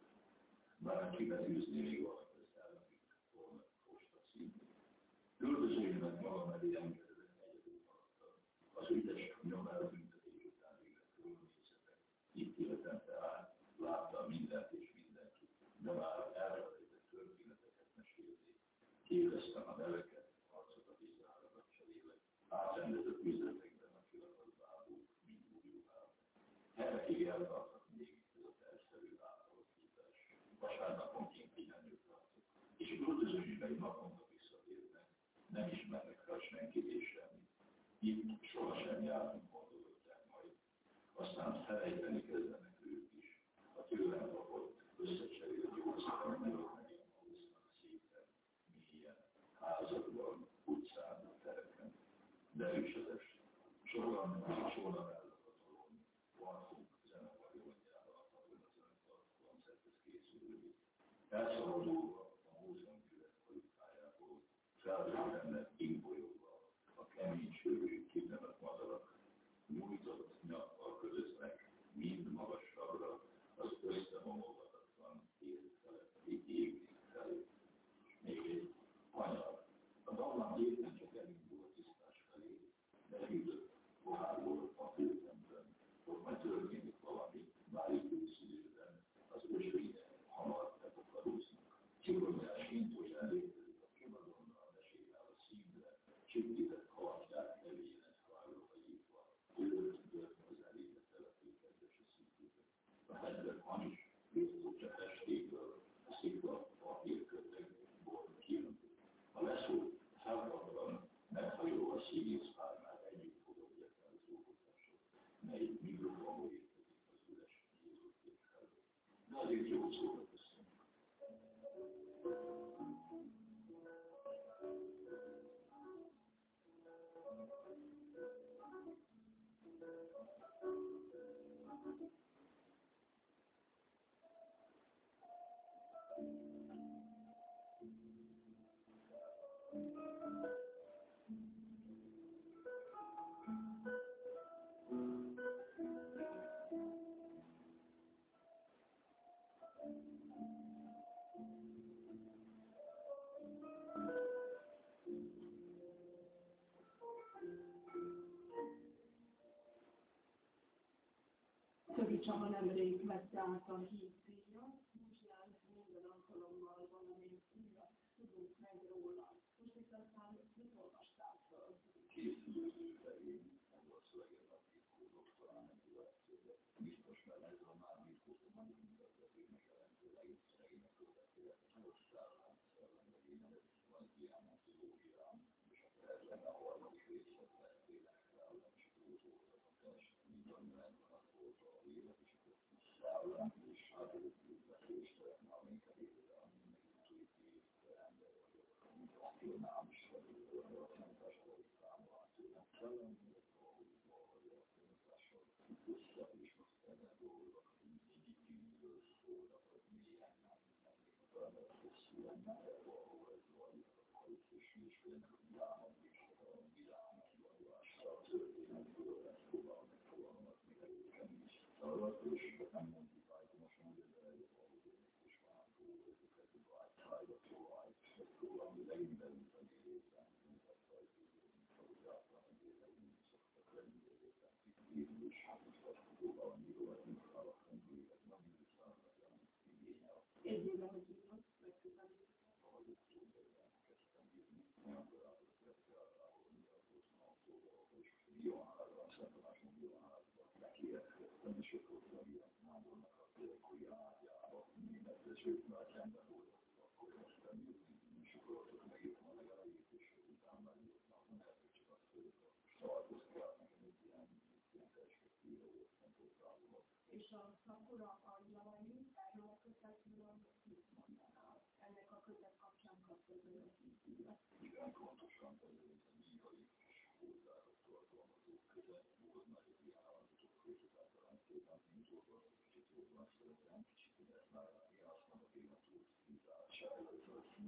Bárki betűzni még valaki szellemi volna posta színű. Üldözőjének maga mellé engedve egyedül maradtam. Az ügyes nyomál büntetés után végre körülnézhetek. Itt éltem tehát, láttam mindent és mindenkit, de már elfelejtett történeteket mesélni. Éreztem a neveket, arcokat és zárakat cserélek. Átrendezett üzletekben a kirakott bábuk, mind új ruhában. Hetekig eltartott még ez a terszerű átalakítás. Vasárnaponként pihenőt tartok, és üldözőjében naponta visszatérnek, nem ismernek fel senkit és semmit. Itt sohasem jártunk, gondolják majd. Aztán felejteni kezdenek ők is. A tőlem kapott, összecserélt gyógyszerek megölnek ilyen magusznak szépen, mélyen, házakban, utcán, tereken. De is az est. Sokan még sorra mellett a tolón. Varfunk zenekar jóanyjával akarjon a zenekar koncerthez készülni. Elszabadulva a múzeum üvegkajutájából, felvőlenne imbolyogva a kemény sörű kidnevet madarak, nyújtott nyakkal közöznek mind magasabbra az összehomolhatatlan él feletti égig felé. Még egy anyag. A dallam éppen csak elindul a tisztás felé, de hűlött pohárból a főtemben. Ott majd történik valami, bár időszülőben az ösvények hamar befoglalóznak. Csigonyásként olyan létezik a Kimadonnal mesél a szívre, csüggézett kalapját nevének várolva írva, őröntött az elébe telepő kedves a szívüket. A hegyben van is, résztó csak estékből, a szikla papírköteg volt kijöntik. A leszó felkapban meghajolva a szívészpárnál együtt fogadják el az óvotások, mely mikrofonból érkezik az üres nyílókék felől. De azért jó szóra köszönjük. Szögi Csaba nemrég vette át a hídszíjat, most jár minden alkalommal valamelyik újra tudunk meg róla. Most itt aztán mit olvastál föl? Készülő elején, ez a szöveget a titkódok talán egy következőre. Biztos, mert ez a már titkódok majd mindazatért megjelentő legszegények követőre. Most szállán szellemlegény, ez van ilyen antológián, és a perben a harmadik részlet lettének szállán, és túlzódnak a test, mint amiben van az volt a élet, és a szállán, és átadott beszélésre, aminket érde, ami megintuitív ember vagyok, mint a filmám is felül, a fenntartásról számolán tőlem. Szellem, ahogy valahogy a fenntartással össze, és azt ebben dolgok, mindig tűnből szólnak, hogy milyen nem lennék a felett, hosszú lenne, valahol ez vagy, és mi is félnek, hogy világban is, a világban vagyással történetből lesz próbál megfogalmazni még előkem is. Arra, és nem mondjuk vágyatomosan, hogy ez egy valahogy és van túl, hogy ez egy vágytájba próbál, és ez próbál, hogy legint elmondani részben, mint a fajtőző, mint ahogy általán egy életünk szoktak lenni, részben írni, és hát most azt próbál a nyíróval, mint alapvetően élet, nem így szállnak, igénye a egy éve, hogy írod, megközelítve. ahogy októberben kezdtem írni, olyan találkozó ahol mi a Bosnáltóval, és Bionházban, Szentolásban Bionházban megkérdeztem, és ott volt a ilyen Nándornak a Kuriánájába, német, és ők már szemben voltak, akkor kezdtem írni, és akkor ott megírtam a legelejét, és utána megírtam, mert csak azt, hogy starthoz kell nekem egy ilyen, ilyen perspektíva volt, nem volt rávol. És akkor a javai, erről a kötetről mit mondanál? Ennek a kötet kapcsán kaptad meg a hídszíjat. Igen, pontosan, ez a nyírai és hozzáadott tartalmazó kötet volt, nagyobb ilyen állapotok között általán szépen, mint olvasni, kicsit jobban szeretem, kicsit, de már én azt mondom, én a túl tízása előtt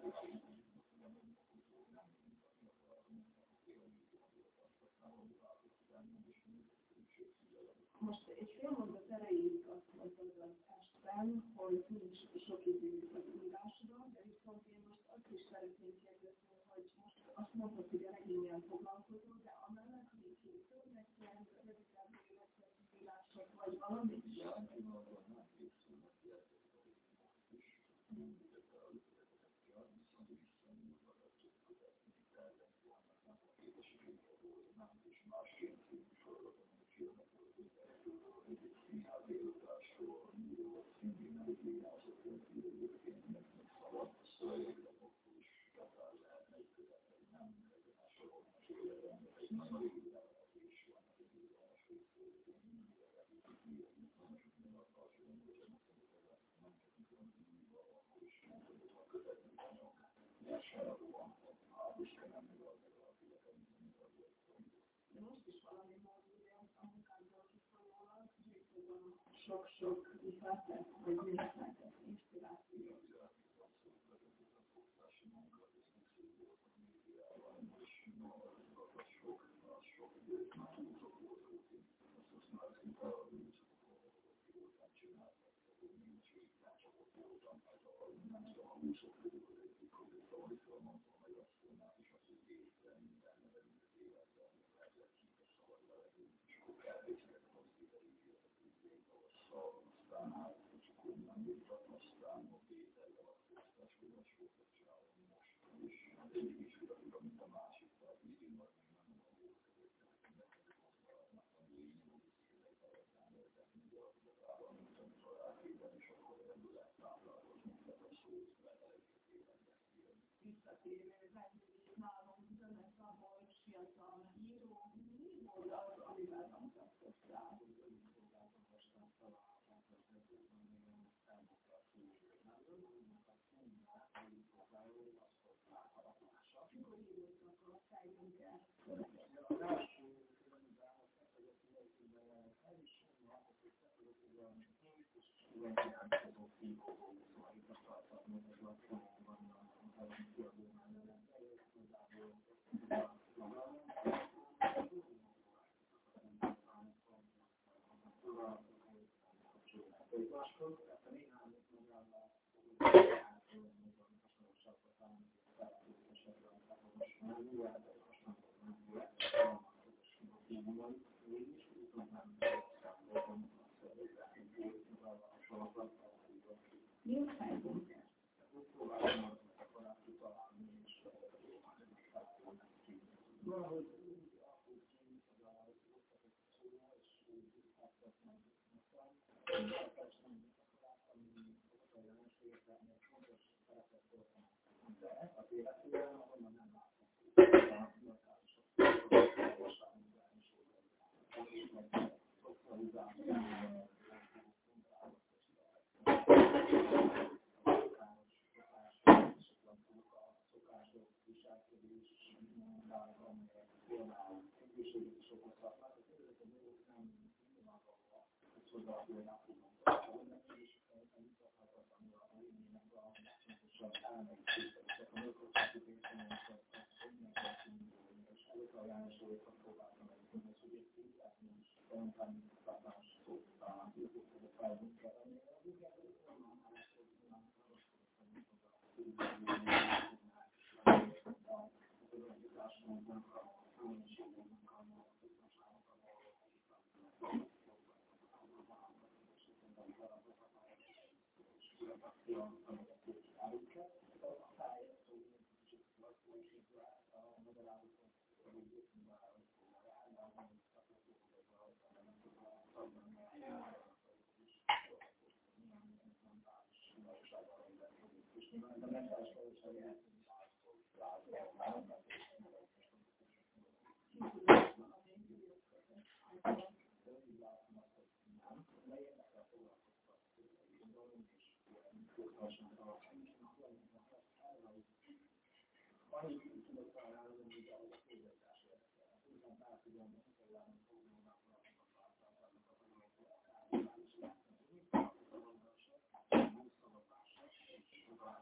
Most egy fél mondat erejéig azt mondtad az esten, hogy nincs sok idő az írásra, de viszont én most azt is szeretném kérdezni, hogy most azt mondtad, hogy a regényen foglalkozol, de amellett még készülnek ilyen rövidebb életszerű vagy valamit? Sok-sok ihletet, vagy ihletet, inspirációt.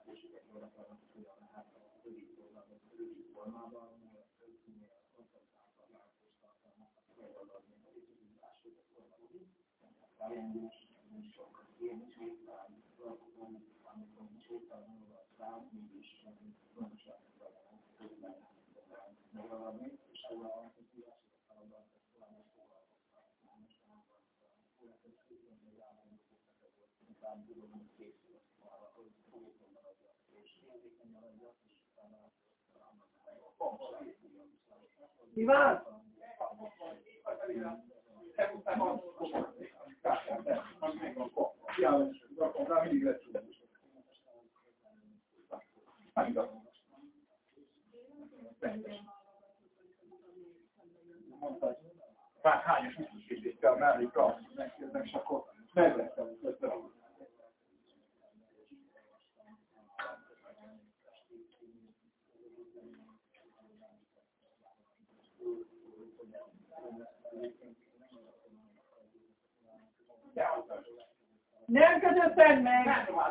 lehetőséget nyújtanak, hogy hogyan lehet a rövid programot rövid formában, minél koncentráltan látóztatnak megoldani a időzításhoz a formában. Elengedés, sok kérdésvétel, amikor nincs vételnővel rám, mégis pontosan közben megaladni, és ezzel a tudások feladat, ezt talán is foglalkoztatni. Mostanában következő hogy elmondjuk, hogy inkább tudom, hogy készül arra, hogy fogékony maradjak, és érzékeny maradjak, és utána Iván! Elhúztam azt, hogy a kop. Hiába is, akkor rá mindig lesz úgy. Már hányos biztosítékkel mellé kapsz, megkérdeznek, és akkor megvettem össze. Nem kötötted meg!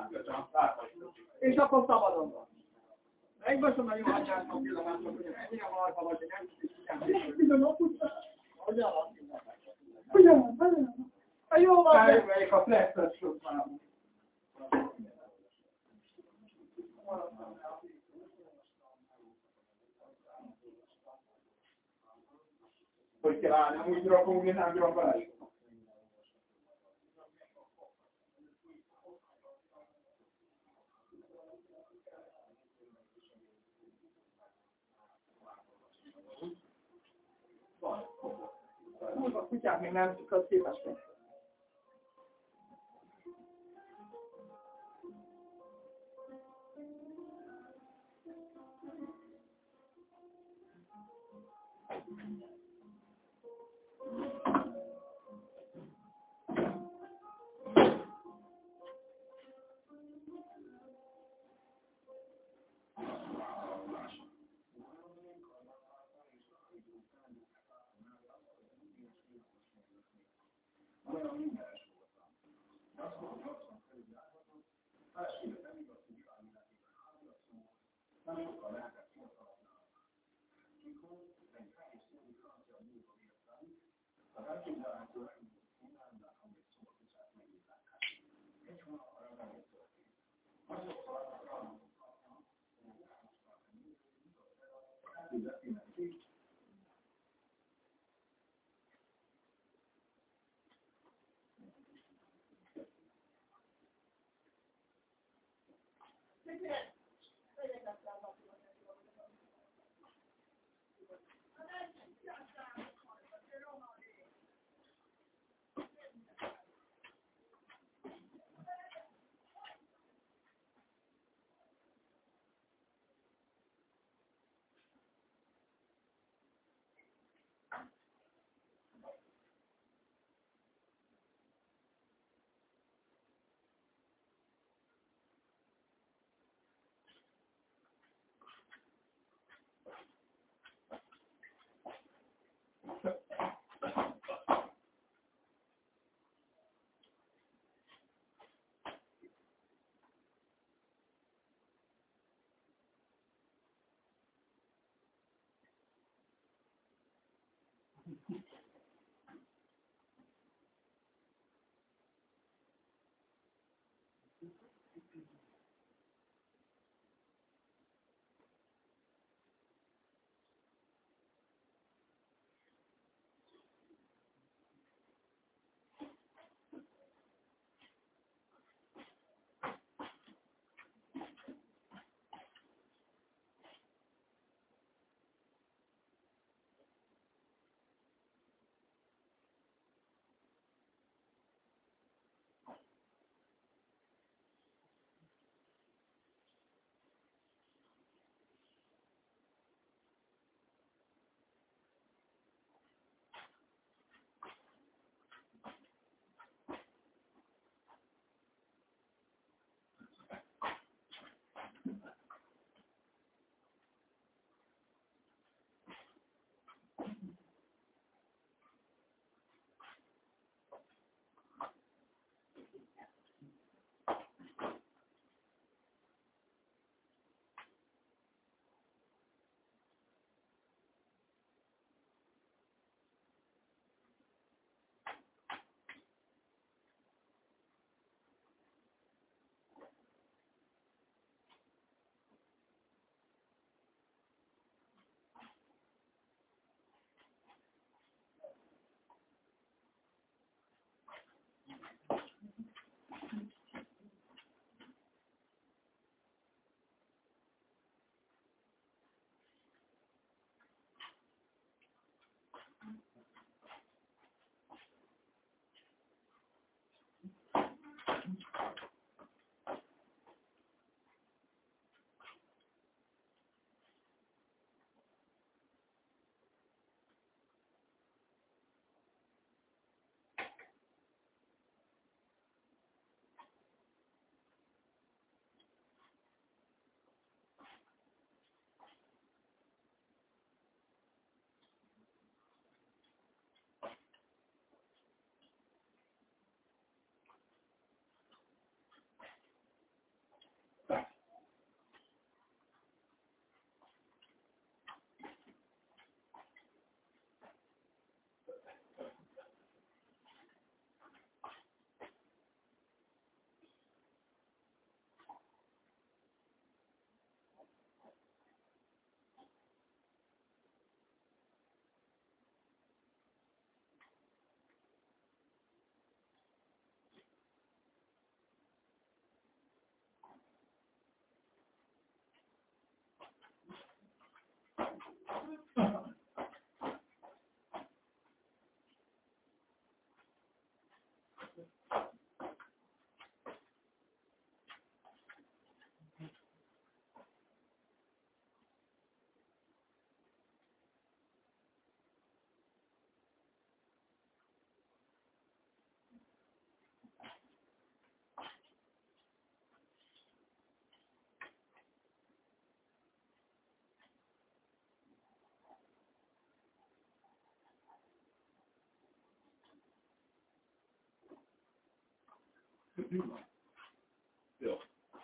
És akkor szabadon van. Megbasom a jó atyát, a pillanatban, hogy ennyire marha vagy, hogy nem tudjuk. Bizony, ott tudtál. Hogyan van? Hogyan van? A jó van! Eljöveljék a flexet sok már. Hogy kell állni, úgy rakunk, én nem rakom el. Húzva kutyák még nem tudod szívesni. Jó.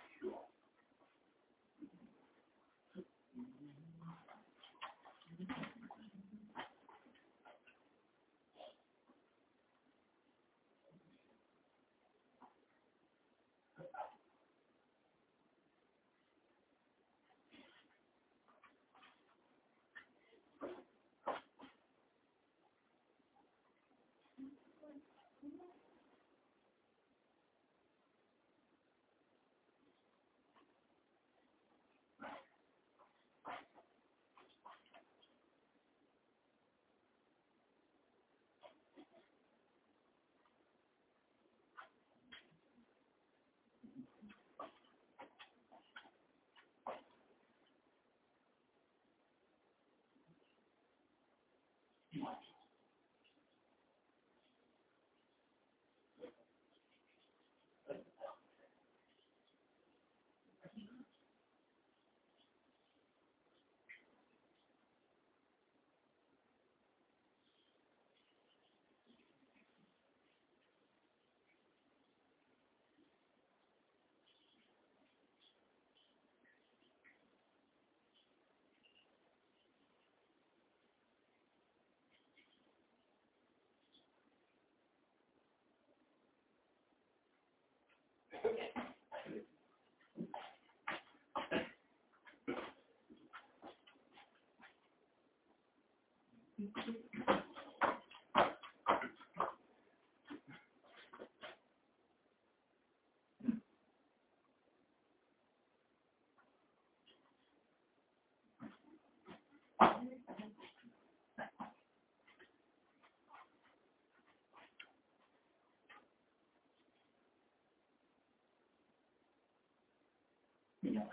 Ja.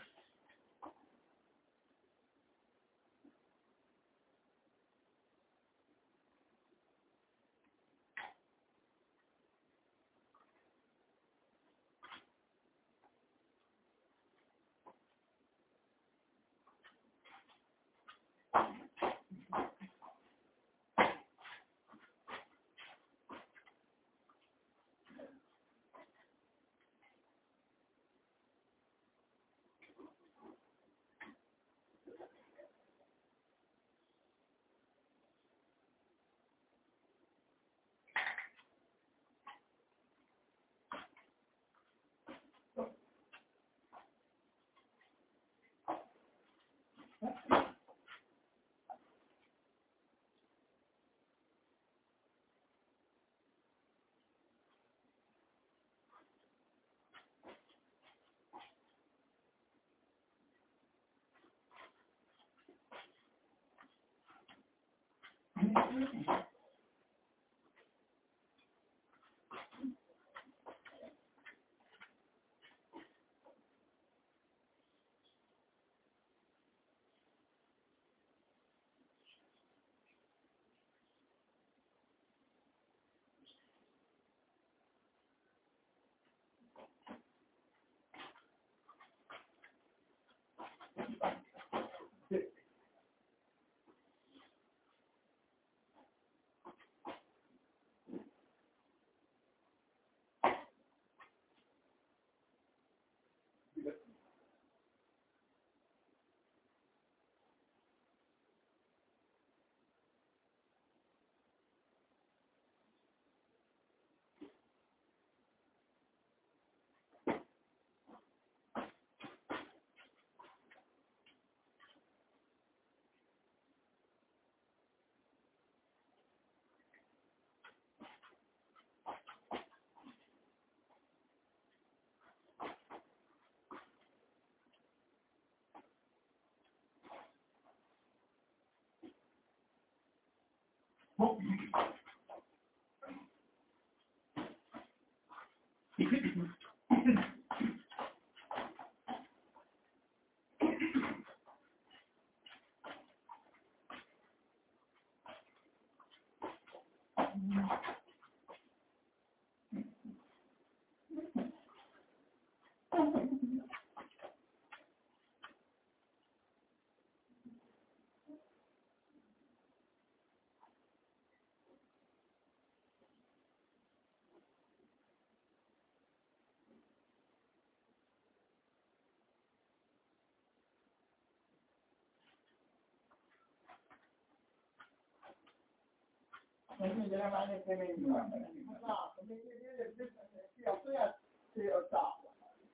Mindjárt már nekem még van. Látom, még ki a saját cél tápla.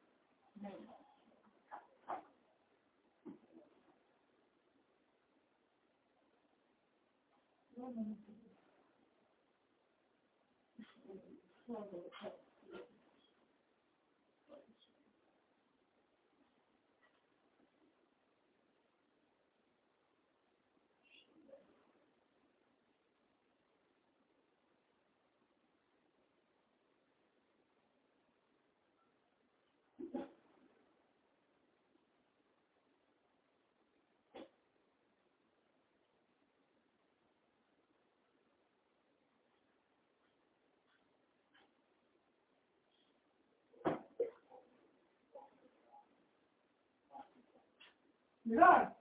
Mirad!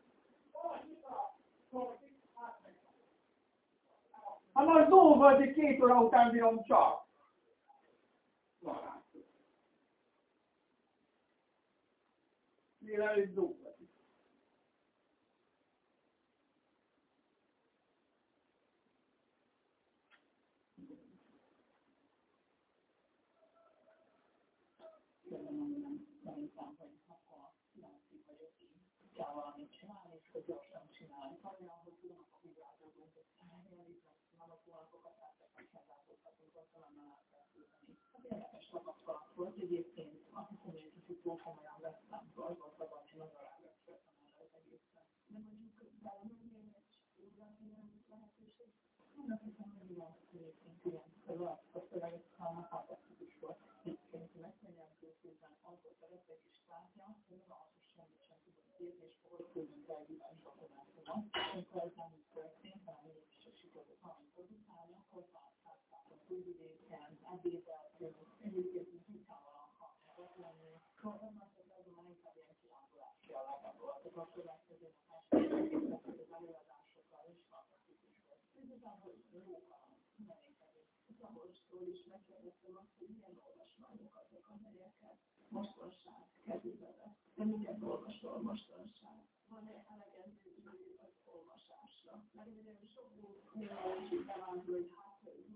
Hát most dolgozni két óra után bírom csak. Na látod. Délelőtt dolgozni. Szerintem, hogy akkor látszik vagyok én. Kell valamit csinálni, és hogy gyorsan csinálni. Olyan, hogy tudnak a vizsgálatot, hogy elmélítve, nem a hónapokat átvetnek, megállapodhatunk, azt talán már át kell küldeni. Hát érdekes tapasztalat volt, egyébként azt hiszem, hogy egy kicsit túl komolyan vettem, az volt az, hogy nagyon rávettem erre az egészen. De mondjuk belemenni egy újra lehetőség? Én azt hiszem, hogy igen, egyébként igen. Ez a szöveget szállnak fantasztikus volt. Egyébként megmenjen külföldben, az volt a egy kis tárgya, hogy nem az, hogy semmit sem tudott írni, és hol küldünk el egy dokumentumot. Amikor ez nem így történt, hanem mégis sikerült valamit produkálni, akkor változtatták a túlvidéken, ebédeltünk, egyébként így hiszával akarnak lenni. Akkor azonban inkább ilyen kirándulás jellegem volt. A következő napás az előadásokkal is fantasztikus volt. Ez igazából jók a mindenékeket. Szabolcsról is megkérdeztem azt, hogy milyen olvasmányok azok, amelyeket mostanság kezébe vett. De miket olvasol mostanság? Van-e elegendő idő az olvasásra? Mert ugye sok mindenki bevándul, hogy hát,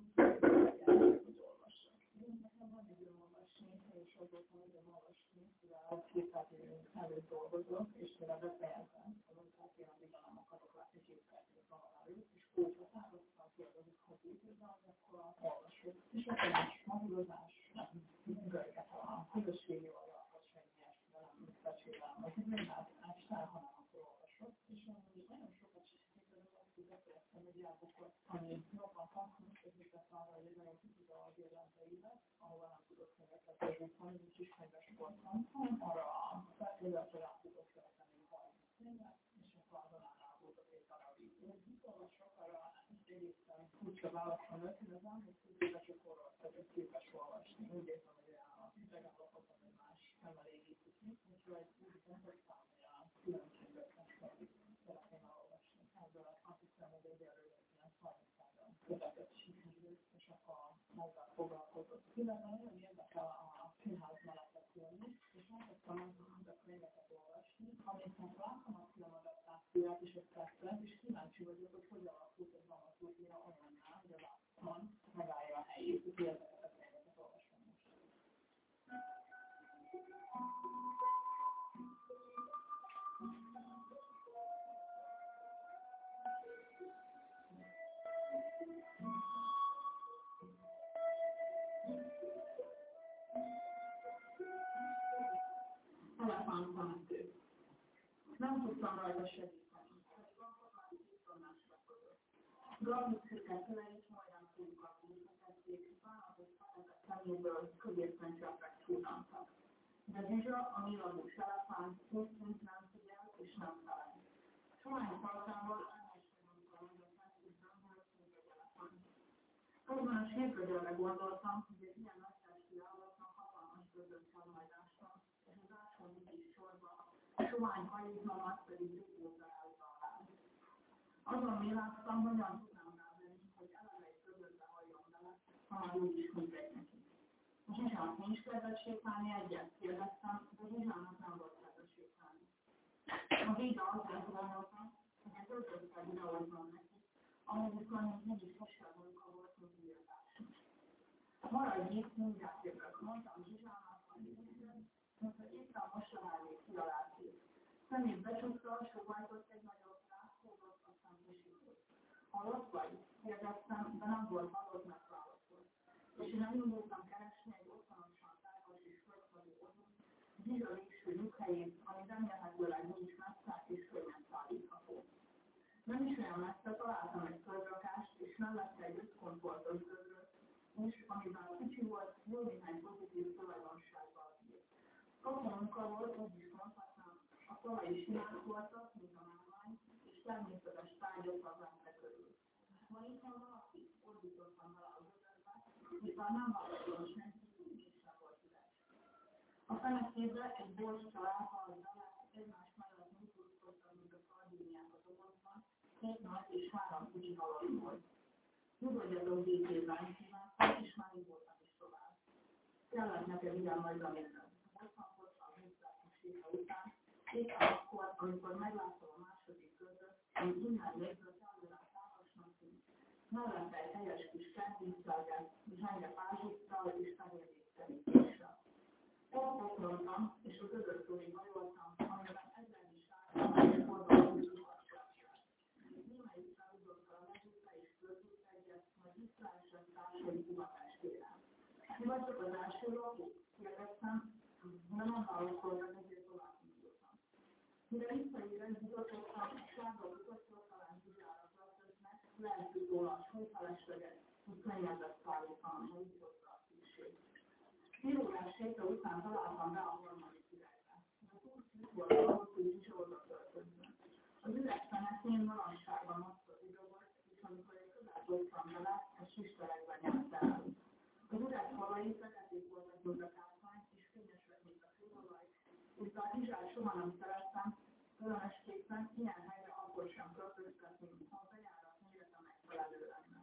hogy olvassak. Én nekem van időm olvasni, és azóta nagyon olvasni, mivel kétszáz évünk előtt dolgozok, és mivel befejezem, azonban én addig nem akarok látni kétszáz év valamelőtt, és úgy határoztam, kérdezik, hogy időben, akkor olvasok. És akkor is magulozás, görget a közösségi oldalakat semmilyes, de nem becsülem, hogy nem ástál, hanem akkor olvasok. És nagyon sokat sikerült azt, hogy befejeztem egy játékot, ami jobban hasznos, és viszont arra, hogy egy nagyon kicsit a érdenteimet, ahova nem tudok könyveket érinteni, és is könyves voltam, hanem arra a feltételre rá tudok követni harminc könyvet, és akkor azon állapodok egy darabig. Mit olvasok, arra egészen furcsa válaszom ötletem, hogy tudjuk csak orról vagyok képes olvasni. Úgy érzem, hogy a idegállapotban egy más nem elég építni, úgyhogy úgy gondoltam, hogy a különbséget szeretném elolvasni. Ebből azt hiszem, hogy egyelőre ilyen harmincában követett sikerült, és akkor ezzel foglalkozott. Illetve nagyon érdekel a színház mellett jönni, és megtettem azokat a könyveket olvasni, amiket látom a filmadaptációját és a tetszett, és kíváncsi vagyok, hogy hogy alakult egy dramaturgia olyannál, hogy a látszóan megállja a helyét, hogy ezeket a könyveket olvasom most. Elefántmentő. Nem tudtam rajta segíteni. Grafikszöket felejt, majdnem túlkat működtették, vállalatos feletet szeméből középpencsapek csúrnáltak. De Zsizsa, a milagos elefánt, készként nem figyel és nem felejt. Somány tartával elmesélünk a megyetet, és döntőt, mint egy elefánt. Azban a sérködőre gondoltam, hogy egy ilyen nagytestű állatnak hatalmas között kell majd ásva, és az áson is sorba, a somány hajózalmat pedig rúgózza eltalál. Azon véláztam, hogyan tudnám rávenni, hogy eleve egy közötte halljon bele, ha már úgyis mindegy neki. A Zsizsának nincs kedves sétálni egyet, kérdeztem, de Zsizsának nem volt kedves sétálni. A vége azért gondoltam, hogy egy ötöttel videózom neki, ahol viszont mégis sosem munka volt, Maradj itt, mindjárt jövök. Mondtam Zsuzsának, mint hogy itt a mostanában ki alá két. Szemét becsukta, sóvajtott egy nagyot rá, hódott, aztán kisított. Halott vagy? Kérdeztem, de nem volt halottnak válaszolt. És én elindultam keresni egy otthonosan tágas és földfalú odon, Zsizsa végső nyughelyét, ami remélhetőleg nincs messze és könnyen szállítható. Nem is olyan messze találtam egy földраkást, és mellette egy ötkomfortos gödröt, és amiben kicsi volt, jó néhány pozitív tulajdonsággal bírt. Kapu munka volt, úgy is mondhatnám, a falai simák voltak, mint a márvány, és természetes tárgyokkal vette körül. Ma itt van valaki, ordítottam vele a gödörbe, mivel nem válaszolom senki, és sem volt üres. A fenekében egy bors találta vele, egymás mellett nyújtózkodtak, mint a szardíniák a dobozban, két nagy és három kicsi halott volt. Nyugodjatok békében, kívántam, és már nyugodtak is tovább. Kellett neked ilyen majd a minden. Bosszankodtam húzzák séta után, éppen akkor, amikor meglátom a második között, ami innen nézve felülán tágasnak tűnt, mellette egy helyes kis kertvízszelget, zsenge pázsittal és fehér végterítéssel. Elpoklottam, és a között fölé hajoltam, amiben ezernyi sárga és forgalmi suharságság. Némelyik felüldott a levőbe és föltűnt egyet, majd visszaesett társai kuvatásére. Mi vagytok az első lakók? Kérdeztem, de nem válaszoltak, ezért tovább indultam. Mire visszaérek, bizotottam, a sárga kutatról talán Zsuzsára költöznek, lehető róla a súlyfelesleget, hogy könnyebbet szállítanom, ha úgy hozta a szükség. Fél órás séta után találtam be a harmadik üregbe. De túl szűk volt ahhoz, hogy Zsuzsa oda költözzön. Az üveg fenekén magasságban azt az üvegot, és amikor egy közel dobtam vele, egy sisterekben nyert el. Az üveg falai feketék voltak, mint a kápvány, és könnyesek, mint a kőolaj, és bár Zsuzsát soha nem szerettem, különösképpen ilyen helyre akkor sem költöztetni, ha a bejárat mérete megfelelő lenne.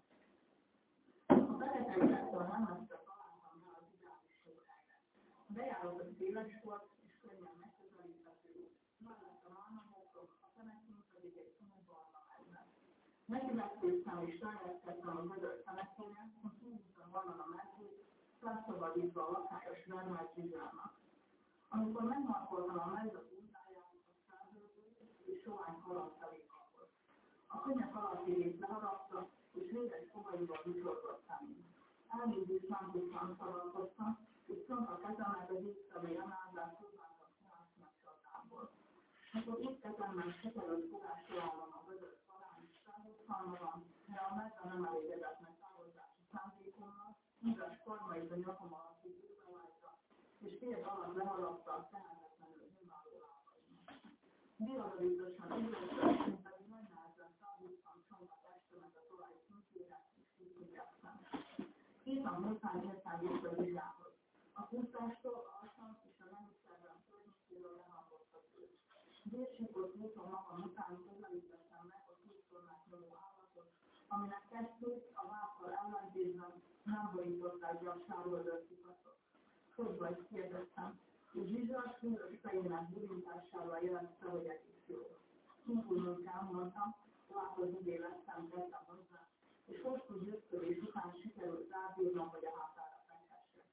A fekete üvegtől nem messze találtam be az ideális sóhelyre. A bejárat széles volt, és könnyen megközelíthető, mellett a málnabokrok, a fenekén pedig egy színű barna mezve. Megkövetkeztem és rájesztettem a gödör fenekére, hogy húztam onnan a mezőt, felszabadítva a lakályos vermet Zsuzsának. Amikor megmarkoltam a mező útáját, az felhőzött, és sovány halat felé kapott. A könnyek alatti részt leharapta, és véres fogaival vitorgott szemén. Elnézést nem tudtam, szavalkoztam, és szont a kezemet az észfelé emelve próbáltam kiásni a csatából. Akkor itt kezemben sekerült fogás találom a gödör falán, és felhúztam magam, de a mezve nem elégedett meg távozási szándékommal, üres formait a nyakom alatti bőrbe vájta, és térd alatt leharapta a tehetetlenül nyilvánló lábaimat. Diadalítosan ügyeltem, mint pedig nagy nehezen felhúztam csomag testemet a tolaj szintjére, és kifigyeltem. Két nap után értem vissza Zsuzsához. A pusztástól alsam és a menüszerben környékéről lehangozott őt. Vérsíkott úton magam után közelítettem meg a kéttornát nyomó állatot, aminek testét a váppal ellentétben nem borították be a sárvöldör kikatok. Hogy vagy, kérdeztem, és Zsuzsa súlyos fejének burintásával jelezte, hogy egész jó. Kívül munkám, mondtam, látod, idén lettem, tettem hozzá, és hosszú győzködés után sikerült rábírnom, hogy a hátára fekhessek.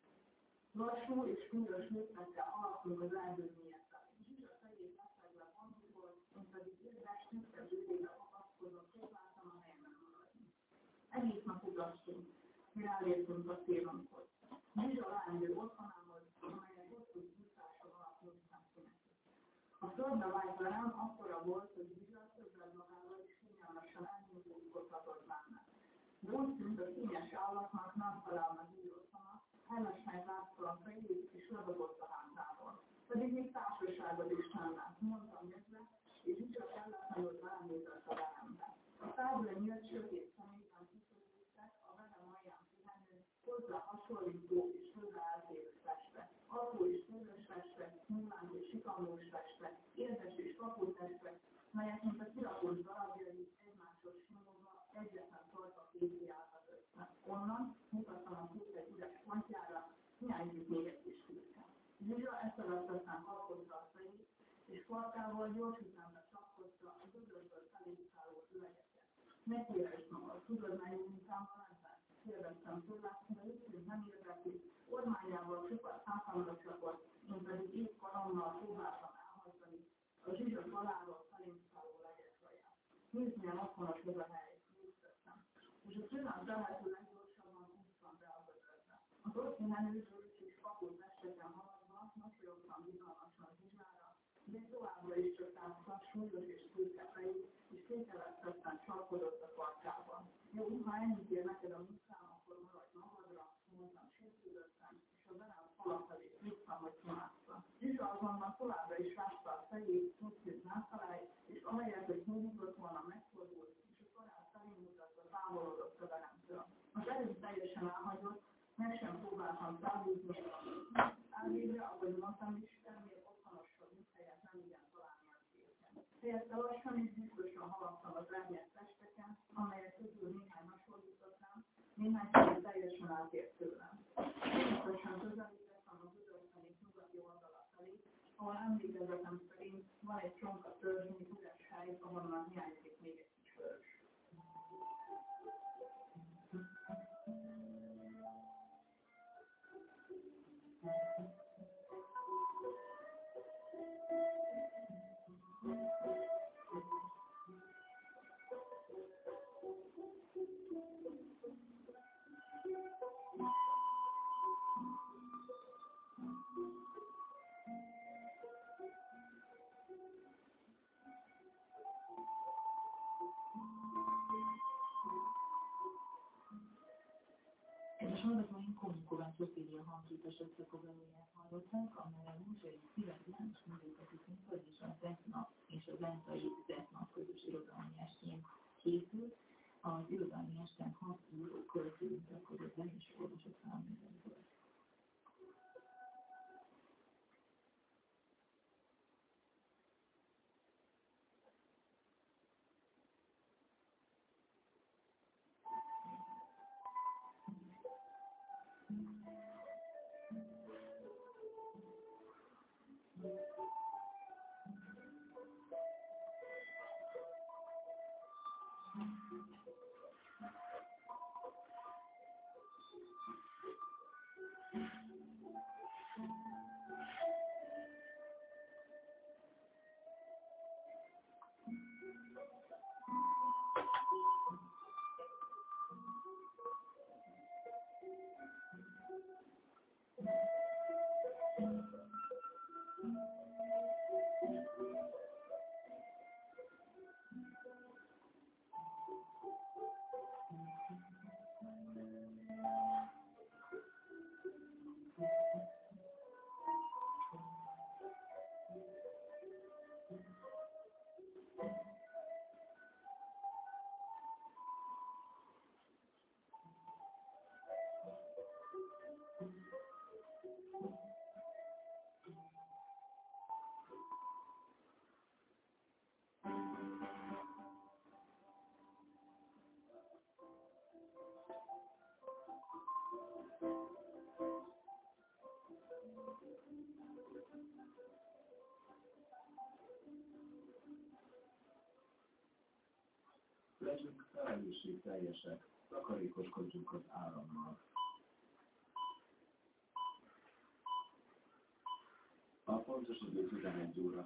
Lassú és súlyos léptekkel alakulunk az erdő mélyetben. Zsuzsa fejét leszegve hangul, én pedig érdekes tűzke bőrébe akaszkodva próbáltam a helyemen maradni. Egész nap utaztunk, mire elértünk a célunkhoz. Zsuzsa leendő otthonához, amelyet hosszú szúszásom alatt nyújtottam ki neki. A földbe vált velem akkora volt, hogy Zsuzsa többet magával is kényelmesen elnyújtózkodhatott benne. De úgy tűnt, a kényes állatnak nem felel meg új otthona, hellesnek látta a fejét, és ledobott a hátából. Pedig még társaságod is lenne, mondtam nézve, és Zsuzsa kelletlenül belenézett a verembe. A tábla nyílt sötét szemében kiszögődtek, a verem alján pihenő, hozzá hasonlító és hozzá eltérő testek. Apró és szőrös testek, nyilván és sikandós testek, érdes és kapó testek, melyek mint a kirakott darabjai egymáshoz simulva egyetlen torta kézi álltak össze. Onnan mutattam a kút egy üres pontjára, hiányzik még egy kis fülke. Zsuzsa eszeletesen halkotta a fejét, és farkával gyors ütembe csapkodta a gödörből felé szálló üvegeket. Ne kéresd magad, tudod, melyik munkám van ebben? kérdeztem tőle, de őszintén nem érdekli, kormányával sokat szállításokot, mint pedig épp kalonnal próbáltam elhajtani a zsíros aláról felinszáló legesaját. Nézd, milyen otthonos ez a hely, néztettem. És a csillag lehető leggyorsabban húztam be a vödörbe. Az orszínen őzős és kapott mesteken haladva, mosolyogtam bizalmasan Zsuzsára, de továbbra is csak távol, súlyos és széke fejű, és székelesztetten sarkodott a karkában. Jó, ha ennyit ér neked a munkám, akkor maradj magadra, mondtam sértődöttem, és a velem falak felé húztam, hogy kimászta. Zsuzsa azonban továbbra is rázta a fejét, úgy tűnt nászalálj, és ahelyett, hogy húzott volna, megfordult, és a karát felé mutatva távolodott a velemtől. Az előbb teljesen elhagyott, meg sem próbáltam felhúzni, elvégre, ahogy mondtam is, ennél otthonosabb helyet nem igen találni az életem. Helyette lassan és biztosan haladtam az elnyert testeken, amelyek közül néhány hasonlított rám, néhány pedig teljesen átért tőlem. Biztosan közelítettem az üdvözlenék nyugati oldala felé, ahol emlékezetem szerint van egy csonka törzsnyi üres hely, ahonnan hiányzik még egy kis törzs. Kedves hallgatóink, Kovács Otília hangképes összefoglalóját hallották, amely a Múzsai Születlen és Művészeti Színpad és a Zetnap és a Zentai Zetnap közös irodalmi estén készült. Az irodalmi esten hat író költő mutatkozott be és olvasott fel mindenből. Legyünk felelősségteljesek, takarékoskodjunk az árammal. A pontos idő tizenegy óra.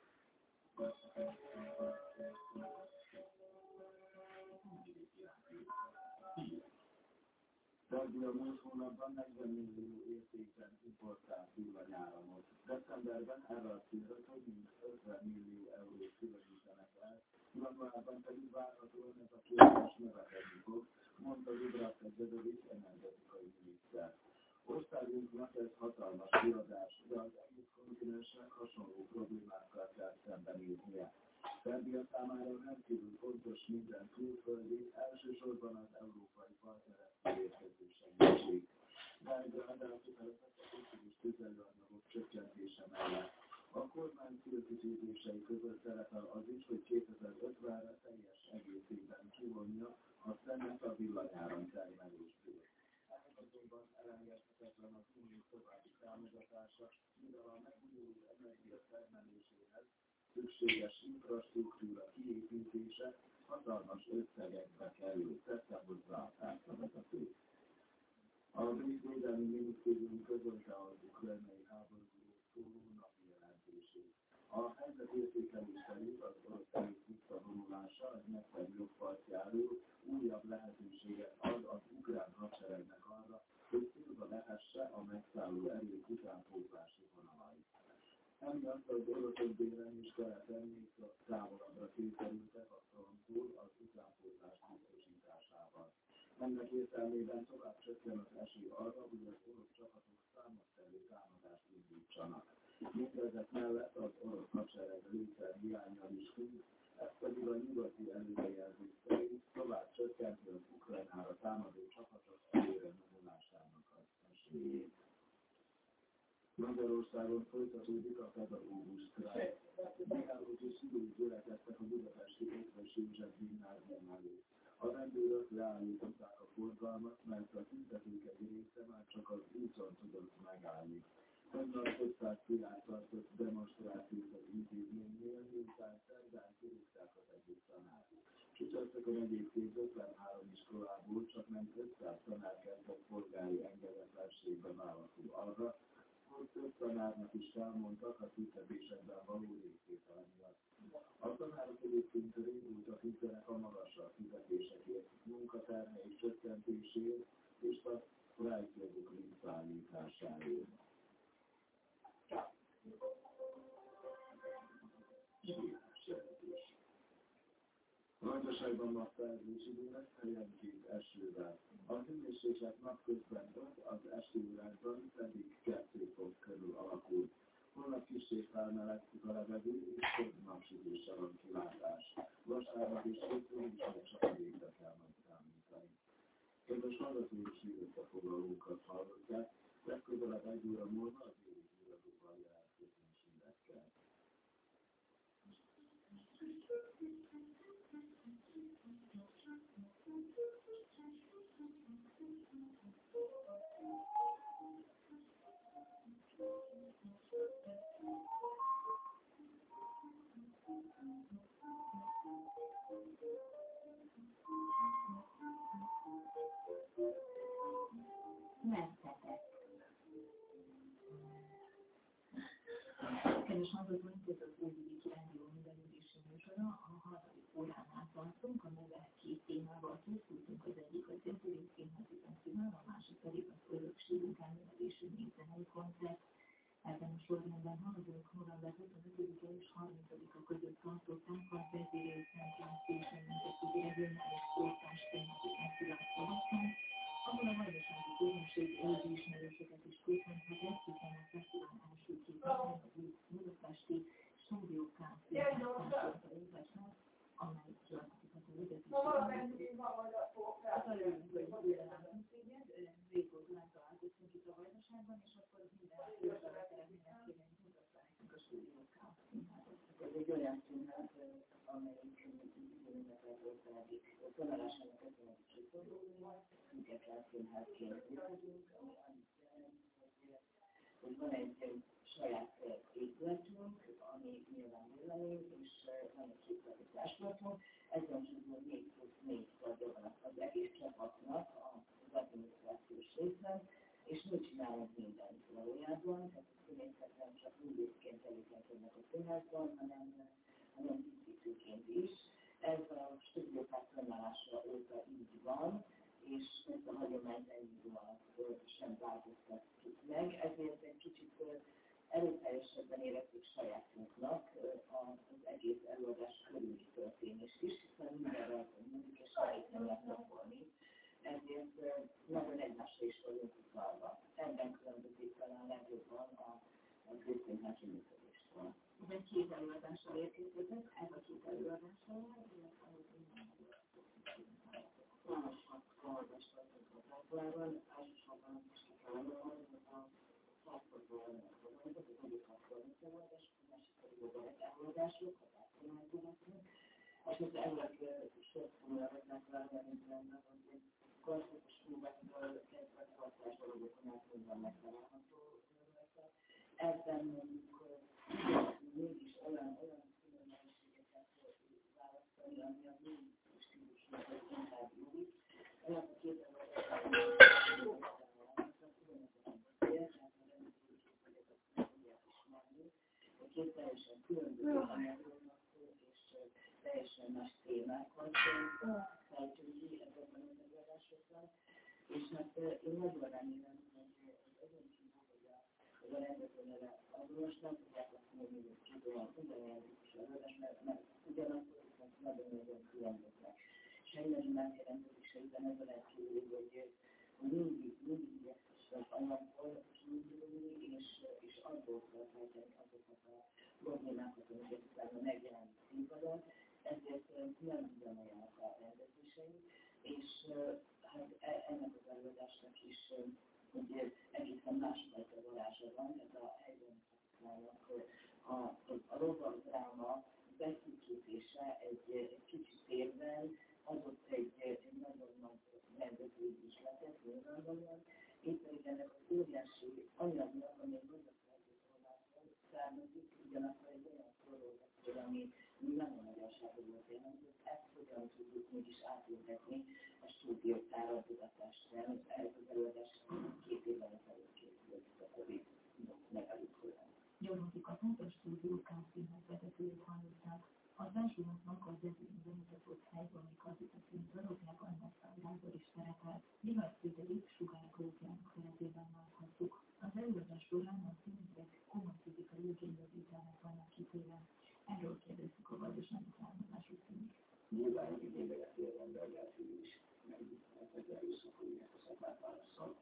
Szerbia múlt hónapban negyven millió értékben importált villanyáramot. Decemberben erre a célra több mint ötven millió eurót különítenek el, januárban pedig várhatóan ez a kiadás növekedni fog, mondta Dubravka Dzedovic energetikai miniszter. Országunknak ez hatalmas kiadás, de az egész kontinensnek hasonló problémákkal kell szembenéznie. Szerbia számára rendkívül fontos minden külföldi, elsősorban az európai partnerekkel érkező segítség. Ráadásul a fosszilis tüzelőanyagok csökkentése mellett a kormány célkitűzései között szerepel az is, hogy kétezer-ötvenre teljes egészében kivonja a szennet a villanyáram termelésből. Ennek azonban elengedhetetlen az unió további támogatása, mivel a megújuló energia termeléséhez szükséges infrastruktúra kiépítése hatalmas összegekbe kerül, tette hozzá a társadalmi. A brit védelmi minisztérium közölte az ukrajnai háborúról szóló napi jelentését. A helyzet értékelés szerint az orosz erők visszavonulása egy megfelelő jogpartjáról újabb lehetőséget ad az ukrán hadseregnek arra, hogy célba vehesse a megszálló erők utánpótlási vonalait. Emiatt az oroszok délen és keleten még távolabbra kényszerültek a fronttól az utánpótlás biztosításával. Ennek értelmében tovább csökken az esély arra, hogy az orosz csapatok számottevő támadást indítsanak. Mindezek mellett az orosz hadsereg lőszer hiánnyal is függ, ez pedig a nyugati előrejelzés szerint tovább csökkenti az Ukrajnára támadó csapatok előre nyomulásának az esélyét. Magyarországon folytatódik a pedagógus sztrájk. Bírálók és szülők gyülekeztek a budapesti Ötvös József gimnázium előtt. A rendőrök leállították a forgalmat, mert a tüntetők egy része már csak az úton tudott megállni. Tegnap ötszáz király tartott demonstrációt az intézménynél, miután szerdán kirúgták az egyik tanárt. Csütörtökön egyébként ötvenhárom iskolából csak nem ötszáz tanár kezdett polgári engedetlenségbe válaszul arra, hogy több tanárnak is felmondtak a tüntetésekben való részvétel miatt. A tanárok egyébként régóta küzdenek a magasabb fizetésekért, munkaterhelés csökkentésért és a sztrájkjogok visszaállításáért. A gazdaságban ma felzés idő lesz, helyenként esővel. A hőmérséklet napközben öt, az esőórában pedig kettő fok körül alakul. Holnap kissé felmelegszik a levegő, és több napsütéssel van kilátás. Vasárnap és hétfőn is meg csapadékra kell majd számítani. Kedves hallgatói és összefoglalókat hallották, legközelebb egy óra múlva az évi híradóval jelentkezünk hírekkel. Kedves hallgatóink, ez az Óvidéki Rádió művelődési műsora. A harmadik óránál tartunk, amivel két témával készültünk. Az egyik az Zenturi Színházi Fesztivál, a másik pedig az Örökségünk elnevezésű népzenei koncert. Ebben a sorrendben hallgatók november huszonötödike és harmincadika között tartották a vezérő Szent László Nemzetközi Regionális Sportás Színházi Fesztivál Szabadkán, ahol a vajdasági közönség előismeréseket is köszönhetett, hiszen a fesztivál első két napján az új budapesti Stúdió K színházban a Józsefnek, amely gyakorlatilag a vezetőségben. Hát örülünk, hogy újra látunk téged, régóta nem találkoztunk itt a Vajdaságban, és akkor minden főzőre szeretnének kérni, hogy mutatta nekünk a Stúdió K színházat. Ez egy olyan színház, amelyik időnekkel országig tanulásának köszönhető csúszódóval, független színházként működünk, ami annyit jelent, hogy van egy saját épületünk, ami nyilván vélemény, és van egy kétszerű társadalmunk. Ezen kívül négy plusz négy tagja van az egész csapatnak az adminisztrációs részben, és mi csinálunk mindent valójában, tehát a színészek nem csak művészként tevékenykednek a színházban, hanem, hanem tisztítőként is. Ez a stúdiókák fennállása óta így van, és ezt a hagyományt ennyival sem változtatjuk meg, ezért egy kicsit erőteljesebben érezzük sajátunknak az egész előadás körüli történést is, hiszen mindenre múlik, és semmit nem lehet napolni. Ezért nagyon egymásra is vagyunk utalva. Ebben különbözik talán legjobban a közszínházi működéstől. Ez egy két előadással érkezett, ez a két előadással, illetve Nagyon sok hallgatást tartunk a táblában, elsősorban most kell elmondani, hogy a százszorban az egyik a fordító előadás, a másik pedig a barát előadások, a társadalmányzóknak, és az előtt sok foglalkoznak vele, mint lenne, hogy klasszikus filmekről kezdve tartás dolgokon át minden megtalálható. Ebben mondjuk mégis olyan, olyan különbségeket választani, ami a mi stílusnak inkább jó. Olyan a két előadásban teljesen különböző anyagoknak és teljesen más témákat fejtünk ki ezekben az előadásokban. És hát én nagyon remélem, hogy azon kívül, hogy a, hogy a rendezőneve azonos, nem tudják azt mondani, hogy tudom, ugyanilyen is előadás, mert, mert ugyanakkor viszont nagyon-nagyon különböznek. És én nagyon megkérem, hogy is egyben ezen elkívül, hogy mindig, mindig igyekszem az anyagból kiindulni, és, és abból felfejteni azokat a problémákat, amiket utána megjelenik színpadon, ezért nem ugyanolyanak a rendezéseim, és hát ennek az előadásnak is ugye egészen másfajta varázsa van, ez a helyben a, a rovaddráma beszűkítése egy, egy kicsi térben adott egy, egy nagyon nagy rendezői isletet, nyilvánvalóan, én pedig ennek az óriási anyagnak, ami nagyon feltétlenül származik, ugyanakkor egy olyan forrógatról, ami nagyon magyarságú volt jelentő, ezt hogyan tudjuk mégis átültetni a stúdiótára tudatásra. Ez az előadás két évvel ezelőtt készült a Covid megelőzően. Gyarmati Katát, a Stúdió K-színház vezetőjét hallották. Az első napnak az ezért bemutatott Helyzolni Kazita című darabjában Nessai Gábor is szerepelt. Lihagy Friderik Sugár Grófjának szerepében láthattuk. Az előadás során a színészek komoly fizikai igénybevételnek vannak kitéve. Erről kérdezzük a Vajdasági származású színét. Nyilván igénybeveti az ember, de hát ő is nem ez először, hogy ezt a szakmát válaszol.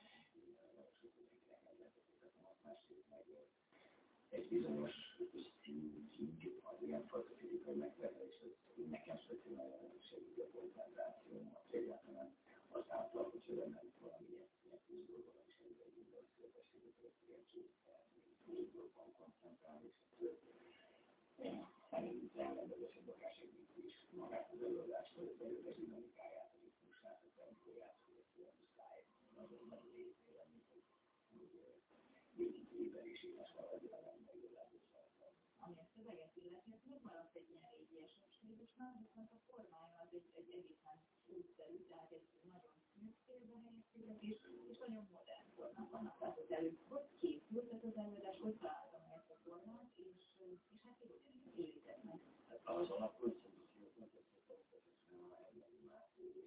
Egy bizonyos szintű az ilyenfajta fizikai megfelelés, az nekem születő nagyon segít a koncentráció, a egyáltalán azáltal, hogy nem valamilyen ilyen dolgokban is egy minden születességet, ilyen két dolgokban koncentrálni, és szerintem elrendelős a bakásegít is magát az előadást, hogy az előadás dinamikáját, a ritmusát, a tempóját, hogy a muszáj nagyon-nagyon létére, hogy végigében is éles maradjon a rendben. Ami a szöveget illeti, ez megmaradt egy ilyen régiesebb stílusnál, viszont a formája az egy, egy egészen útszerű, tehát egy nagyon szűkszélbe helyezkedés, és nagyon modern formák vannak. Tehát az előbb hogy készült ez az előadás, hogy találtam ezt a formát, és, és hát így ugyanígy épített meg. Az alapul szintűségnek ezt a természetesen a helyben már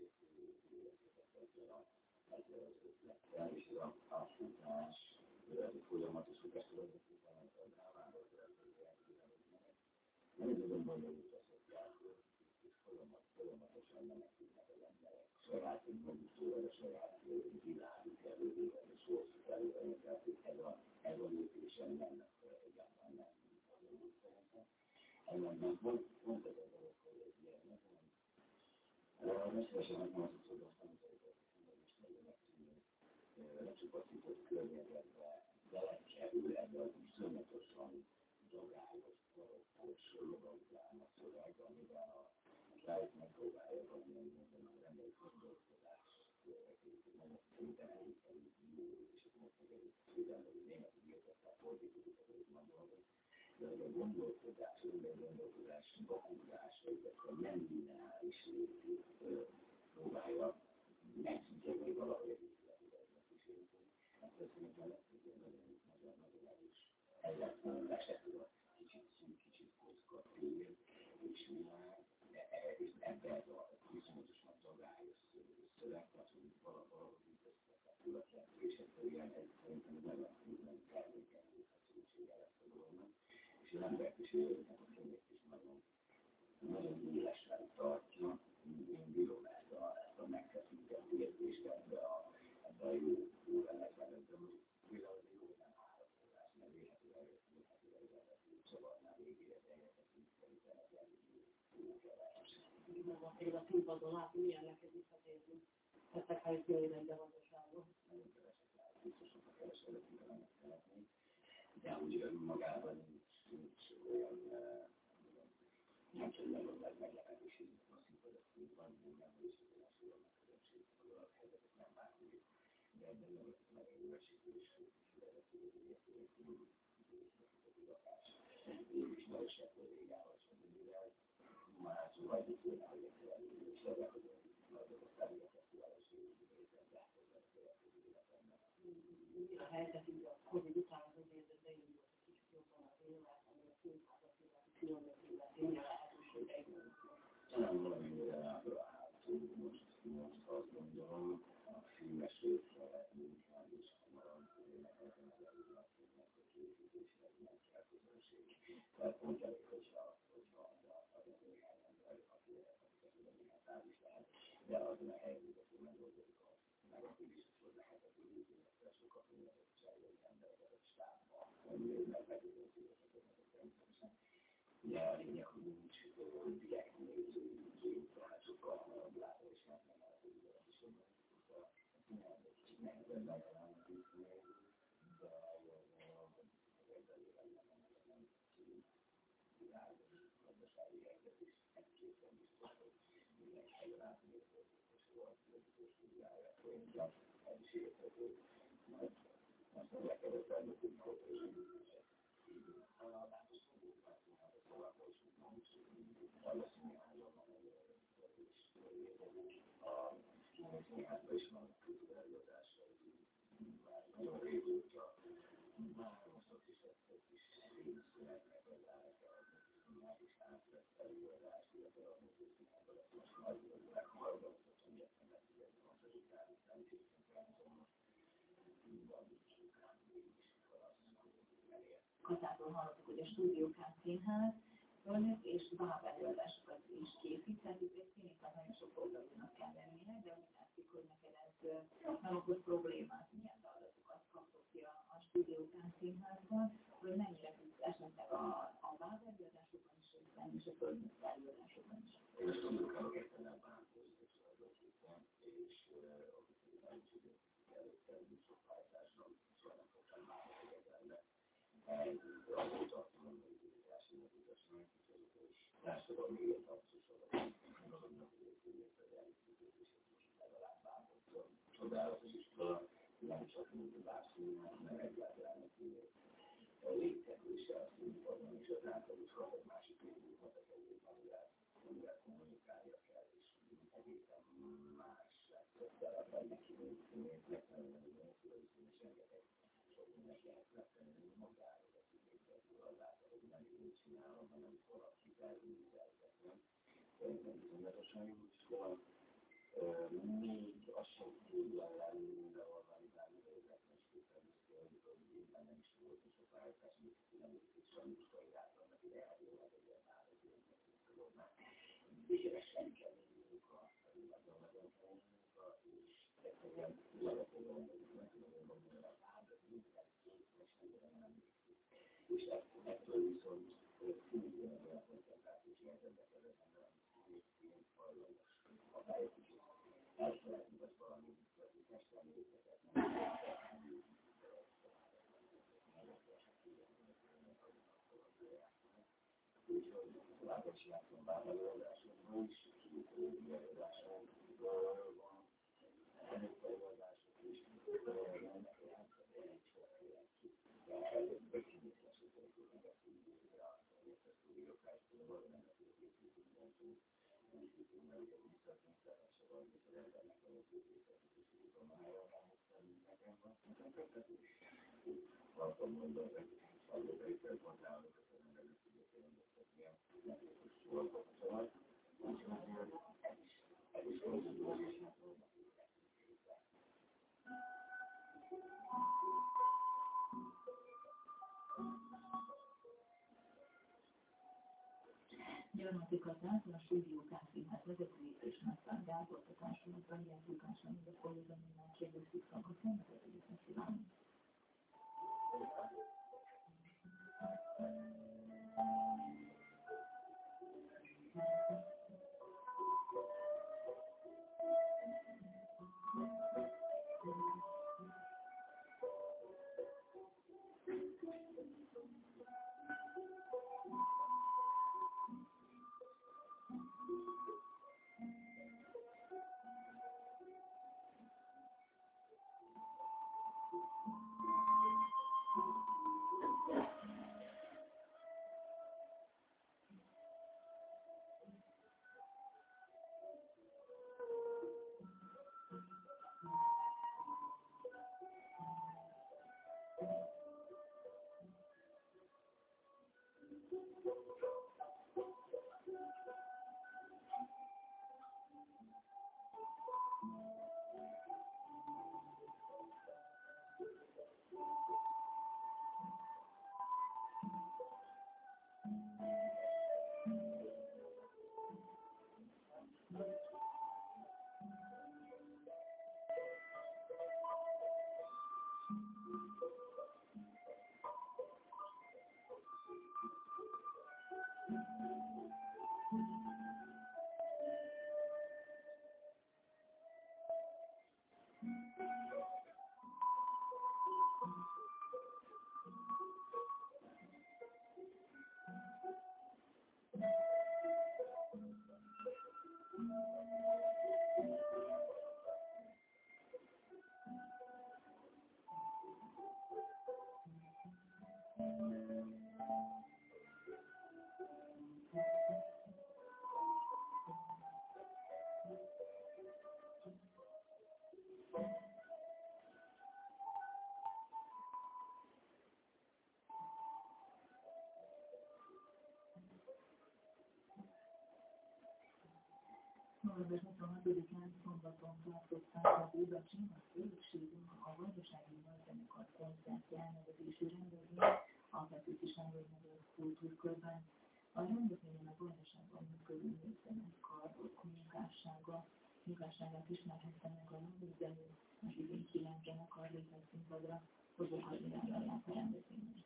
és az átfutás, folyamatos futásról a drámáról, nem ez azon bonyolult a szociálról, és folyamatosan menekülnek az emberek. Saját maguktól, a saját világuk elővével, és hosszú elővével, tehát ez a lépésen nem egyáltalán nem bonyolult szerintem. Ellenben pont ez a dolog, hogy egy ilyen nem most szívesen megmondhatod azt, amit most nagyon megtűnő lecsupaszított környezetbe belekerül ebbe az iszonyatosan dogályos, korokos, lovaglám a szöveg, amiben a Kleist megpróbálja valamilyen módon a rendelő gondolkodást szerintem elég jó, és ez most meg egy például németül írtották fordítódik, hogy mondom, de a gondolkodás, a gondolkodás bakulása, illetve nem lineáris létét próbálja megszinteni valahogy egy üzletületnek is érteni. Ezt szerintem nagyon-nagyon erős. Ezzel esetleg kicsit szűk, kicsit kocka tér és világ, és ebben ez a viszonyatosan dagályos szöveg, tehát hogy valahogy így összekettül a kettő, és egyszerűen ez szerintem nagyon termékeny feszültsége lesz a dolognak. És az embert is őrülnek a színét is nagyon, nagyon élesen tartja. Én bírom ezt a, ezt a megfeszített érzést ebbe a, ebbe a jó óránekben, de hogy például az jó nem három órás, mert véletlenül eljöttünk, hogy a csavarnál végére teljesítünk, szerintem ez elég jó keverés. Van például a színpadon át, milyen neked is hatézni. Ezek ha is jövőben bevatóságban. Nagyon keresek rá, biztosan a kereskedek, mint nem szeretnék. De úgy magában nincs olyan, nem csak nagyon nagy meglepetés, hogy a színpadon van, nem is olyan szóval megkülönbség, a helyzetet nem bármi, de ebben nagyon jó esélyű és vezető, hogy én is nagy esett a végával, mivel már szóval egy tőle, hogy egy tőle, és ebben, hogy nagyobb a felületet tőle, a helyzet így a Covid után az érzet beindult egy kicsit jobban az élet, ami a film de azon a helyzetben, hogy megoldódik a meg akkor biztos, hogy lehet a különbözőnek sokkal különbözőségű embereket a stábban, hogy megvegyük a szíveseket természetesen. Ugye a lényeg, hogy nincs direkt néző, tehát sokkal hamarabb látva és megnemelhet, hogy ugye is jobban egy kicsit nehezebb eltalálni a készülést, de az egyelőre nem világos gazdasági helyzet is egy-kétszer biztos, hogy minden helyen átmérhető, és volt közös tudjára folyamra, ez is érthető, mert azt mondják, hogy ez elmondjuk, hogy a látoskodó változóan a szavakból is mondjuk, hogy valószínű házban és a néhányban is van különbözőállítása, már nagyon régóta már hoztak is ezt egy kis színszünetnek az állítás, már is átvett előadás, illetve a mozgószínában lesz most majd meghallgatott, hogy ilyetlen lesz, illetve a sosokán, nem készítünk rá, szóval most van sokán, mégis valasz elért. Katáról hallottuk, hogy a Stúdiókán Színház önök és báb előadásokat is készít, tehát itt egy színészen nagyon sok oldalúnak kell lennie, de úgy látszik, hogy neked ez nem okoz problémát. Milyen feladatokat kaptok ki a, a Stúdiókán Színházban, hogy mennyire tudsz esetleg a, a báb előadásokban is részt venni, és a fölnőtt előadásokban is. Én a Stúdiókán értelem bánkozás előadásokban, és a különböző előtte sok pályázáson soha nem fogtam már egyetembe. Azon tartom, hogy az utasnak, és társadalmi élettartósodott, azonnak életőjét legalább bámoltam. Csodálatos iskola, nem csak mint a bászínál, mert egyáltalán a légtetése a színpadon, és az által is van egy másik légútnak a kezében, amivel kommunikálja kell, és egészen más szerepel neki, mint megtanulni, hogy rengeteg sok mindent lehet megtanulni magáról. Hogy nem én csinálom, hanem valaki belülzeltetnem. Szerintem bizonyosan jó iskola. Még azt sem tudja lenni mindenhol validálni, hogy ezeknesképpen is kérdezik, hogy évben nem is volt, és a pályázás még nem is sajnos kollégáltam, mert ide eljöhet egy ilyen állapot, hogy tudom már. Végesen kell lennünk a nagyon-nagyon munka, és egyszerűen alapolom, hogy meg tudom gondolni a lábat, minden két, most nem és ettől viszont különbözően olyan koncentrációs helyzetbe kellett ember, amit én hajlamos akárját is elfelejtni, vagy valami mestelni őket, nem úgyhogy továbbra csináltam bár előadásokban is, kívüli előadásokból van, előtt előadások is, nem játszom, elég sok előtt Gyarmati Katát, a Stúdiókán Színház vezetőjét és Nászár Gábort a társulatban ilyen tudáson, hogy a kollégán minden kérdezik hallgatni, mert egészen kívánni. november huszonhatodikán szombaton tartották a Budacsin a Főségünk a Vajdasági Nagyzenekar koncertje elnevezésű rendezvény a Petőfi Sándor Magyar Kultúrkörben. A rendezvényen a Vajdaságban működő népzenekar munkássága, munkásságát ismerhette meg a Nagyzenő, az idén kilenc zenekar lépett színpadra, Hozóka Irányra járt a rendezvényen.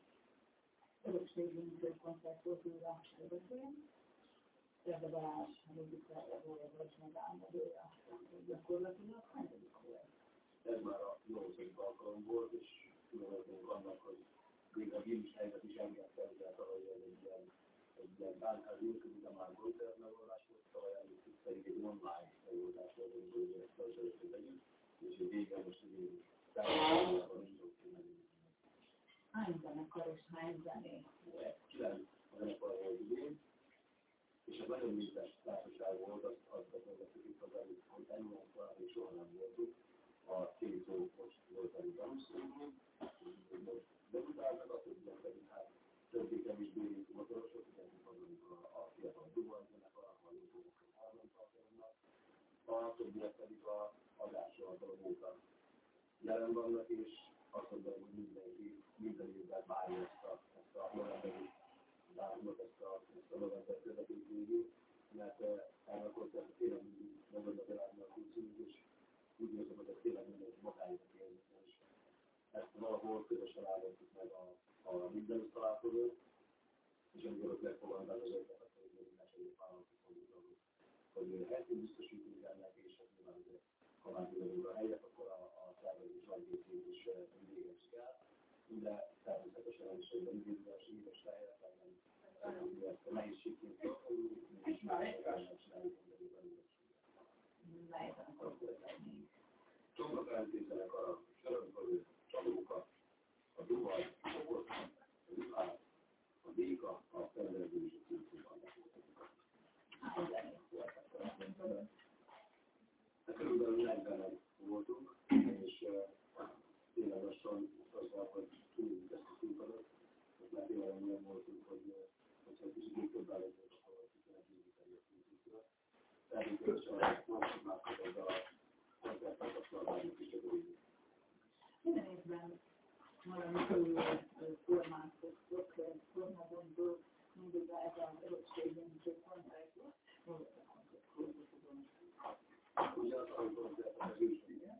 Örökségünk koncert volt újra a rendezvény. Ebben Balázs muzsikája volt, vagy megállapodója gyakorlatilag. Hányadik volt? Ez már a nyolcadik alkalom volt, és különbözők annak, hogy még a vírus helyzet is engedte, hogy eltalálja egy ilyen, egy ilyen bánkár nélkül, de már konzert megoldás volt, tavaly előtt pedig egy online megoldás volt, hogy ezt felszerűség legyen, és egy vége most egy tárgyalásban is ott kimegyünk. Hány zenekar és hány zené volt? Kilenc a zenekar volt idén, és ez nagyon mindes társaság volt, azt azt beszélgettük itt az előtt, hogy ennél talán még soha nem voltunk. A két szó most volt elég előszörülni, most debutáltak, a többiek pedig hát többé-kevésbé motorosok, ugyanis azok a, a fiatal Dubaj zenekar, a jutók harmadalkalomnak, a többiek pedig a adással dolgótak jelen vannak, és azt mondom, hogy mindenki minden évben várja ezt a, ezt a novemberi dátumot, ezt a, ezt a november közepét végig, mert erre a koncertre tényleg mindig november elején kulcsolunk, és úgy érzem, hogy ez tényleg mindenki magáért érzik, és ezt valahol közösen állítjuk meg a, a mindenütt találkozót, és amikor ott megfogalmazás az ötlet, akkor még minden segít vállalatot mondjuk, hogy helyszín biztosítunk ennek, és hát nyilván ugye, ha már tudunk a helyet, akkor a, a szervezés nagy részét is végezzük el, de természetesen nem is egy individuális éves helyet, hanem ezt a nehézségként kapcsolódik, és már egy kárnál csináljuk, hogy a nehézségeket. Csomnak eltézenek a sörönkörő, csalókat, a Dubaj, a Okot, a Lipát, a Béka, a Fendelgő és a Kultúrban. Körülbelül negyvenen voltunk, és tényleg lassan azt van, hogy túljuk ezt a színpadot, mert tényleg olyan voltunk, hogy hogyha kicsit még több állított, akkor tizenegy évig a színpadra. Természetesen másodmászok ez a koncerttápasztalványok is csak a végig. Minden évben valami körül formálkoztok, formabontból mindig ez az örökségünk koncertje. Ugye az a koncertet az ősvége,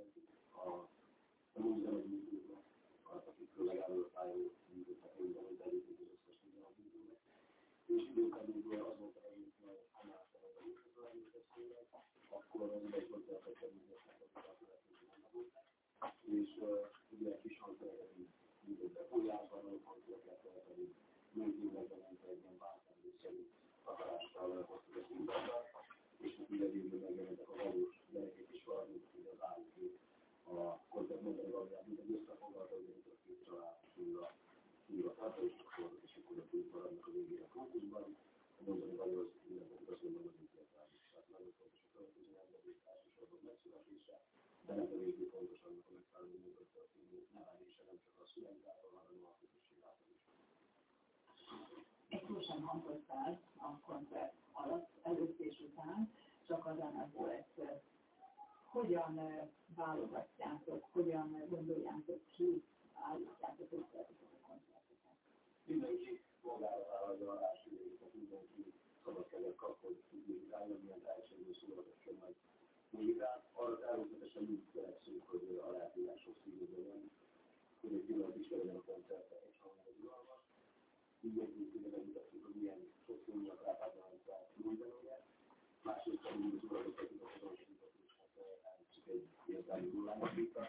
a múzeum működőben, akikről legalább a tájó működtek, hogy belépjük az összes múzeum működőben. És időkadóból az volt a helyünk, hogy anyáztam az a működőben, akkor az idei koncertet kerülgetnek a következő nem és ugye kis koncertet működtek Ójásban, a koncertet pedig működőben ment egy ilyen változószerű akarással hoztuk a színpadra, és ugye végül megjelentek a valós gyerekek is valamint, hogy az állítő a koncert mondani valamilyen, mint egy összefoglalta, hogy a két család újra újra tartani, és akkor, és akkor a két maradnak a végére a fókuszban. A mondani való az mindenki azt mondom, hogy így értelmi. Tehát nagyon fontos a következő nemzeti elsősorban megszületése, de nem kevésbé fontos annak a megfelelő módon történő nevelése, nem csak a szüleik által, hanem a közösség által is. Egy szó sem hangoztál a koncert alatt, előtt és után, csak az ennek volt. Hogyan válogatjátok, hogyan gondoljátok ki, állítjátok össze ezeket a koncerteket? Mindenki magára vállalja a rásüléseket, mindenki szabad kezet kap, hogy tudjuk állni, milyen tehetségből szólalatosan majd muzsikát. Arra természetesen úgy törekszünk, hogy a lehetőleg sok szívőben legyen, hogy egy pillanat is legyen a koncertre egy hangon uralma. Így egyébként megmutatjuk, hogy milyen sok színűek rápátolt a múltbenője. Másrészt pedig úgy uralatokat, hogy a közönséget is elcsik egy értelmi vita,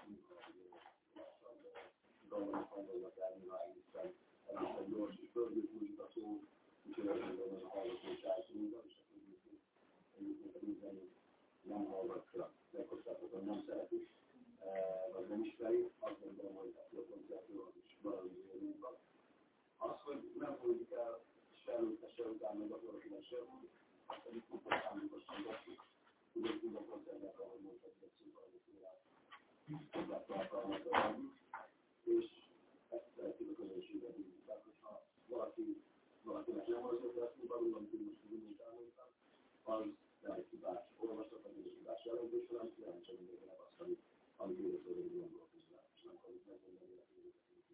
dolgok hangolnak el, mivel egészen egészen gyors és pörgős muzsika szó, úgyhogy azt gondolom, hogy a hallgatóság túlva, és a egyébként egyébként a mindenit nem hallgatja, leghosszabbabban nem szeretik, vagy nem ismeri, azt gondolom, hogy a koncertről az is valami élünk van. Az, hogy nem fogjuk el se előtte, se után, meg gyakorlatilag se úgy, azt pedig tudod szándékosan tesszük, ugyanúgy a koncertnek, ahogy mondtad, hogy színvallófélel hozzátó alkalmat adni, és ezt szeretjük a közönséget így. Tehát, hogyha valaki, valakinek nem az ötlet a színvalló, amit én most úgy elmondtam, az nem egy hibás olvasat, vagy egy hibás jelentés, hanem jelentsen mindenkinek azt, amit, amit érező, hogy gondolkozni rá, és nem akarjuk megmondani a kérdéseket.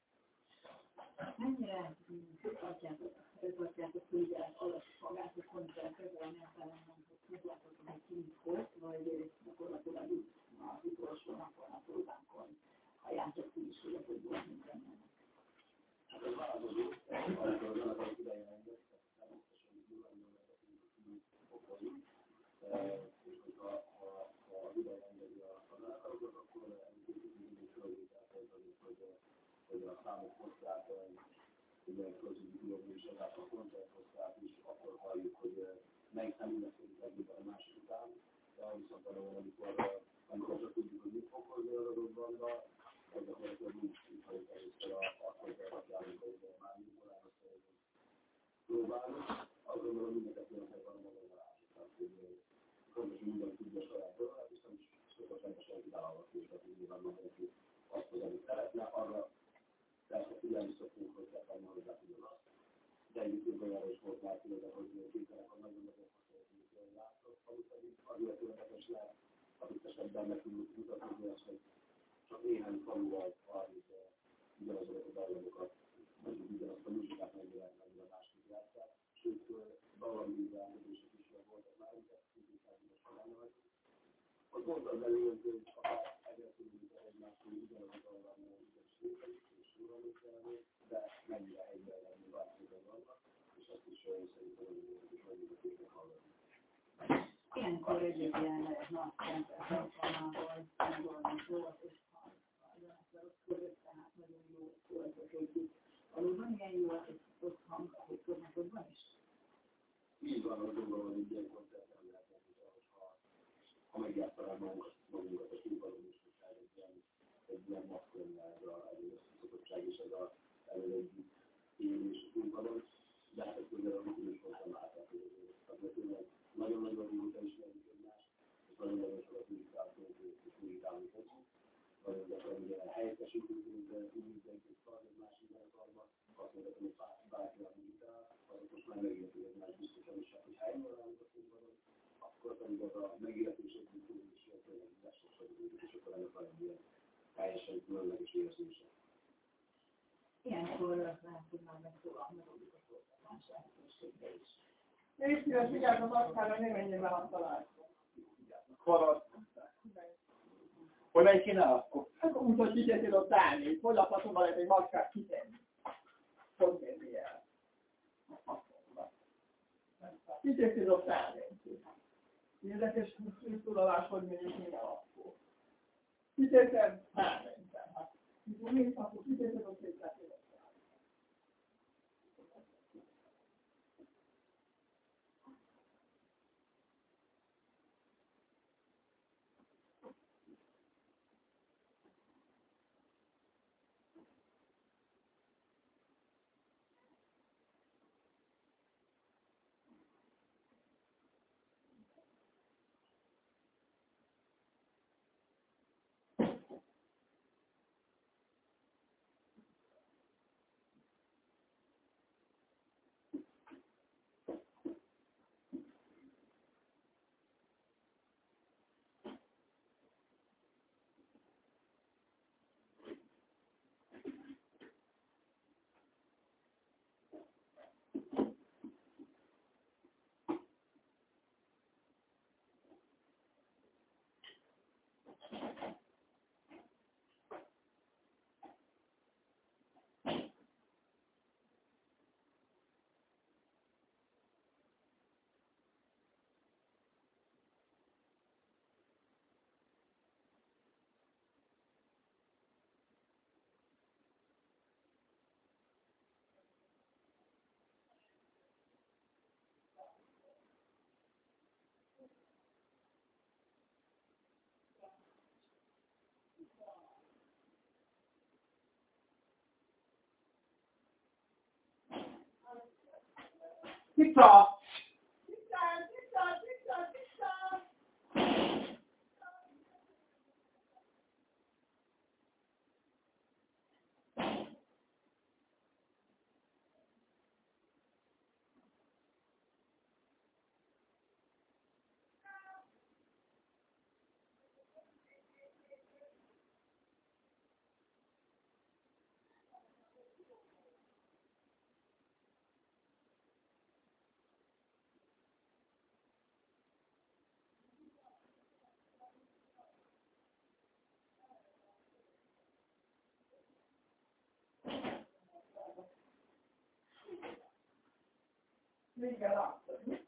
Mennyire tartjátok figyelmet alatt magát a koncertre, nem talán megláthatom, hogy ki mit hoz, vagy gyakorlatilag itt az utolsó napon, a próbánkon halljátok ki is, hogy a tudjuk mindennek. Hát ez változó, amikor az annak idején engedett, természetesen nyilvánulóan tudjuk okolni, és hogyha az idején engedi a tanárkarokat, akkor mindig fölvétel kezdeni, hogy a számok hosszát, ugye közül ülni is a koncert hosszát is, akkor halljuk, hogy melyik nem mindenképp legjobban a másik után, de viszont valóban, amikor, amikor csak tudjuk, hogy mit fog hozni az adott banda, az gyakorlatilag úgy halljuk először a koncertet járunk, hogy már mikor elmondani próbálni. Azt gondolom, mindenket mindennek van a maga varázsa. Tehát, hogy fontos, hogy mindenki tudja a saját dolgát, és nem is szokott rendesen kidállalni, és hogy nyilván mindenki azt, hogy amit szeretne, arra persze figyelni szoktunk, hogy kell hozzá ugyanazt. De egyébként olyanra is volt már különben, hogy képzelek a nagyon-nagyon hasonlót látok, ami pedig azért érdekes lehet, amit esetben meg tudjuk mutatni, az, hogy csak néhány faluval harminc ugyanazokat a dallamokat, vagy ugyanazt a muzsikát megjelent, amire másképp játszák. Sőt, dallaművelkedések is voltak már, de szintén szándékosan vagy. Ott mondtam belőle, hogy akár egyre tudjuk egymástól ugyanaz a dallamról, ugyanis létezik, és uralmi kellene, de mennyire egyben lenni változóban vannak, és azt is szerintem az is megmutatésnek hallani. Ilyenkor egy ilyen nagy koncert alkalmával gondolnak volt, és tehát nagyon jó szóratok együtt. Valóban ilyen jó az összhang, ahogy tudnak is? Így van, azt gondolom, hogy egy ilyen koncert nem lehet megmutatni, hogyha ha megjátszanánk magunkat, magunkat a színpadon is, hogy egy ilyen, egy ilyen maszkonnál ez a előszoszokottság és ez a előegyütt élés a színpadon, de hát ezt azért a rúgó is hozzá látják, hogy tényleg nagyon-nagyon rúgóta ismerjük egymást, és nagyon-nagyon sokat muzsikáltunk és muzsikálni fogunk. Nagyon gyakran ugye helyettesítünk, úgy egy kar, egy másik zenekarban, azt mondhatom, hogy bárki a muzsikál, azok most már megértünk egymás biztosan is, hogy helyen állunk a színpadon, akkor pedig az a megértés együtt is tényleg lesokszorodik, és akkor ennek van egy ilyen teljesen különleges érzése. Ilyenkor lehet, hogy már megfogalmazódik a szolgáltatás lehetőségbe is. Nézd szíves, vigyázz az asztalra, ne menjen el a találkozó. Forrad. Hogy melyik kéne akkor? Akkor úgy, hogy kitettél ott állni, hogy lapaszomban lehet egy maskát kitenni. Hogy érni el? Kitettél ott állni. Érdekes tudalász, hogy mondjuk minden akkor. Kitettem, elmentem. Hát, mikor nézd, akkor kitettél ott szétlettél ott állni. Vissza! Vissza, vissza, vissza, vissza! Még elátszani.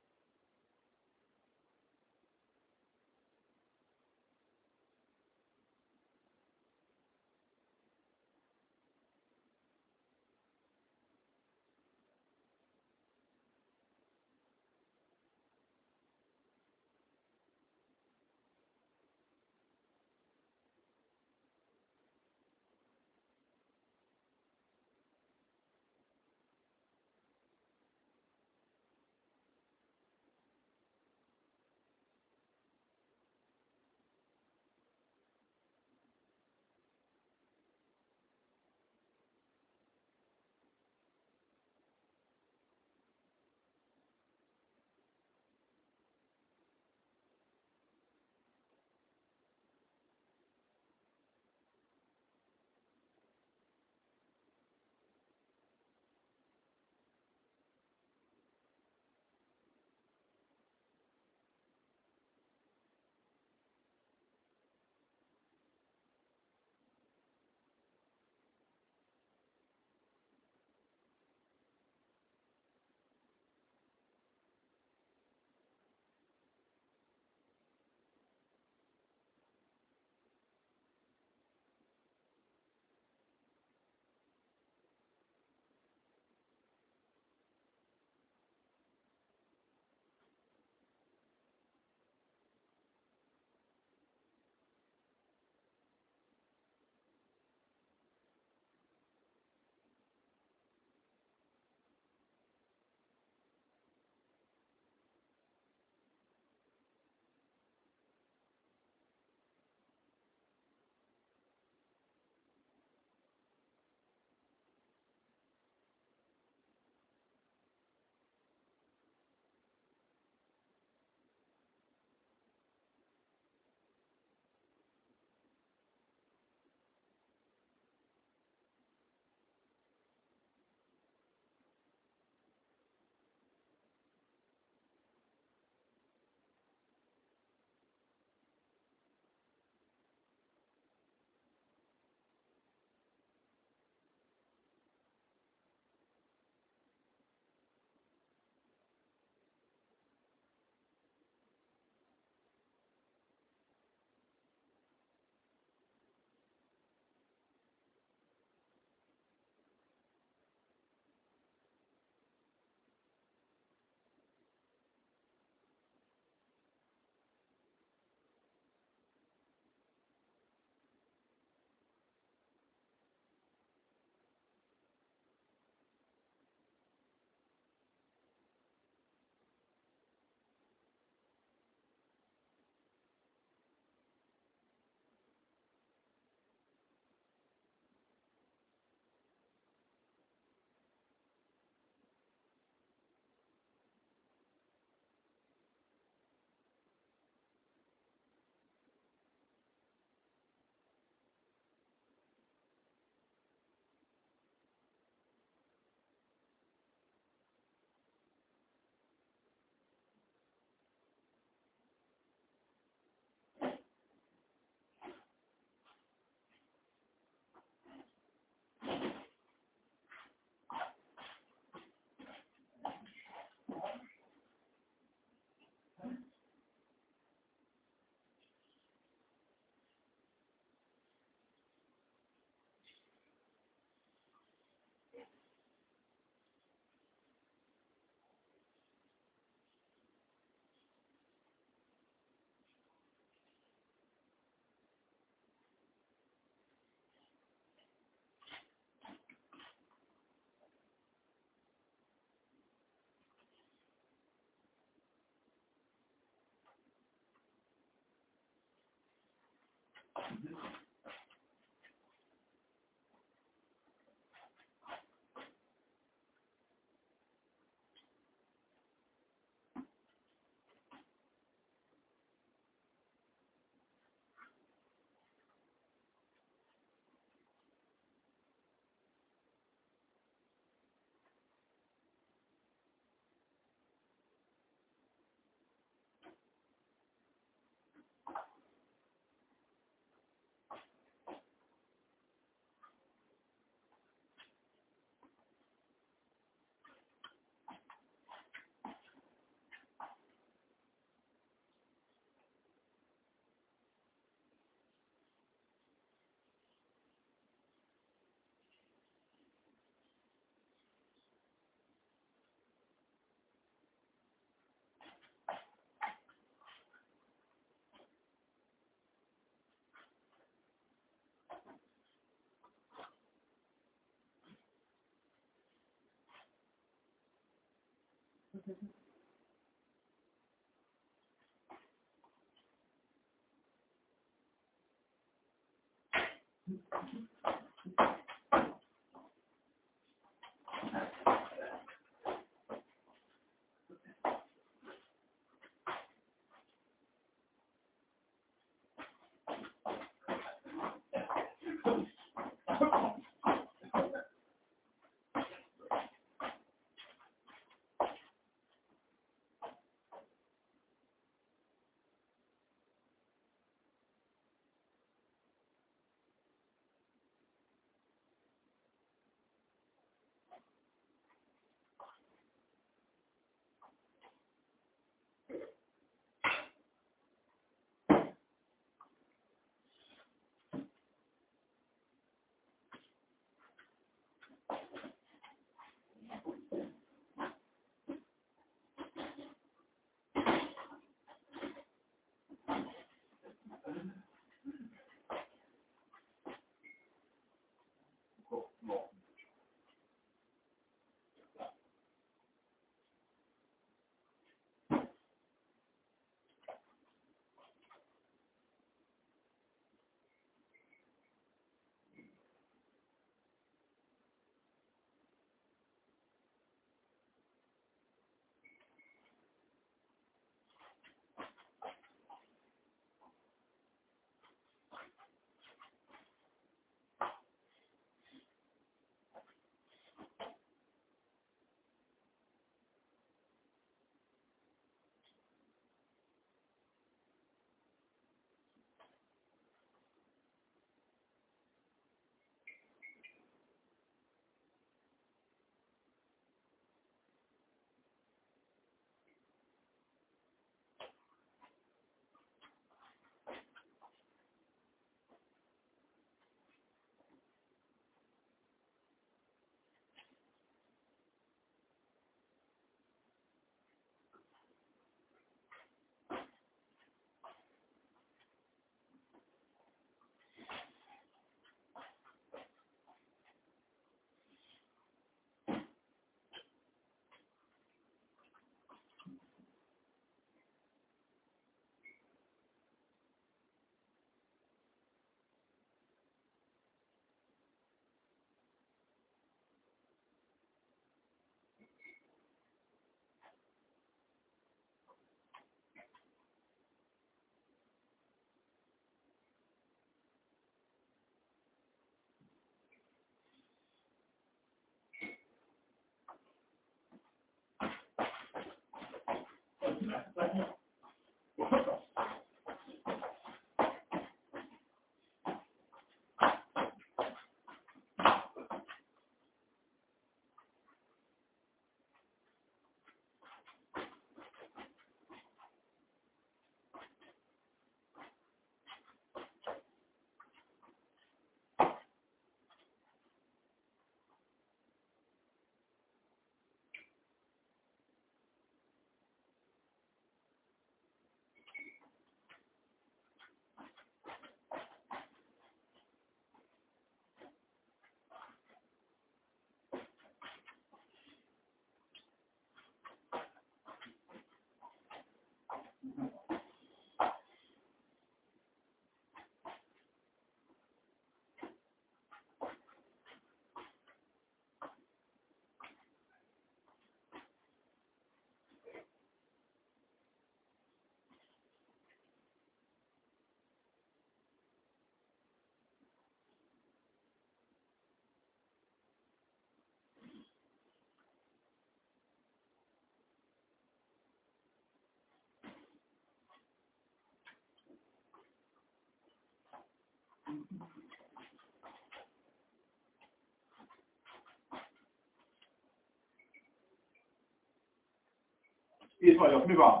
Itt vagyok, mi van?